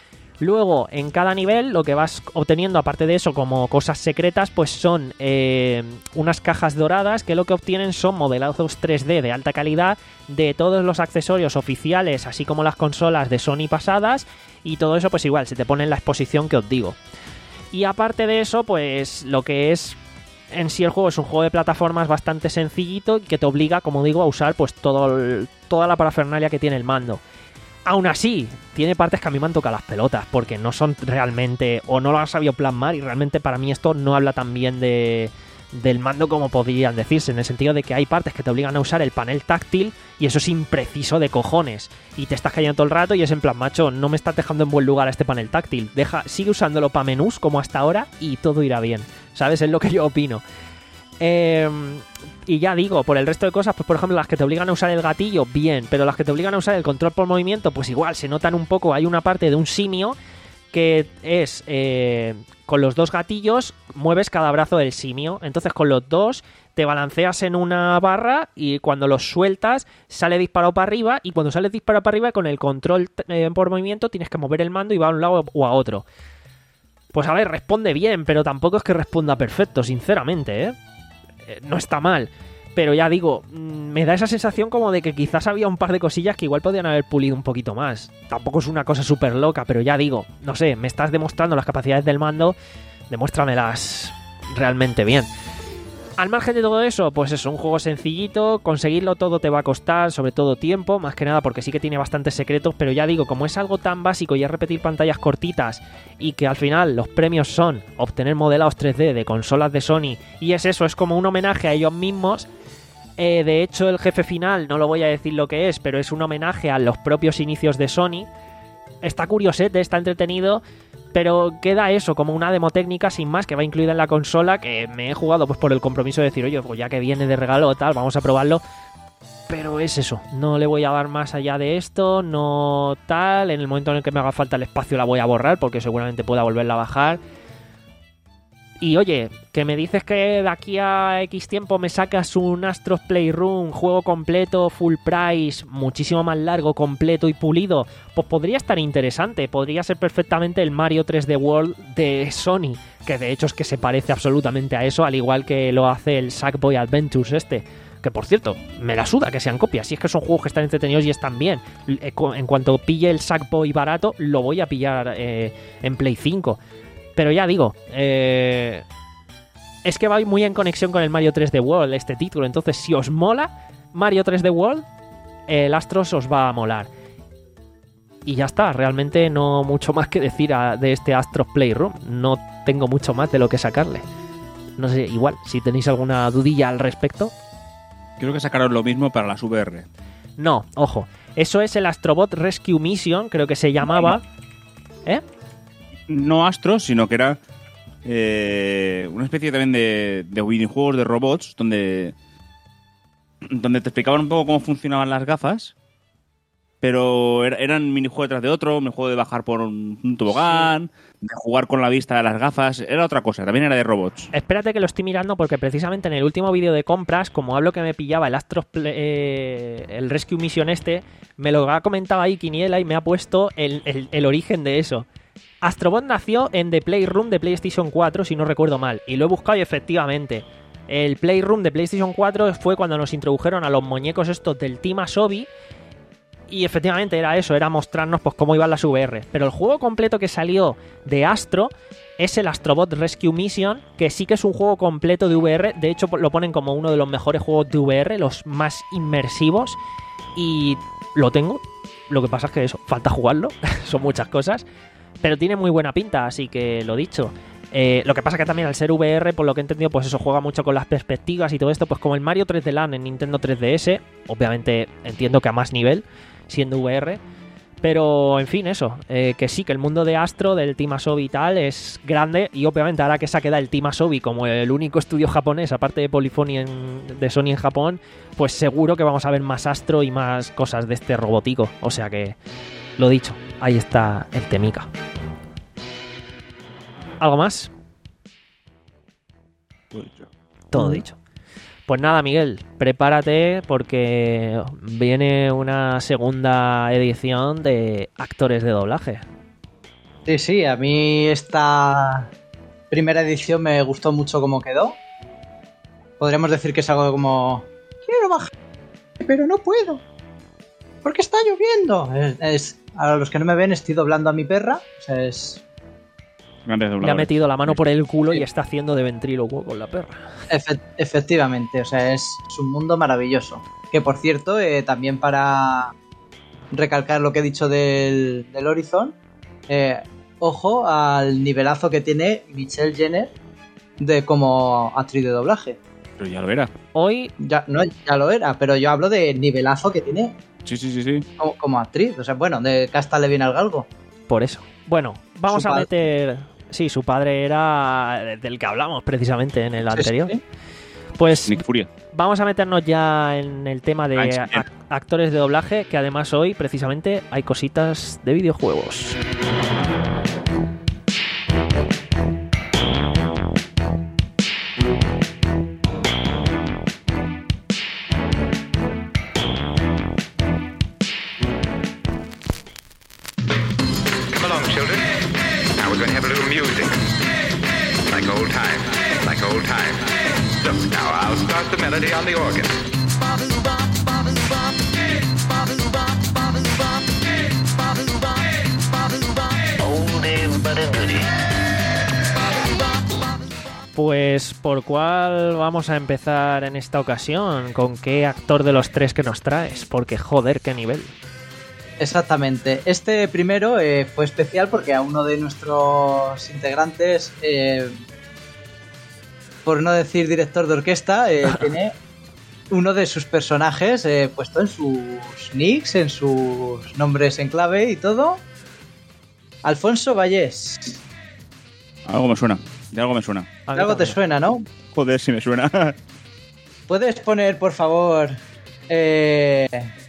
Luego, en cada nivel, lo que vas obteniendo, aparte de eso, como cosas secretas, pues son eh, unas cajas doradas que lo que obtienen son modelazos tres D de alta calidad de todos los accesorios oficiales, así como las consolas de Sony pasadas, y todo eso pues igual, se te pone en la exposición que os digo. Y aparte de eso, pues lo que es en sí el juego es un juego de plataformas bastante sencillito y que te obliga, como digo, a usar pues todo el, toda la parafernalia que tiene el mando. Aún así, tiene partes que a mí me han tocado las pelotas, porque no son realmente, o no lo han sabido plasmar, y realmente para mí esto no habla tan bien de, del mando como podrían decirse, en el sentido de que hay partes que te obligan a usar el panel táctil, y eso es impreciso de cojones, y te estás cayendo todo el rato, y es en plan, macho, no me estás dejando en buen lugar a este panel táctil, deja, sigue usándolo para menús como hasta ahora, y todo irá bien, ¿sabes? Es lo que yo opino. Eh... Y ya digo, por el resto de cosas, pues por ejemplo las que te obligan a usar el gatillo, bien, pero las que te obligan a usar el control por movimiento, pues igual, se notan un poco. Hay una parte de un simio que es, eh, con los dos gatillos, mueves cada brazo del simio, entonces con los dos te balanceas en una barra y cuando los sueltas sale disparado para arriba, y cuando sales disparado para arriba con el control eh, por movimiento tienes que mover el mando y va a un lado o a otro. Pues a ver, responde bien, pero tampoco es que responda perfecto, sinceramente, ¿eh? No está mal, pero ya digo, me da esa sensación como de que quizás había un par de cosillas que igual podían haber pulido un poquito más. Tampoco es una cosa súper loca, pero ya digo, no sé, me estás demostrando las capacidades del mando, demuéstramelas realmente bien. Al margen de todo eso, pues es un juego sencillito, conseguirlo todo te va a costar, sobre todo tiempo, más que nada porque sí que tiene bastantes secretos, pero ya digo, como es algo tan básico y es repetir pantallas cortitas, y que al final los premios son obtener modelados tres D de consolas de Sony, y es eso, es como un homenaje a ellos mismos. Eh, de hecho, el jefe final, no lo voy a decir lo que es, pero es un homenaje a los propios inicios de Sony. Está curiosete, está entretenido, pero queda eso, como una demo técnica sin más, que va incluida en la consola, que me he jugado pues por el compromiso de decir, oye, pues ya que viene de regalo o tal, vamos a probarlo. Pero es eso, no le voy a dar más allá de esto, no tal. En el momento en el que me haga falta el espacio la voy a borrar, porque seguramente pueda volverla a bajar. Y oye, que me dices que de aquí a X tiempo me sacas un Astros Playroom, juego completo, full price, muchísimo más largo, completo y pulido, pues podría estar interesante. Podría ser perfectamente el Mario tres D World de Sony, que de hecho es que se parece absolutamente a eso, al igual que lo hace el Sackboy Adventures este. Que por cierto, me la suda que sean copias, si es que son juegos que están entretenidos y están bien. En cuanto pille el Sackboy barato, lo voy a pillar eh, en Play cinco. Pero ya digo, eh, es que va muy en conexión con el Mario tres D World este título. Entonces, si os mola Mario tres D World, el Astros os va a molar. Y ya está, realmente no mucho más que decir a, de este Astros Playroom. No tengo mucho más de lo que sacarle. No sé, igual, si tenéis alguna dudilla al respecto. Creo que sacaron lo mismo para las V R. No, ojo, eso es el Astrobot Rescue Mission, creo que se llamaba. ¿Eh? No Astros, sino que era eh, una especie también de, de videojuegos de robots donde, donde te explicaban un poco cómo funcionaban las gafas, pero er, eran minijuegos detrás de otro, minijuego de bajar por un, un tobogán, sí, de jugar con la vista de las gafas, era otra cosa, también era de robots. Espérate que lo estoy mirando porque precisamente en el último vídeo de compras, como hablo que me pillaba el Astros eh, el Rescue Mission este, me lo ha comentado ahí Quiniela y me ha puesto el, el, el origen de eso. Astrobot nació en The Playroom de PlayStation cuatro, si no recuerdo mal, y lo he buscado y efectivamente, el Playroom de PlayStation cuatro fue cuando nos introdujeron a los muñecos estos del Team Asobi, Y efectivamente era eso, era mostrarnos pues cómo iban las V R. Pero el juego completo que salió de Astro es el Astrobot Rescue Mission, que sí que es un juego completo de V R. De hecho, lo ponen como uno de los mejores juegos de V R, los más inmersivos. Y lo tengo. Lo que pasa es que eso, falta jugarlo. Son muchas cosas. Pero tiene muy buena pinta, así que lo dicho. Eh, lo que pasa que también al ser V R, por lo que he entendido, pues eso juega mucho con las perspectivas y todo esto, pues como el Mario tres D Land en Nintendo tres D S, obviamente entiendo que a más nivel, siendo V R, pero en fin, eso, eh, que sí, que el mundo de Astro, del Team Asobi y tal, es grande, y obviamente ahora que se ha quedado el Team Asobi como el único estudio japonés, aparte de Polyphony en, de Sony en Japón, pues seguro que vamos a ver más Astro y más cosas de este robotico, o sea que, lo dicho, ahí está el temica. ¿Algo más? Todo dicho. Todo dicho. Pues nada, Miguel, prepárate porque viene una segunda edición de actores de doblaje. Sí, sí, a mí esta primera edición me gustó mucho cómo quedó. Podríamos decir que es algo como... Quiero bajar, pero no puedo. Porque está lloviendo. Es, es, a los que no me ven, estoy doblando a mi perra. O sea, es... Le ha metido la mano por el culo y está haciendo de ventrílocuo con la perra. Efe- efectivamente, o sea, es, es un mundo maravilloso. Que por cierto, eh, también para recalcar lo que he dicho del, del Horizon, eh, ojo al nivelazo que tiene Michelle Jenner de como actriz de doblaje. Pero ya lo era. Hoy... Ya, no, ya lo era, pero yo hablo de nivelazo que tiene Sí, sí, sí, sí. como, como actriz. O sea, bueno, de casta le viene al galgo. Por eso. Bueno, vamos Su a padre. meter... Sí, su padre era del que hablamos precisamente en el Sí, anterior. sí. Pues Nick Furia. vamos a meternos ya en el tema de Ah, sí, a- actores de doblaje, que además hoy precisamente hay cositas de videojuegos. Come along, children. Now we're going to have a little music. Like old times, like old times. Look, now I'll start the melody on the organ. Pues ¿por cuál vamos a empezar en esta ocasión? ¿Con qué actor de los tres que nos traes? Porque joder, qué nivel. Exactamente. Este primero eh, fue especial porque a uno de nuestros integrantes, eh, por no decir director de orquesta, eh, tiene uno de sus personajes eh, puesto en sus nicks, en sus nombres en clave y todo. Alfonso Vallés. Algo me suena. De algo me suena. A mí Algo te también. suena, ¿no? Joder, si me suena. ¿Puedes poner, por favor, eh,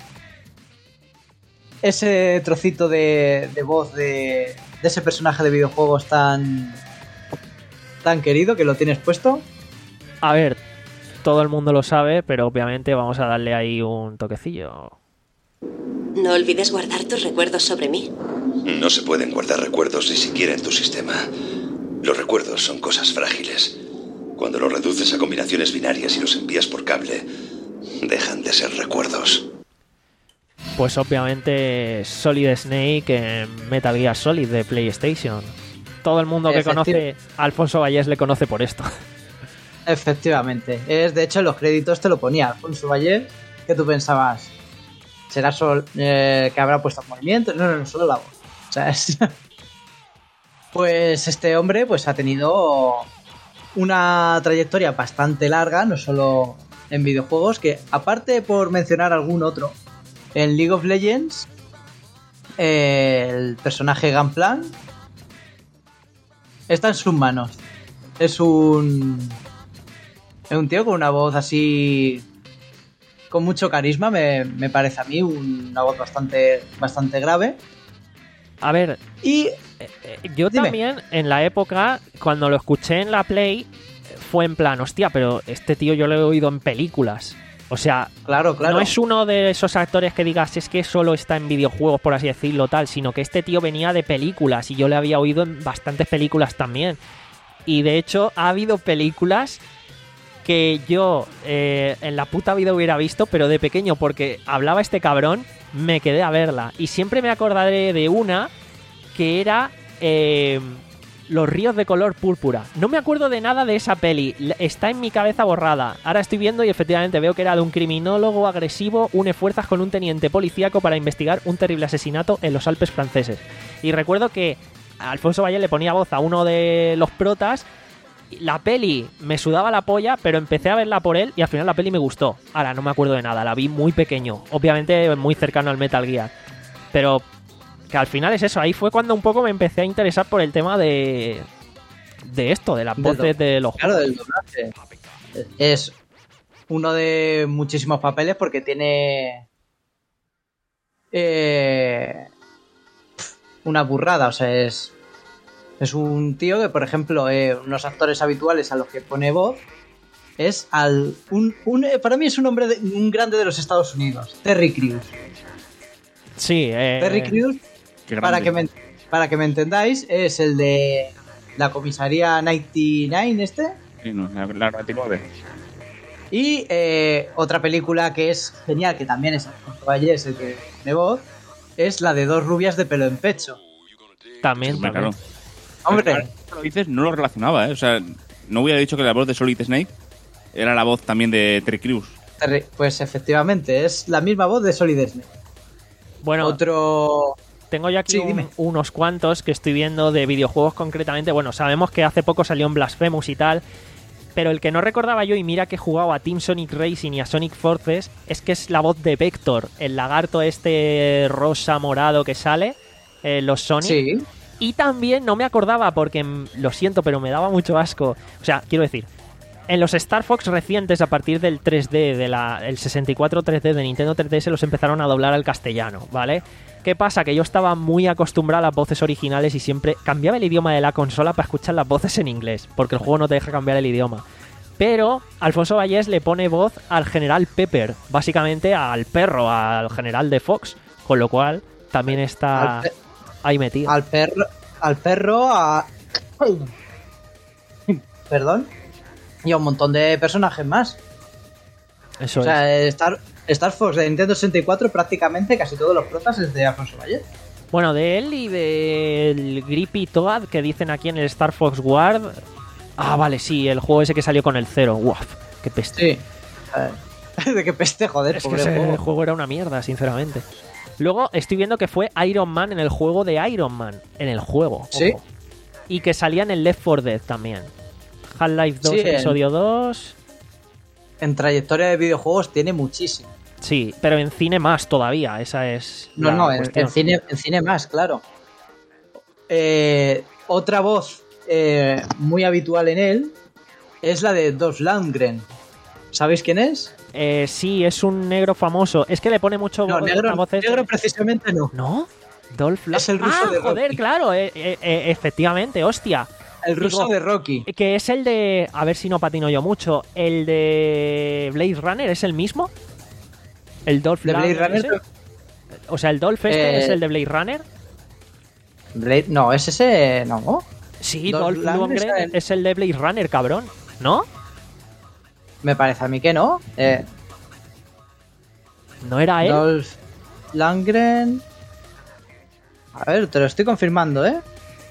ese trocito de, de voz de, de ese personaje de videojuegos tan, tan querido que lo tienes puesto? A ver, todo el mundo lo sabe, pero obviamente vamos a darle ahí un toquecillo. No olvides guardar tus recuerdos sobre mí. No se pueden guardar recuerdos ni siquiera en tu sistema. Los recuerdos son cosas frágiles. Cuando los reduces a combinaciones binarias y los envías por cable, dejan de ser recuerdos. Pues obviamente Solid Snake en Metal Gear Solid de PlayStation. Todo el mundo que Efecti- conoce a Alfonso Vallés le conoce por esto. Efectivamente. Es, de hecho, en los créditos te lo ponía Alfonso Vallés, que tú pensabas, ¿será sol, eh, que habrá puesto en movimiento? No, no, no, solo la voz. O sea, es... Pues este hombre pues ha tenido una trayectoria bastante larga, no solo en videojuegos, que aparte por mencionar algún otro, en League of Legends, eh, el personaje Gunplan está en sus manos. Es un... Es un tío con una voz así... con mucho carisma, me, me parece a mí, una voz bastante, bastante grave. A ver, y eh, eh, yo dime. también en la época, cuando lo escuché en la Play, fue en plan, hostia, pero este tío yo lo he oído en películas. O sea, claro, claro. no es uno de esos actores que digas, es que solo está en videojuegos, por así decirlo, tal, sino que este tío venía de películas y yo le había oído en bastantes películas también. Y de hecho, ha habido películas que yo eh, en la puta vida hubiera visto, pero de pequeño, porque hablaba este cabrón me quedé a verla. Y siempre me acordaré de una que era eh, Los ríos de color púrpura. No me acuerdo de nada de esa peli. Está en mi cabeza borrada. Ahora estoy viendo y efectivamente veo que era de un criminólogo agresivo une fuerzas con un teniente policíaco para investigar un terrible asesinato en los Alpes franceses. Y recuerdo que Alfonso Valle le ponía voz a uno de los protas. La peli me sudaba la polla, pero empecé a verla por él y al final la peli me gustó. Ahora no me acuerdo de nada, la vi muy pequeño. Obviamente muy cercano al Metal Gear. Pero que al final es eso, ahí fue cuando un poco me empecé a interesar por el tema de de esto, de las voces de los claro, del doblaje. Es uno de muchísimos papeles porque tiene eh, una burrada, o sea, es es un tío que, por ejemplo, eh, unos actores habituales a los que pone voz es al un, un para mí es un hombre de, un grande de los Estados Unidos, Terry Crews. Sí, eh... Terry Crews, para que me para que me entendáis, es el de la comisaría noventa y nueve este. Sí, no, la, la noventa y nueve. Y eh, otra película que es genial, que también es Alfonso Valle, es el que de voz, es la de Dos rubias de pelo en pecho. También, sí, también. Claro. Hombre, ahora que lo dices, no lo relacionaba, ¿eh? O sea, no hubiera dicho que la voz de Solid Snake era la voz también de Terry Crews. Pues efectivamente, es la misma voz de Solid Snake. Bueno, otro... tengo yo aquí sí, un, unos cuantos que estoy viendo de videojuegos concretamente. Bueno, sabemos que hace poco salió en Blasphemous y tal, pero el que no recordaba yo, y mira que he jugado a Team Sonic Racing y a Sonic Forces, es que es la voz de Vector, el lagarto este rosa morado que sale en los Sonic. Sí. Y también no me acordaba porque, lo siento, pero me daba mucho asco. O sea, quiero decir, en los Star Fox recientes, a partir del tres D, de la, el sesenta y cuatro tres D de Nintendo tres D S, los empezaron a doblar al castellano, ¿vale? ¿Qué pasa? Que yo estaba muy acostumbrado a las voces originales y siempre cambiaba el idioma de la consola para escuchar las voces en inglés, porque el juego no te deja cambiar el idioma. Pero Alfonso Vallés le pone voz al General Pepper, básicamente al perro, al general de Fox, con lo cual también está pe- ahí metido. Al perro, al perro, a... Perdón. Y a un montón de personajes más. Eso o sea, es. Star, Star Fox de Nintendo sesenta y cuatro, prácticamente casi todos los protas es de Alfonso Valle. Bueno, de él y del Grippy Toad que dicen aquí en el Star Fox Guard. Ah, vale, sí, el juego ese que salió con el cero. Guaf, qué peste. Sí. De qué peste, joder. Es que pobre ese juego. juego era una mierda, sinceramente. Luego estoy viendo que fue Iron Man en el juego de Iron Man. En el juego. Sí. Ojo. Y que salía en el Left four Dead también. Half-Life dos, Sí, episodio dos. En trayectoria de videojuegos tiene muchísimo. Sí, pero en cine más todavía. Esa es. No, la no, en, cuestión. en cine, en cine más, claro. Eh, otra voz eh, muy habitual en él es la de Dolph Lundgren. ¿Sabéis quién es? Eh, sí, es un negro famoso. Es que le pone mucho No, voz- negro, voces- negro precisamente no. ¿No? Dolph Lundgren. Es el ruso ah, de joder, Rocky. claro, eh, eh, eh, efectivamente, hostia. El ruso Digo, de Rocky. Que es el de... A ver si no patino yo mucho. ¿El de Blade Runner es el mismo? ¿El Dolph ¿De Blade Lundgren Runner? ese? O sea, ¿el Dolph este Eh, es el de Blade Runner? Blade, no, es ese. No. Sí, Dolph Dolph Lundgren Lundgren es el- es el de Blade Runner, cabrón. ¿No? Me parece a mí que no. Eh, ¿No era él? Dolph Lundgren. A ver, te lo estoy confirmando, ¿eh?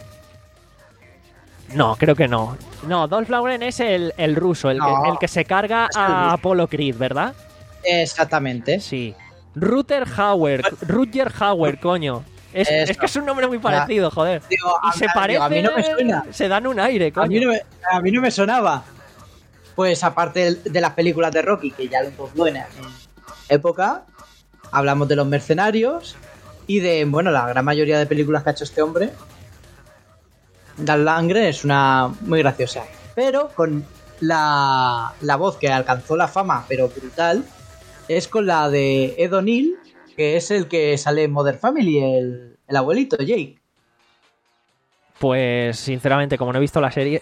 No, creo que no. No, Dolph Lundgren es el, el ruso, el, No, que, el que se carga es el a ruso. Apollo Creed, ¿verdad? Exactamente. Sí. Rutger Hauer, Rutger Hauer, coño. Es, Eso. es que es un nombre muy parecido, joder. Digo, Y a- se digo, parece. a mí no me suena. Se dan un aire, coño. A mí, no me, a mí no me sonaba. Pues aparte de las películas de Rocky, que ya lo dobló en época, hablamos de Los Mercenarios y de, bueno, la gran mayoría de películas que ha hecho este hombre. Dan Langre es una muy graciosa. Pero con la, la voz que alcanzó la fama, pero brutal, es con la de Ed O'Neill, que es el que sale en Modern Family, el, el abuelito, Jake. Pues, sinceramente, como no he visto la serie.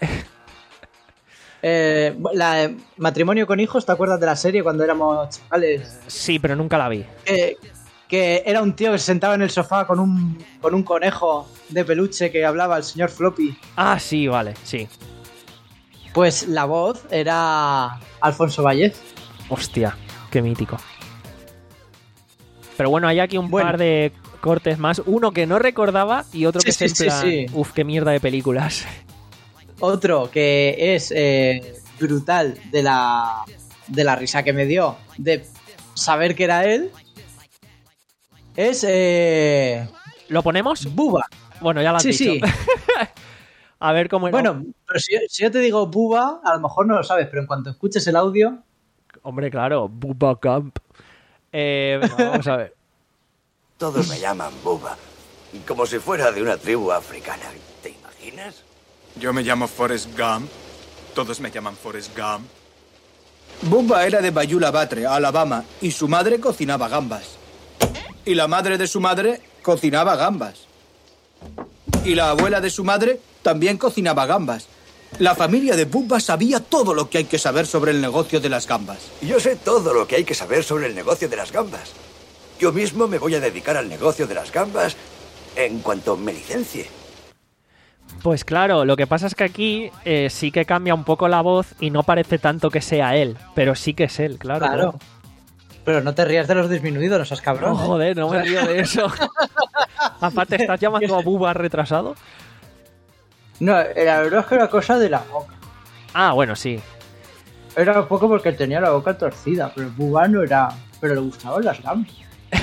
Eh, la, eh, Matrimonio con hijos, ¿te acuerdas de la serie cuando éramos chavales? Sí, pero nunca la vi. Eh, que era un tío que se sentaba en el sofá con un, con un conejo de peluche que hablaba el señor Floppy. Ah, sí, vale, sí. Pues la voz era Alfonso Vallés. Hostia, qué mítico. Pero bueno, hay aquí un Bueno. par de cortes más. Uno que no recordaba y otro Sí, que sí, es en plan... sí, sí. Uf, qué mierda de películas. Otro que es eh, brutal de la, de la risa que me dio de saber que era él es eh, ¿Lo ponemos? Bubba. Bueno, ya lo has Sí, dicho. sí. A ver cómo era. Bueno, pero si, si yo te digo Bubba, a lo mejor no lo sabes, pero en cuanto escuches el audio... Hombre, claro, Bubba Camp. Eh, venga, vamos a ver. Todos me llaman Bubba, como si fuera de una tribu africana. ¿Te imaginas? Yo me llamo Forrest Gump. Todos me llaman Forrest Gump. Bubba era de Bayula Batre, Alabama, y su madre cocinaba gambas. Y la madre de su madre cocinaba gambas. Y la abuela de su madre también cocinaba gambas. La familia de Bubba sabía todo lo que hay que saber sobre el negocio de las gambas. Yo sé todo lo que hay que saber sobre el negocio de las gambas. Yo mismo me voy a dedicar al negocio de las gambas en cuanto me licencie. Pues claro, lo que pasa es que aquí eh, sí que cambia un poco la voz y no parece tanto que sea él, pero sí que es él, claro. Claro. claro. Pero no te rías de los disminuidos, no seas cabrón. No, ¿eh? joder, no me río de eso. Aparte, ¿estás llamando a Bubba retrasado? No, la verdad es que era cosa de la boca. Ah, bueno, sí. Era un poco porque tenía la boca torcida, pero el Bubba no era... Pero le gustaban las gambas.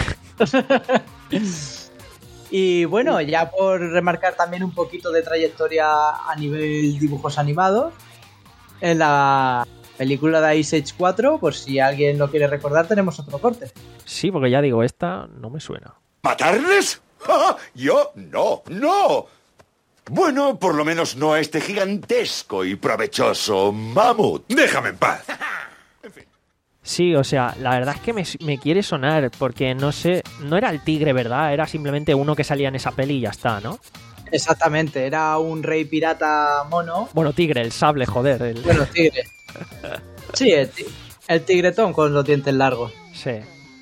Y bueno, ya por remarcar también un poquito de trayectoria a nivel dibujos animados, en la película de Ice Age cuatro, por si alguien lo quiere recordar, tenemos otro corte. Sí, porque ya digo, esta no me suena. ¿Matarles? ¡Ah! Yo no, no. Bueno, por lo menos no a este gigantesco y provechoso mamut. Déjame en paz. Sí, o sea, la verdad es que me, me quiere sonar, porque no sé, no era el tigre, ¿verdad? Era simplemente uno que salía en esa peli y ya está, ¿no? Exactamente, era un rey pirata mono. Bueno, tigre, el sable, joder. El... Bueno, tigre. Sí, el, ti- el tigretón con los dientes largos. Sí.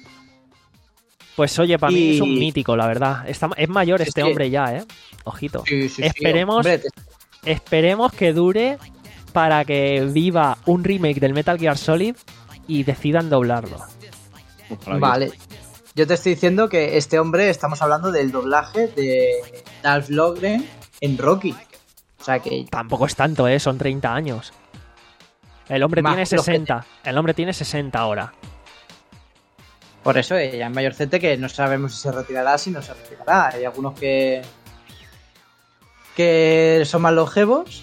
Pues oye, para mí Y- es un mítico, la verdad. Está, es mayor Sí, este sí. hombre ya, ¿eh? Ojito. Sí, sí, sí, esperemos, hombre, te- esperemos que dure para que viva un remake del Metal Gear Solid y decidan doblarlo. Vale. Yo te estoy diciendo que este hombre, estamos hablando del doblaje de Dolph Lundgren en Rocky. O sea que... Tampoco es tanto, ¿eh? Son treinta años. El hombre Más tiene los que- sesenta. El hombre tiene sesenta ahora. Por eso ella es mayorcete, que no sabemos si se retirará, si no se retirará. Hay algunos que... que son más longevos.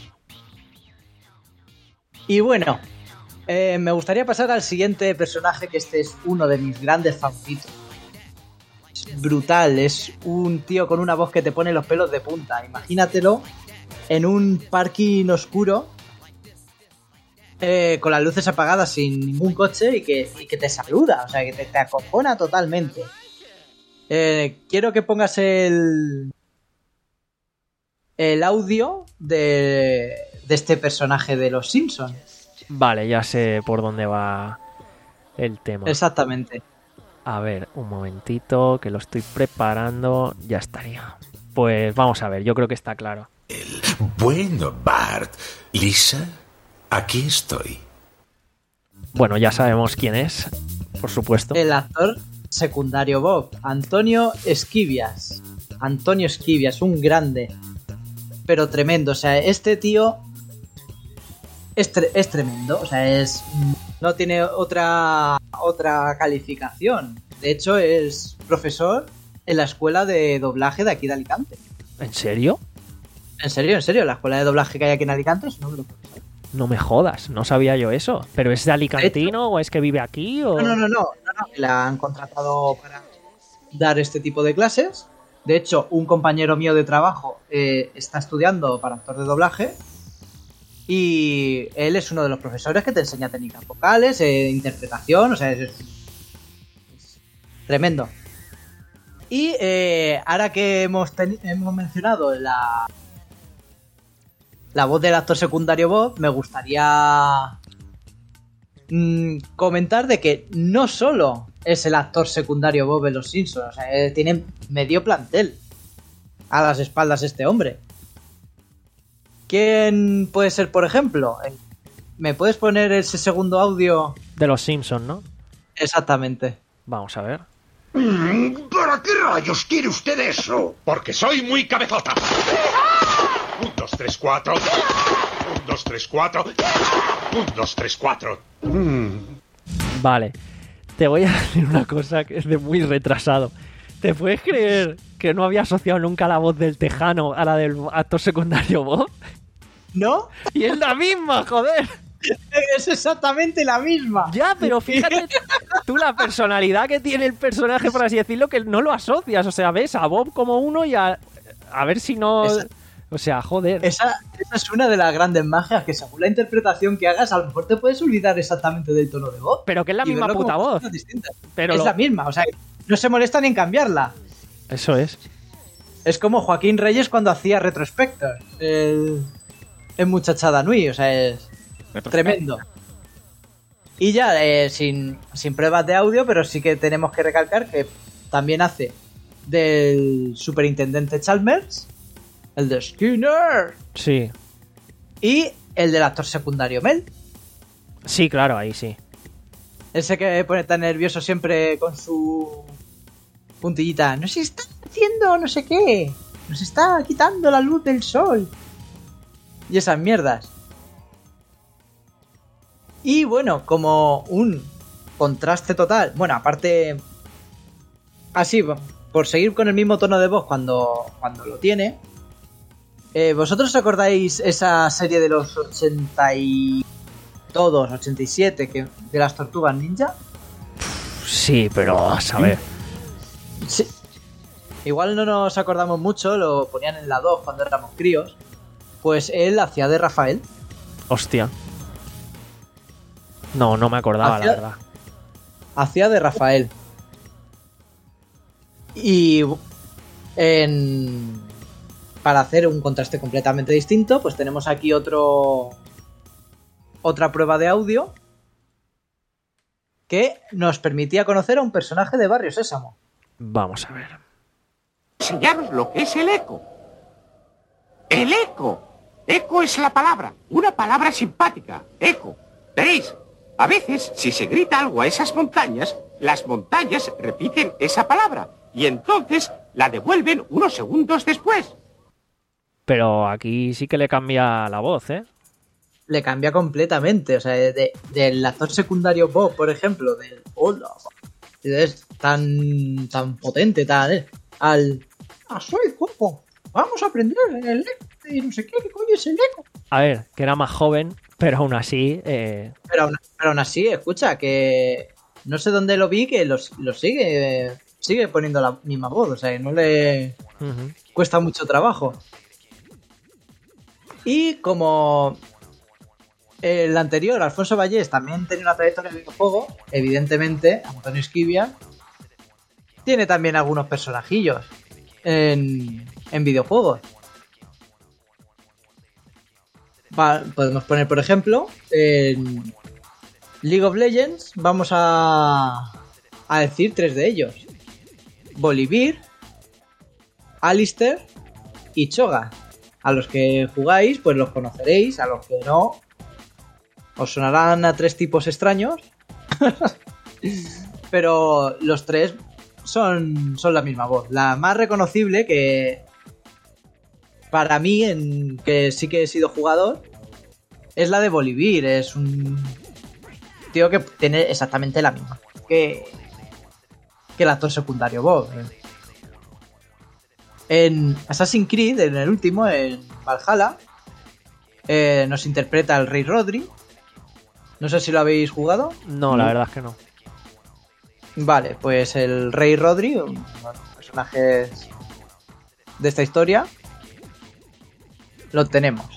Y bueno, eh, me gustaría pasar al siguiente personaje, que este es uno de mis grandes favoritos. Es brutal, es un tío con una voz que te pone los pelos de punta. Imagínatelo en un parking oscuro, eh, con las luces apagadas, sin ningún coche, y que, y que te saluda, o sea, que te, te acojona totalmente. Eh, quiero que pongas el el audio de, de este personaje de Los Simpsons. Vale, ya sé por dónde va el tema. Exactamente. A ver, un momentito, que lo estoy preparando. Ya estaría. Pues vamos a ver, yo creo que está claro. Bueno, Bart, Lisa, aquí estoy. Bueno, ya sabemos quién es, por supuesto. El actor secundario Bob, Antonio Esquivias. Antonio Esquivias, un grande, pero tremendo. O sea, este tío es, tre- es tremendo. O sea, es no tiene otra otra calificación. De hecho, es profesor en la escuela de doblaje de aquí de Alicante. ¿En serio? En serio, en serio, la escuela de doblaje que hay aquí en Alicante es un hombre profesor. No me jodas, no sabía yo eso. ¿Pero es de alicantino o es que vive aquí? O... No, no, no, no, no, no. La han contratado para dar este tipo de clases. De hecho, un compañero mío de trabajo eh, está estudiando para actor de doblaje. Y él es uno de los profesores que te enseña técnicas vocales, eh, interpretación, o sea, es, es tremendo. Y eh, ahora que hemos, teni- hemos mencionado la, la voz del actor secundario Bob, me gustaría mm, comentar de que no solo es el actor secundario Bob en Los Simpsons, o sea, eh, tiene medio plantel a las espaldas este hombre. ¿Quién puede ser, por ejemplo? Eh, ¿Me puedes poner ese segundo audio? De Los Simpsons, ¿no? Exactamente. Vamos a ver. ¿Para qué rayos quiere usted eso? Porque soy muy cabezota. Un, dos, tres, cuatro. Un, dos, tres, cuatro. Un, dos, tres, cuatro. Vale. Te voy a decir una cosa que es de muy retrasado. ¿Te puedes creer que no había asociado nunca la voz del tejano a la del actor secundario Bob? ¿No? Y es la misma, joder. Es exactamente la misma. Ya, pero fíjate tú la personalidad que tiene el personaje, por así decirlo, que no lo asocias. O sea, ves a Bob como uno y a... A ver si no... Esa, o sea, joder. Esa, esa es una de las grandes magias, que según la interpretación que hagas, a lo mejor te puedes olvidar exactamente del tono de voz. Pero que es la misma puta voz. Pero es lo... la misma, o sea, no se molesta ni en cambiarla. Eso es. Es como Joaquín Reyes cuando hacía Retrospector. El... En Muchachada Nui, o sea, es... Tremendo. Y ya, eh, sin, sin pruebas de audio, pero sí que tenemos que recalcar que también hace del superintendente Chalmers, el de Skinner. Sí. Y el del actor secundario Mel. Sí, claro, ahí sí. Ese que pone tan nervioso siempre con su puntillita. Nos está haciendo no sé qué. Nos está quitando la luz del sol. Y esas mierdas. Y bueno, como un contraste total. Bueno, aparte... Así, por seguir con el mismo tono de voz cuando, cuando lo tiene. Eh, ¿Vosotros os acordáis esa serie de los ochenta y dos, ochenta y siete que, de las Tortugas Ninja? Sí, pero a saber. Sí. Igual no nos acordamos mucho, lo ponían en la dos cuando éramos críos. Pues él hacía de Rafael. Hostia. No, no me acordaba, hacía, la verdad. Hacía de Rafael. Y en... para hacer un contraste completamente distinto, pues tenemos aquí otro... otra prueba de audio que nos permitía conocer a un personaje de Barrio Sésamo. Vamos a ver. Enseñaros lo que es el eco. El eco. Eco es la palabra. Una palabra simpática. Eco. Veréis, a veces, si se grita algo a esas montañas, las montañas repiten esa palabra y entonces la devuelven unos segundos después. Pero aquí sí que le cambia la voz, ¿eh? Le cambia completamente. O sea, de, del actor secundario Bob, por ejemplo, del hola, es tan, tan potente, tan... Eh, al... Ah, soy Coco. Vamos a aprender el eco y no sé qué, ¿qué coño es el eco? A ver, que era más joven, pero aún así... Eh... Pero, aún, pero aún así, escucha, que no sé dónde lo vi, que lo, lo sigue sigue poniendo la misma voz, o sea, no le uh-huh. cuesta mucho trabajo. Y como el anterior, Alfonso Vallés, también tenía una trayectoria de videojuego, evidentemente, Antonio Esquivia tiene también algunos personajillos en, en videojuegos. Va, podemos poner, por ejemplo, en League of Legends, vamos a, a decir tres de ellos. Bolivir, Alistair y Choga. A los que jugáis, pues los conoceréis, a los que no, os sonarán a tres tipos extraños. Pero los tres son, son la misma voz. La más reconocible, que para mí, en que sí que he sido jugador, es la de Bolivir. Es un tío que tiene exactamente la misma que, que el actor secundario Bob. En Assassin's Creed, en el último, en Valhalla, eh, nos interpreta el Rey Rodri. No sé si lo habéis jugado. No, la verdad es que no. Vale, pues el Rey Rodri, uno de los personajes de esta historia, lo tenemos.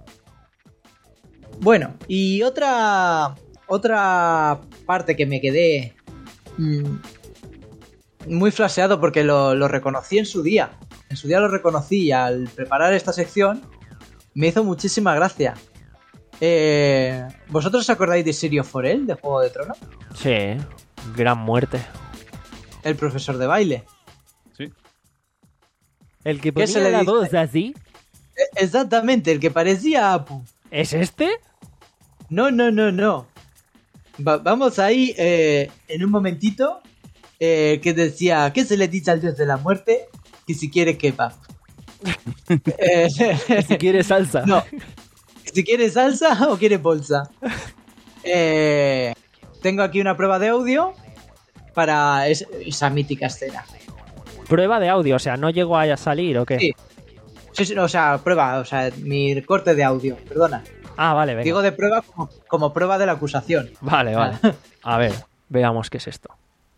Bueno, y otra otra parte que me quedé mmm, muy flasheado porque lo, lo reconocí en su día. En su día lo reconocí y al preparar esta sección me hizo muchísima gracia. Eh, ¿Vosotros os acordáis de Sirio Forel, de Juego de Tronos? Sí, gran muerte. El profesor de baile. Sí. El que ponía la voz así. Exactamente, el que parecía Apu. ¿Es este? No, no, no, no. Va- vamos ahí eh, en un momentito eh, que decía, ¿qué se le dice al dios de la muerte? Que si quiere kebab. eh, si quiere salsa. No, si quiere salsa o quiere bolsa. Eh, tengo aquí una prueba de audio para es, esa mítica escena. Prueba de audio, o sea, ¿no llegó a salir o qué? Sí. Sí, sí, o sea, prueba, o sea, mi corte de audio, perdona. Ah, vale, venga. Digo de prueba como, como prueba de la acusación. Vale, vale. A ver, veamos qué es esto.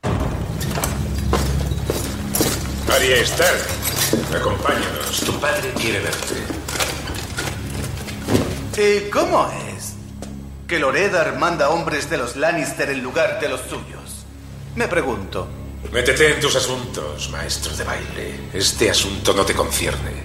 Arya Stark, acompáñanos. Tu padre quiere verte. ¿Y cómo es que Loredar manda hombres de los Lannister en lugar de los suyos? Me pregunto. Métete en tus asuntos, maestro de baile. Este asunto no te concierne.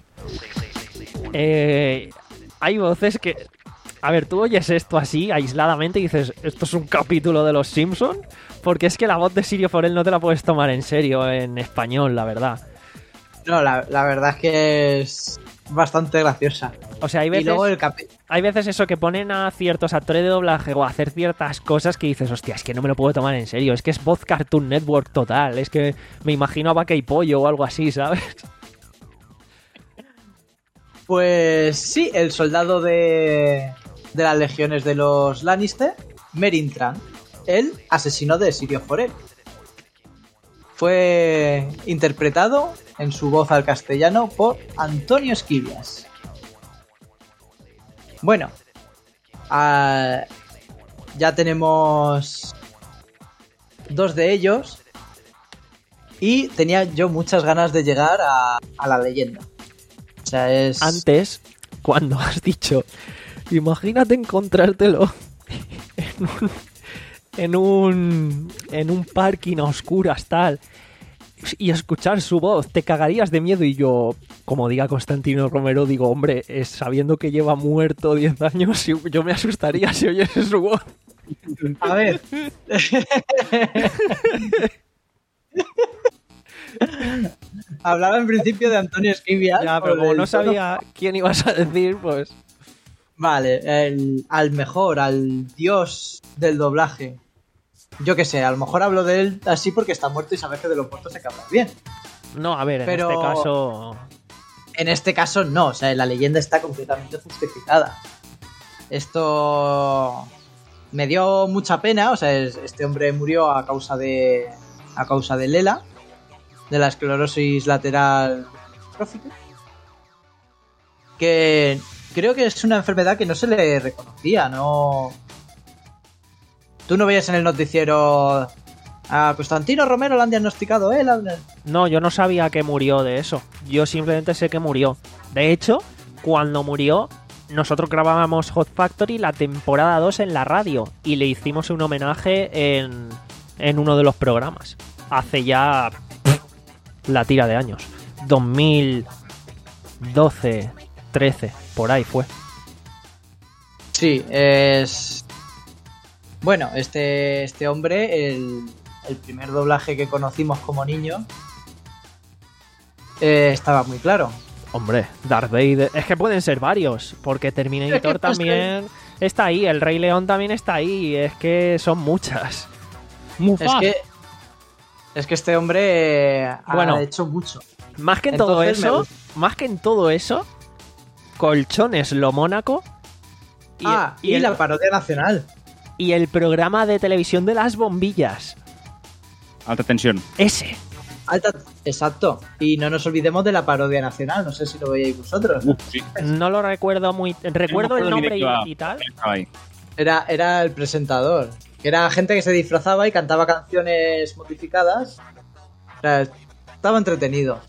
Eh, hay voces que... A ver, tú oyes esto así, aisladamente, y dices, ¿esto es un capítulo de Los Simpson? Porque es que la voz de Sirio Forel no te la puedes tomar en serio en español, la verdad. No, la, la verdad es que es bastante graciosa. O sea, hay veces, y luego el capi- hay veces eso que ponen a ciertos actores de doblaje o a hacer ciertas cosas que dices, hostia, es que no me lo puedo tomar en serio. Es que es voz Cartoon Network total. Es que me imagino a Vaca y Pollo o algo así, ¿sabes? Pues sí, el soldado de, de las legiones de los Lannister, Meryn Trant, el asesino de Sirio Forel. Fue interpretado en su voz al castellano por Antonio Esquivias. Bueno, uh, ya tenemos dos de ellos y tenía yo muchas ganas de llegar a, a la leyenda. O sea, es... Antes, cuando has dicho, imagínate encontrártelo en un, en un, en un parking a oscuras, tal, y escuchar su voz, te cagarías de miedo. Y yo, como diga Constantino Romero, digo, hombre, es sabiendo que lleva muerto diez años, yo me asustaría si oyese su voz. A ver. Hablaba en principio de Antonio Esquivias. Ya, pero como no sabía quién ibas a decir, pues... Vale, el, al mejor, al dios del doblaje. Yo qué sé, a lo mejor hablo de él así porque está muerto y sabes que de los muertos se habla bien. No, a ver, en pero este caso... En este caso no, o sea, la leyenda está completamente justificada. Esto me dio mucha pena, o sea, este hombre murió a causa de a causa de Lela, de la esclerosis lateral atrófica, que creo que es una enfermedad que no se le reconocía, no... Tú no veías en el noticiero a Constantino Romero le han diagnosticado él. No, yo no sabía que murió de eso. Yo simplemente sé que murió. De hecho, cuando murió, nosotros grabábamos Hot Factory la temporada dos en la radio y le hicimos un homenaje en, en uno de los programas. Hace ya la tira de años. dos mil doce, trece, por ahí fue. Sí, es... Bueno, este, este hombre, el, el primer doblaje que conocimos como niño, eh, estaba muy claro. Hombre, Darth Vader... Es que pueden ser varios, porque Terminator es que también ser... está ahí, el Rey León también está ahí, es que son muchas. Es que, es que este hombre eh, bueno, ha hecho mucho. Más que en Entonces todo eso, me... más que en todo eso, Colchones Lo Mónaco y, ah, y, y el... la parodia nacional. Y el programa de televisión de las bombillas. Alta tensión. Ese. Alta... Exacto. Y no nos olvidemos de la parodia nacional. No sé si lo veíais vosotros. Uh, sí. No lo recuerdo muy... Recuerdo el nombre y, y tal. Era, era el presentador. Era gente que se disfrazaba y cantaba canciones modificadas. O sea, estaba entretenido.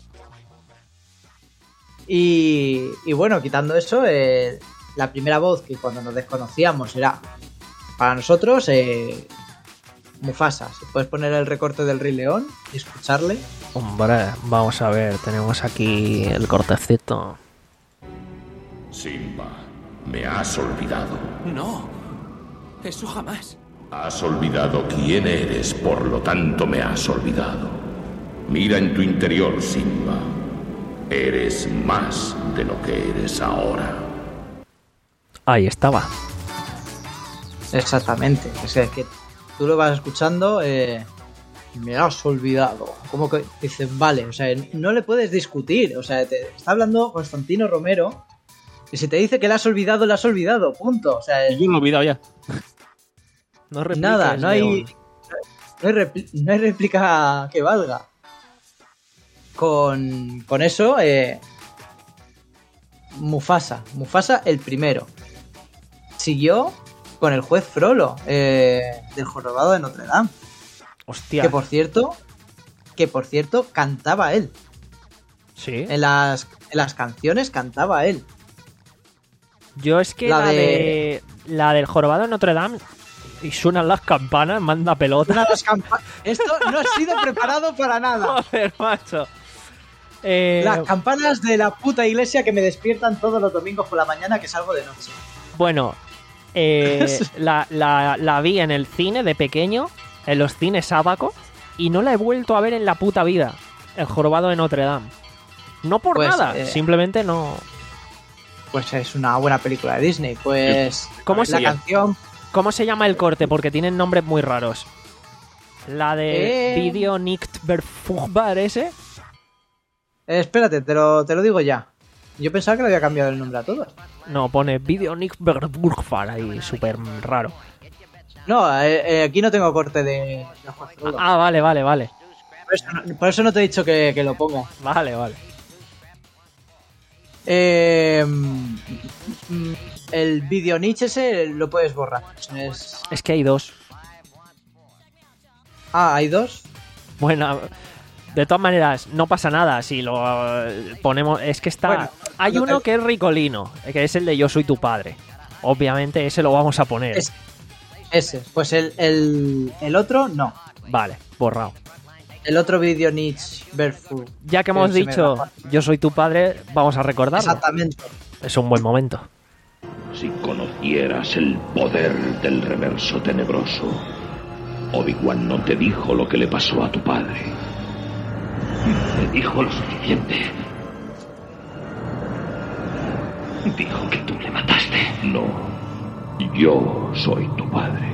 Y, y bueno, quitando eso, eh, la primera voz que cuando nos desconocíamos era... Para nosotros, eh, Mufasa. Si puedes poner el recorte del Rey León y escucharle. Hombre, vamos a ver, tenemos aquí el cortecito. Simba, me has olvidado. No, eso jamás. Has olvidado quién eres, por lo tanto me has olvidado. Mira en tu interior, Simba. Eres más de lo que eres ahora. Ahí estaba. Exactamente, o sea, es que tú lo vas escuchando eh, Me has olvidado. Como que dicen, vale, o sea, no le puedes discutir. O sea, te está hablando Constantino Romero y si te dice que le has olvidado, le has olvidado, punto. O sea, yo lo he olvidado ya. No nada, no hay, no hay, repli- no hay réplica que valga. Con, con eso, eh, Mufasa. Mufasa el primero. Siguió con el juez Frollo, eh, del Jorobado de Notre Dame. Hostia. Que por cierto, que por cierto, cantaba él. Sí. En las, en las canciones cantaba él. Yo es que la, La de... de- la del Jorobado de Notre Dame y suenan las campanas, manda pelota. Una de las campa- Esto no ha sido preparado para nada. Joder, macho. Eh, Las campanas de la puta iglesia que me despiertan todos los domingos por la mañana que salgo de noche. Bueno, eh, la, la, la vi en el cine de pequeño, en los cines Abaco, y no la he vuelto a ver en la puta vida. El Jorobado de Notre Dame. No por Pues, nada, eh, simplemente no. Pues es una buena película de Disney. Pues ¿Cómo la se, canción ¿Cómo se llama el corte? Porque tienen nombres muy raros. La de Eh. Video Nicht Verfügbar ese. Eh, espérate, te lo, te lo digo ya. Yo pensaba que le había cambiado el nombre a todos. No, pone Video Nicht Verfügbar ahí, súper raro. No, eh, eh, aquí no tengo corte de, de Juan Frollo. Ah, vale, vale, vale. Por eso no, por eso no te he dicho que, que lo ponga. Vale, vale. Eh, mm, el video niche ese lo puedes borrar. Es... Es que hay dos. Ah, ¿hay dos? Bueno, de todas maneras, no pasa nada si lo eh, ponemos. Es que está. Bueno, hay no, uno eh, que es ricolino, que es el de Yo soy tu padre. Obviamente, ese lo vamos a poner. Es- ese. Pues el, el, el otro no. Vale, borrado. El otro video niche Barefoot. Ya que hemos se me dicho va. Yo soy tu padre, vamos a recordarlo. Exactamente. Es un buen momento. Si conocieras el poder del reverso tenebroso, Obi-Wan no te dijo lo que le pasó a tu padre. Me dijo lo suficiente. Dijo que tú le mataste. No, yo soy tu padre.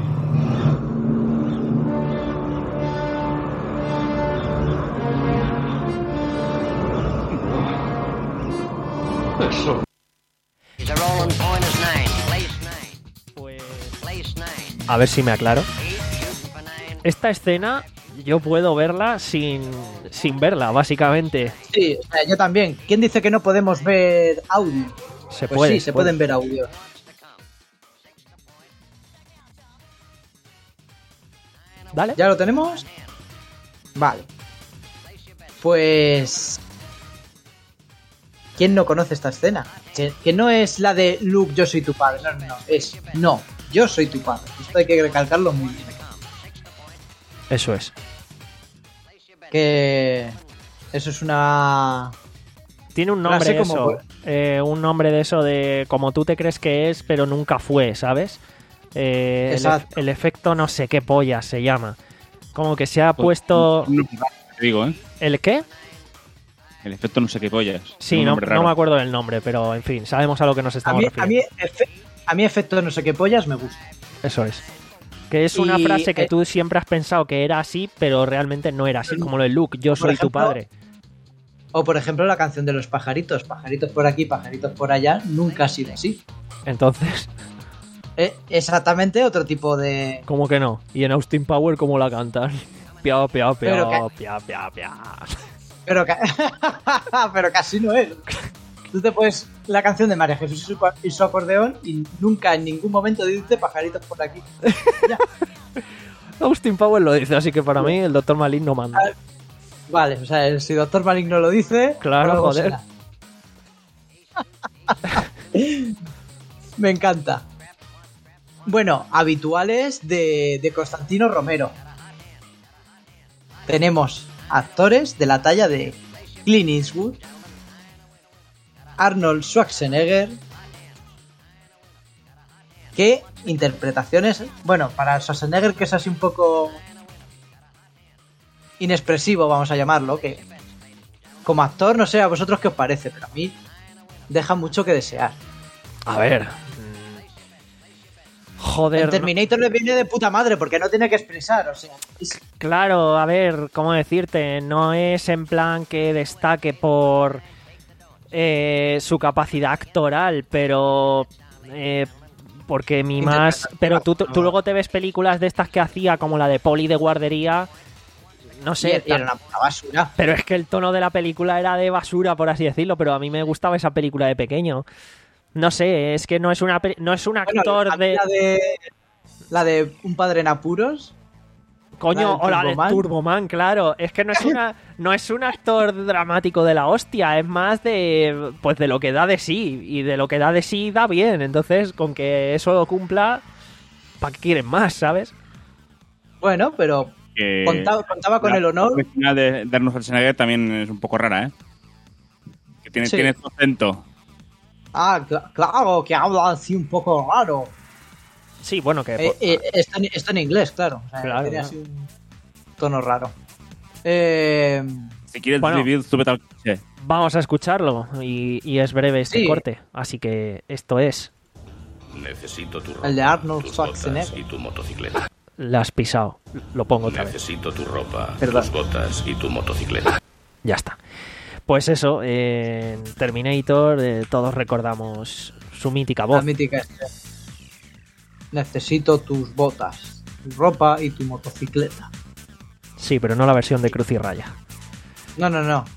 Eso. A ver si me aclaro. Esta escena yo puedo verla sin, sin verla, básicamente. Sí, o sea, yo también. ¿Quién dice que no podemos ver audio? Se Pues puede. sí, se pueden ver audio. Dale. ¿Ya lo tenemos? Vale. Pues... ¿Quién no conoce esta escena? Que, que no es la de Luke, yo soy tu padre. No, no, no. Es no, yo soy tu padre. Esto hay que recalcarlo muy bien. Eso es. Que... Eso es una... Tiene un nombre Frase como- eso. eh, un nombre de eso de como tú te crees que es, pero nunca fue, ¿sabes? Eh, el, Exacto. el efecto no sé qué polla se llama. Como que se ha puesto... No, te digo, ¿eh? ¿El qué? El efecto no sé qué pollas. Sí, Un no, nombre no raro. me acuerdo del nombre, pero en fin, sabemos a lo que nos A estamos mí, a, refiriendo. mí, efe- a mí efecto de no sé qué pollas me gusta. Eso es. Que es una Y, frase que eh, tú siempre has pensado que era así, pero realmente no era así, como lo de Luke, yo por soy tu ejemplo, padre. O por ejemplo la canción de los pajaritos. Pajaritos por aquí, pajaritos por allá. Nunca ha sido así. Entonces, Eh, exactamente otro tipo de... ¿cómo que no? Y en Austin Power, ¿cómo la cantan? Pia, pia, pia, Pero que- pia, pia, pia. Pero, ca- pero casi no es. Tú te puedes la canción de María Jesús y su, y su acordeón y nunca en ningún momento dice pajaritos por aquí. Austin Power lo dice, así que para mí el doctor Malin no manda. Vale, o sea, si Doctor Maligno lo dice... Claro, algo joder. será. Me encanta. Bueno, habituales de, de Constantino Romero. Tenemos actores de la talla de Clint Eastwood, Arnold Schwarzenegger. ¿Qué interpretaciones? Bueno, para Schwarzenegger, que es así un poco inexpresivo, vamos a llamarlo, que como actor, no sé a vosotros qué os parece, pero a mí deja mucho que desear. A ver. Joder. En Terminator le viene de puta madre porque no tiene que expresar, o sea. Es... Claro, a ver, ¿cómo decirte? No es en plan que destaque por eh, su capacidad actoral, pero... Eh, porque mi más... Pero tú, tú luego te ves películas de estas que hacía, como la de Poli de guardería... No sé, y era una puta basura. Pero es que el tono de la película era de basura, por así decirlo, pero a mí me gustaba esa película de pequeño. No sé, es que no es una no es un actor bueno, de... La de la de Un padre en apuros. Coño, o la de Turboman, claro. Es que no es una no es un actor dramático de la hostia, es más de pues de lo que da de sí, y de lo que da de sí da bien. Entonces, con que eso lo cumpla, ¿para qué quieren más, sabes? Bueno, pero Que contaba, contaba con el honor. La final de, de Arnold Schwarzenegger también es un poco rara, ¿eh? Que tiene, Sí. tiene su acento. Ah, cl- claro, que habla así un poco raro. Sí, bueno, que... Eh, eh, está, en, está en inglés, claro. O sea, Claro, tiene claro. así un tono raro. Eh, Si quieres Bueno. vivir, súbete al coche. Vamos a escucharlo, y, y es breve este Sí. corte. Así que esto es... Necesito tu ropa, el de Arnold tus botas Schwarzenegger. y tu motocicleta. La has pisado. Lo pongo otra vez. Necesito tu ropa, Perdón. tus botas y tu motocicleta. Ya está. Pues eso, en Terminator eh, todos recordamos su mítica La voz. mítica este. Necesito tus botas, tu ropa y tu motocicleta. Sí, pero no la versión de Cruz y Raya. No, no, no.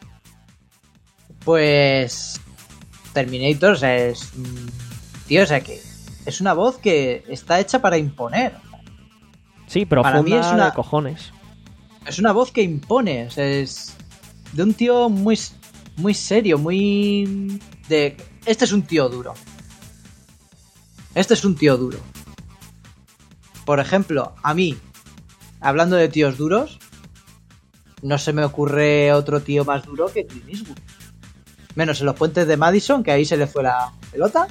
Pues Terminator, o sea, es mm, tío, o sea que es una voz que está hecha para imponer. Sí, Para profunda mí es una- de cojones. Es una voz que impone, o sea, es de un tío muy muy serio, muy de este es un tío duro. Este es un tío duro. Por ejemplo, a mí, hablando de tíos duros, no se me ocurre otro tío más duro que Clint Eastwood. Menos en los puentes de Madison, que ahí se le fue la pelota.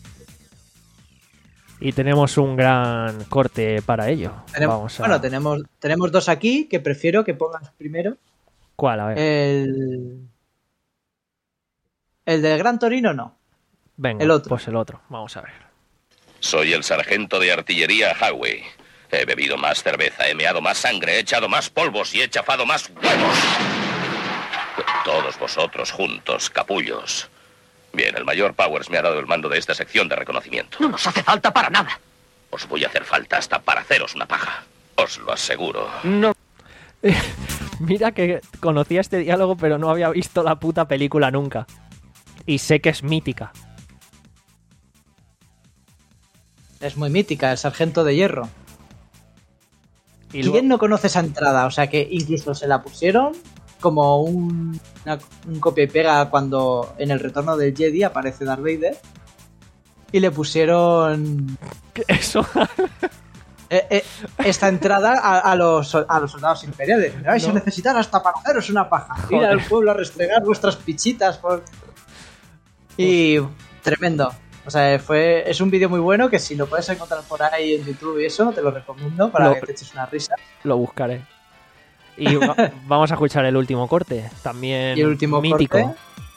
Y tenemos un gran corte para ello. Tenemos- Vamos a... Bueno, tenemos, tenemos dos aquí que prefiero que pongas primero. ¿Cuál? A ver. El, el del Gran Torino no. Venga, el otro. pues el otro. Vamos a ver. Soy el sargento de artillería Howey. He bebido más cerveza, he meado más sangre, he echado más polvos y he chafado más huevos. Todos vosotros juntos, capullos. Bien, el mayor Powers me ha dado el mando de esta sección de reconocimiento. No nos hace falta para nada. Os voy a hacer falta hasta para haceros una paja. Os lo aseguro. No. Mira que conocía este diálogo, pero no había visto la puta película nunca. Y sé que es mítica. Es muy mítica, el Sargento de Hierro. Y ¿Quién luego- no conoce esa entrada? O sea que incluso se la pusieron como un, una- un copia y pega cuando en el Retorno del Jedi aparece Darth Vader. Y le pusieron Eso. eh, eh, esta entrada a, a los, a los soldados imperiales. Me vais a No. necesitar hasta para haceros una paja. Ir Joder. al pueblo a restregar vuestras pichitas. Por... Y tremendo. O sea, fue, es un vídeo muy bueno que si lo puedes encontrar por ahí en YouTube y eso, te lo recomiendo para Lo- que te eches una risa. Lo buscaré. Y va- vamos a escuchar el último corte. También Y el último mítico. corte.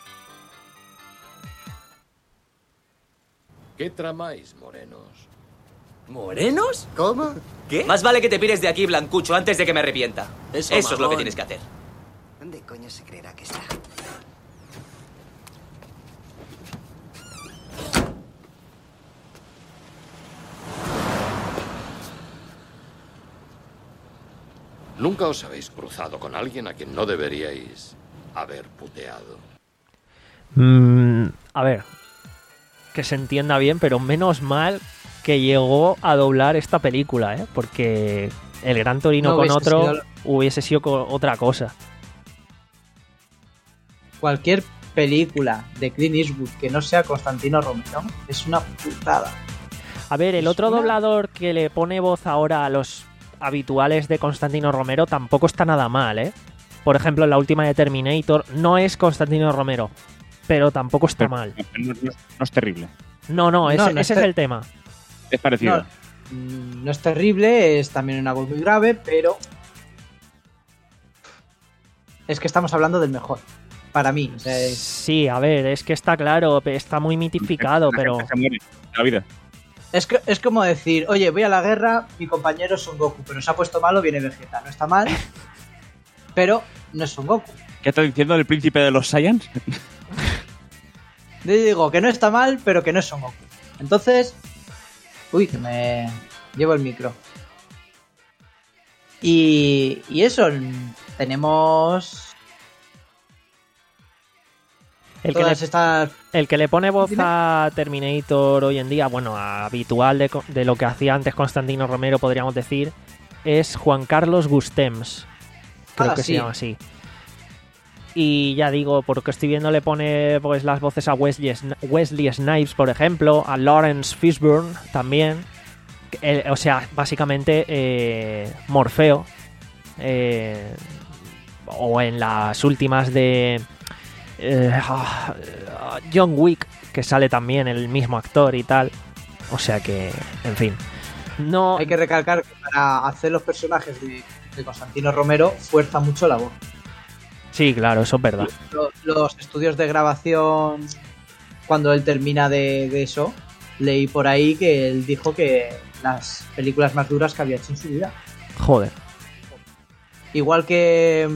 ¿Qué tramáis, morenos? ¿Morenos? ¿Cómo? ¿Qué? Más vale que te pires de aquí, Blancucho, antes de que me arrepienta. Eso, Eso es lo que mamón. tienes que hacer. ¿Dónde coño se creerá que está? Nunca os habéis cruzado con alguien a quien no deberíais haber puteado. Mm, a ver. Que se entienda bien, pero menos mal que llegó a doblar esta película, ¿eh? Porque el Gran Torino No con hubiese otro sido- hubiese sido co- otra cosa. Cualquier película de Clint Eastwood que no sea Constantino Romero es una putada. A ver, el otro una- doblador que le pone voz ahora a los habituales de Constantino Romero tampoco está nada mal, ¿eh? Por ejemplo, en la última de Terminator no es Constantino Romero, pero tampoco está mal. No, no- no es terrible. No, no, ese, No, no ese está- es el tema. Es parecido. No, mm, no es terrible, es también una voz muy grave, pero es que estamos hablando del mejor. Para mí, o sea, es- Sí, a ver, es que está claro, pe- está muy mitificado, pero... Se muere la vida. Es, que, es como decir, oye, voy a la guerra, mi compañero es Son Goku, pero se ha puesto malo, viene Vegeta. No está mal, pero no es Son Goku. ¿Qué estás diciendo del príncipe de los Saiyans? Yo digo que no está mal, pero que no es Son Goku. Entonces... Uy, que me llevo el micro. Y, y eso, tenemos... El que, le, estas... el que le pone voz Dime. a Terminator hoy en día, bueno, habitual de, de lo que hacía antes Constantino Romero, podríamos decir, es Juan Carlos Gustems. Creo ah, que sí. se llama así. Y ya digo, por lo que estoy viendo, le pone pues las voces a Wesley, Wesley Snipes, por ejemplo, a Lawrence Fishburne también. El, o sea, básicamente eh, Morfeo. Eh, o en las últimas de... Eh, uh, John Wick, que sale también el mismo actor y tal. O sea que, en fin. No... Hay que recalcar que para hacer los personajes de, de Constantino Romero fuerza mucho la voz. Sí, claro, eso es verdad. Los, los estudios de grabación, cuando él termina de, de eso, leí por ahí que él dijo que las películas más duras que había hecho en su vida. Joder. Igual que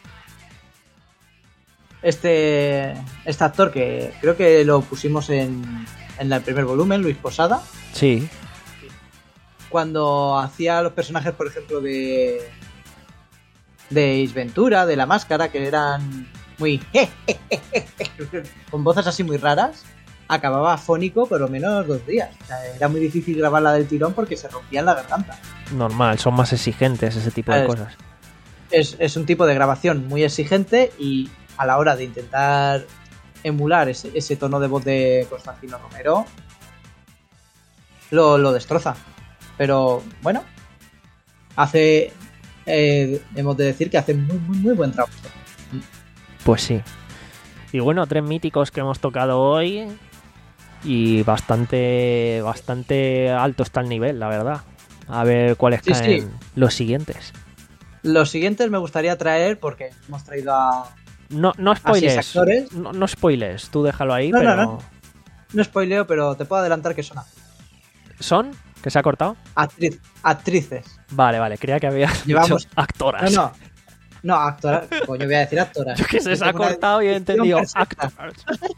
este este actor que creo que lo pusimos en, en el primer volumen, Luis Posada. Sí. Cuando hacía los personajes, por ejemplo, de de Ace Ventura, de La Máscara, que eran muy con voces así muy raras, acababa afónico por lo menos dos días. O sea, era muy difícil grabarla del tirón porque se rompía en la garganta. Normal, son más exigentes ese tipo de es, cosas. Es, es un tipo de grabación muy exigente y a la hora de intentar emular ese, ese tono de voz de Constantino Romero lo, lo destroza. Pero bueno, hace... Eh, hemos de decir que hace muy, muy, muy buen trabajo. Pues sí. Y bueno, tres míticos que hemos tocado hoy y bastante bastante alto está el nivel, la verdad. A ver cuáles sí, caen sí. los siguientes. Los siguientes me gustaría traer porque hemos traído a... No, no spoilers. No, no spoilers, tú déjalo ahí. No, pero... no, no. No spoileo, pero te puedo adelantar que son actrices. ¿Son? ¿Que se ha cortado? Actriz, actrices. Vale, vale, creía que había Llevamos... dicho actoras. No, no. No, actoras. Coño, voy a decir actoras. Yo que se, se ha cortado y he entendido actoras.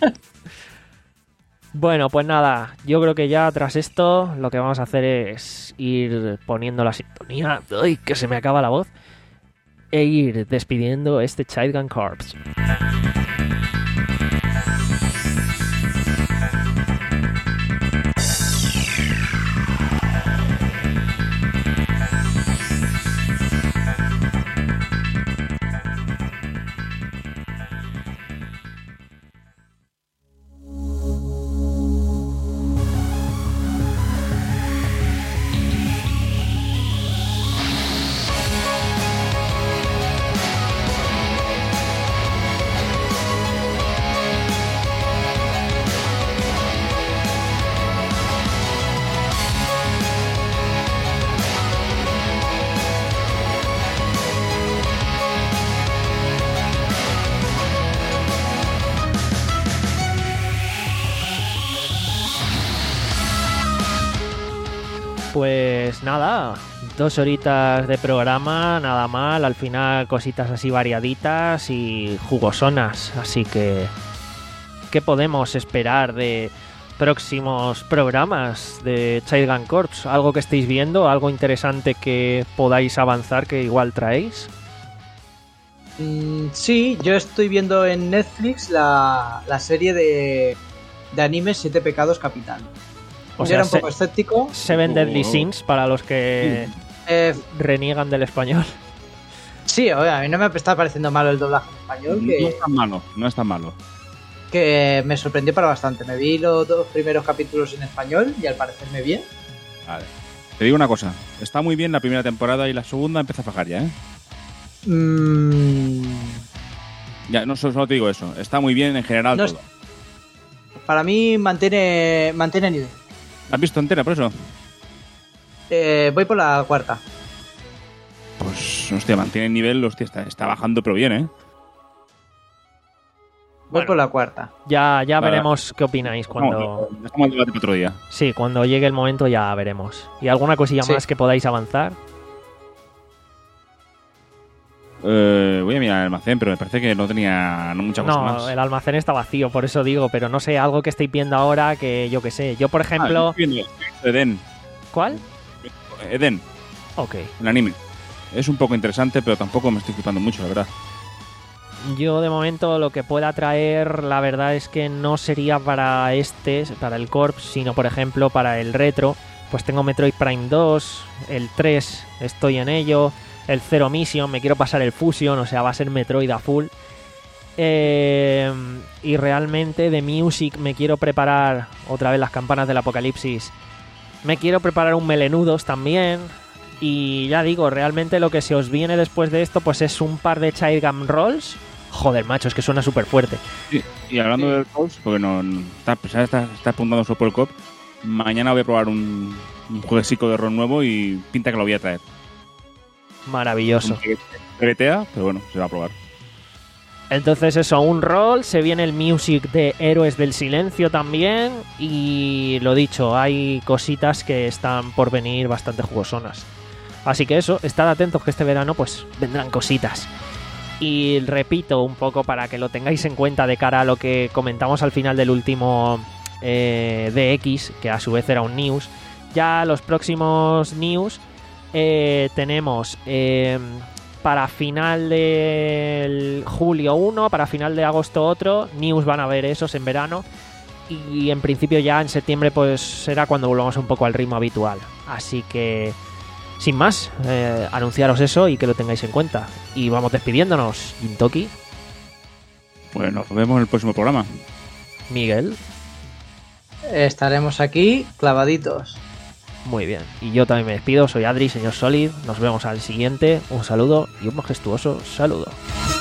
Bueno, pues nada, yo creo que ya tras esto lo que vamos a hacer es ir poniendo la sintonía. ¡Ay, que se me acaba la voz! E ir despidiendo este Childgun Corps. Pues nada, dos horitas de programa, nada mal, al final cositas así variaditas y jugosonas, así que ¿qué podemos esperar de próximos programas de Childgun Corps? ¿Algo que estéis viendo? ¿Algo interesante que podáis avanzar que igual traéis? Mm, sí, yo estoy viendo en Netflix la, la serie de, de anime Siete Pecados Capitales. O Yo sea, era un se, poco escéptico. Seven Deadly Sins para los que eh, reniegan del español. Sí, oye, a mí no me está pareciendo malo el doblaje en español. Que, no es tan malo, no es tan malo. Que me sorprendió para bastante. Me vi los dos primeros capítulos en español y al parecerme bien. Vale. Te digo una cosa, está muy bien la primera temporada y la segunda empieza a fajar ya, ¿eh? Mm... Ya, no solo te digo eso, está muy bien en general no todo. Es... Para mí mantiene, mantiene nivel. ¿Has visto entera por eso? Eh, voy por la cuarta. Pues, hostia, mantiene el nivel, hostia, está, está bajando pero bien, ¿eh? Voy por la cuarta. Ya, ya Vale. veremos qué opináis cuando... No, dejamos el debate para otro día. Sí, cuando llegue el momento ya veremos. ¿Y alguna cosilla Sí. más que podáis avanzar? Eh, voy a mirar el almacén, pero me parece que no tenía no mucha cosa No, más. el almacén está vacío, por eso digo, pero no sé, algo que estéis viendo ahora que yo que sé. Yo, por ejemplo... Ah, estoy viendo Eden. ¿Cuál? Eden, Ok. el anime. Es un poco interesante, pero tampoco me estoy flipando mucho, la verdad. Yo de momento lo que pueda traer, la verdad es que no sería para este, para el Corps, sino por ejemplo para el retro. Pues tengo Metroid Prime dos, el tres, estoy en ello, el Zero Mission, me quiero pasar el Fusion, o sea, va a ser Metroid a full. Eh, y realmente de Music me quiero preparar otra vez las campanas del apocalipsis. Me quiero preparar un Melenudos también. Y ya digo, realmente lo que se os viene después de esto pues es un par de Childgam Rolls. Joder, macho, es que suena súper fuerte. Sí, y hablando del Cops, porque no, no- está, está, está, está apuntando solo por el Cop, mañana voy a probar un, un jueguecito de rol nuevo y pinta que lo voy a traer. Maravilloso. Bretea, pero bueno, se va a probar. Entonces eso, un rol, se viene el Music de Héroes del Silencio también. Y lo dicho, hay cositas que están por venir bastante jugosonas. Así que eso, estad atentos que este verano pues vendrán cositas. Y repito un poco para que lo tengáis en cuenta de cara a lo que comentamos al final del último eh, D X, que a su vez era un news. Ya los próximos news eh, tenemos eh, para final de julio uno, para final de agosto otro. News van a ver esos en verano. Y en principio ya en septiembre pues será cuando volvamos un poco al ritmo habitual. Así que... sin más, eh, anunciaros eso y que lo tengáis en cuenta. Y vamos despidiéndonos. Gintoki, Bueno, nos vemos en el próximo programa. Miguel, Estaremos aquí clavaditos. muy bien. Y yo también me despido, soy Adri, señor Solid. Nos vemos al siguiente. Un saludo y un majestuoso saludo.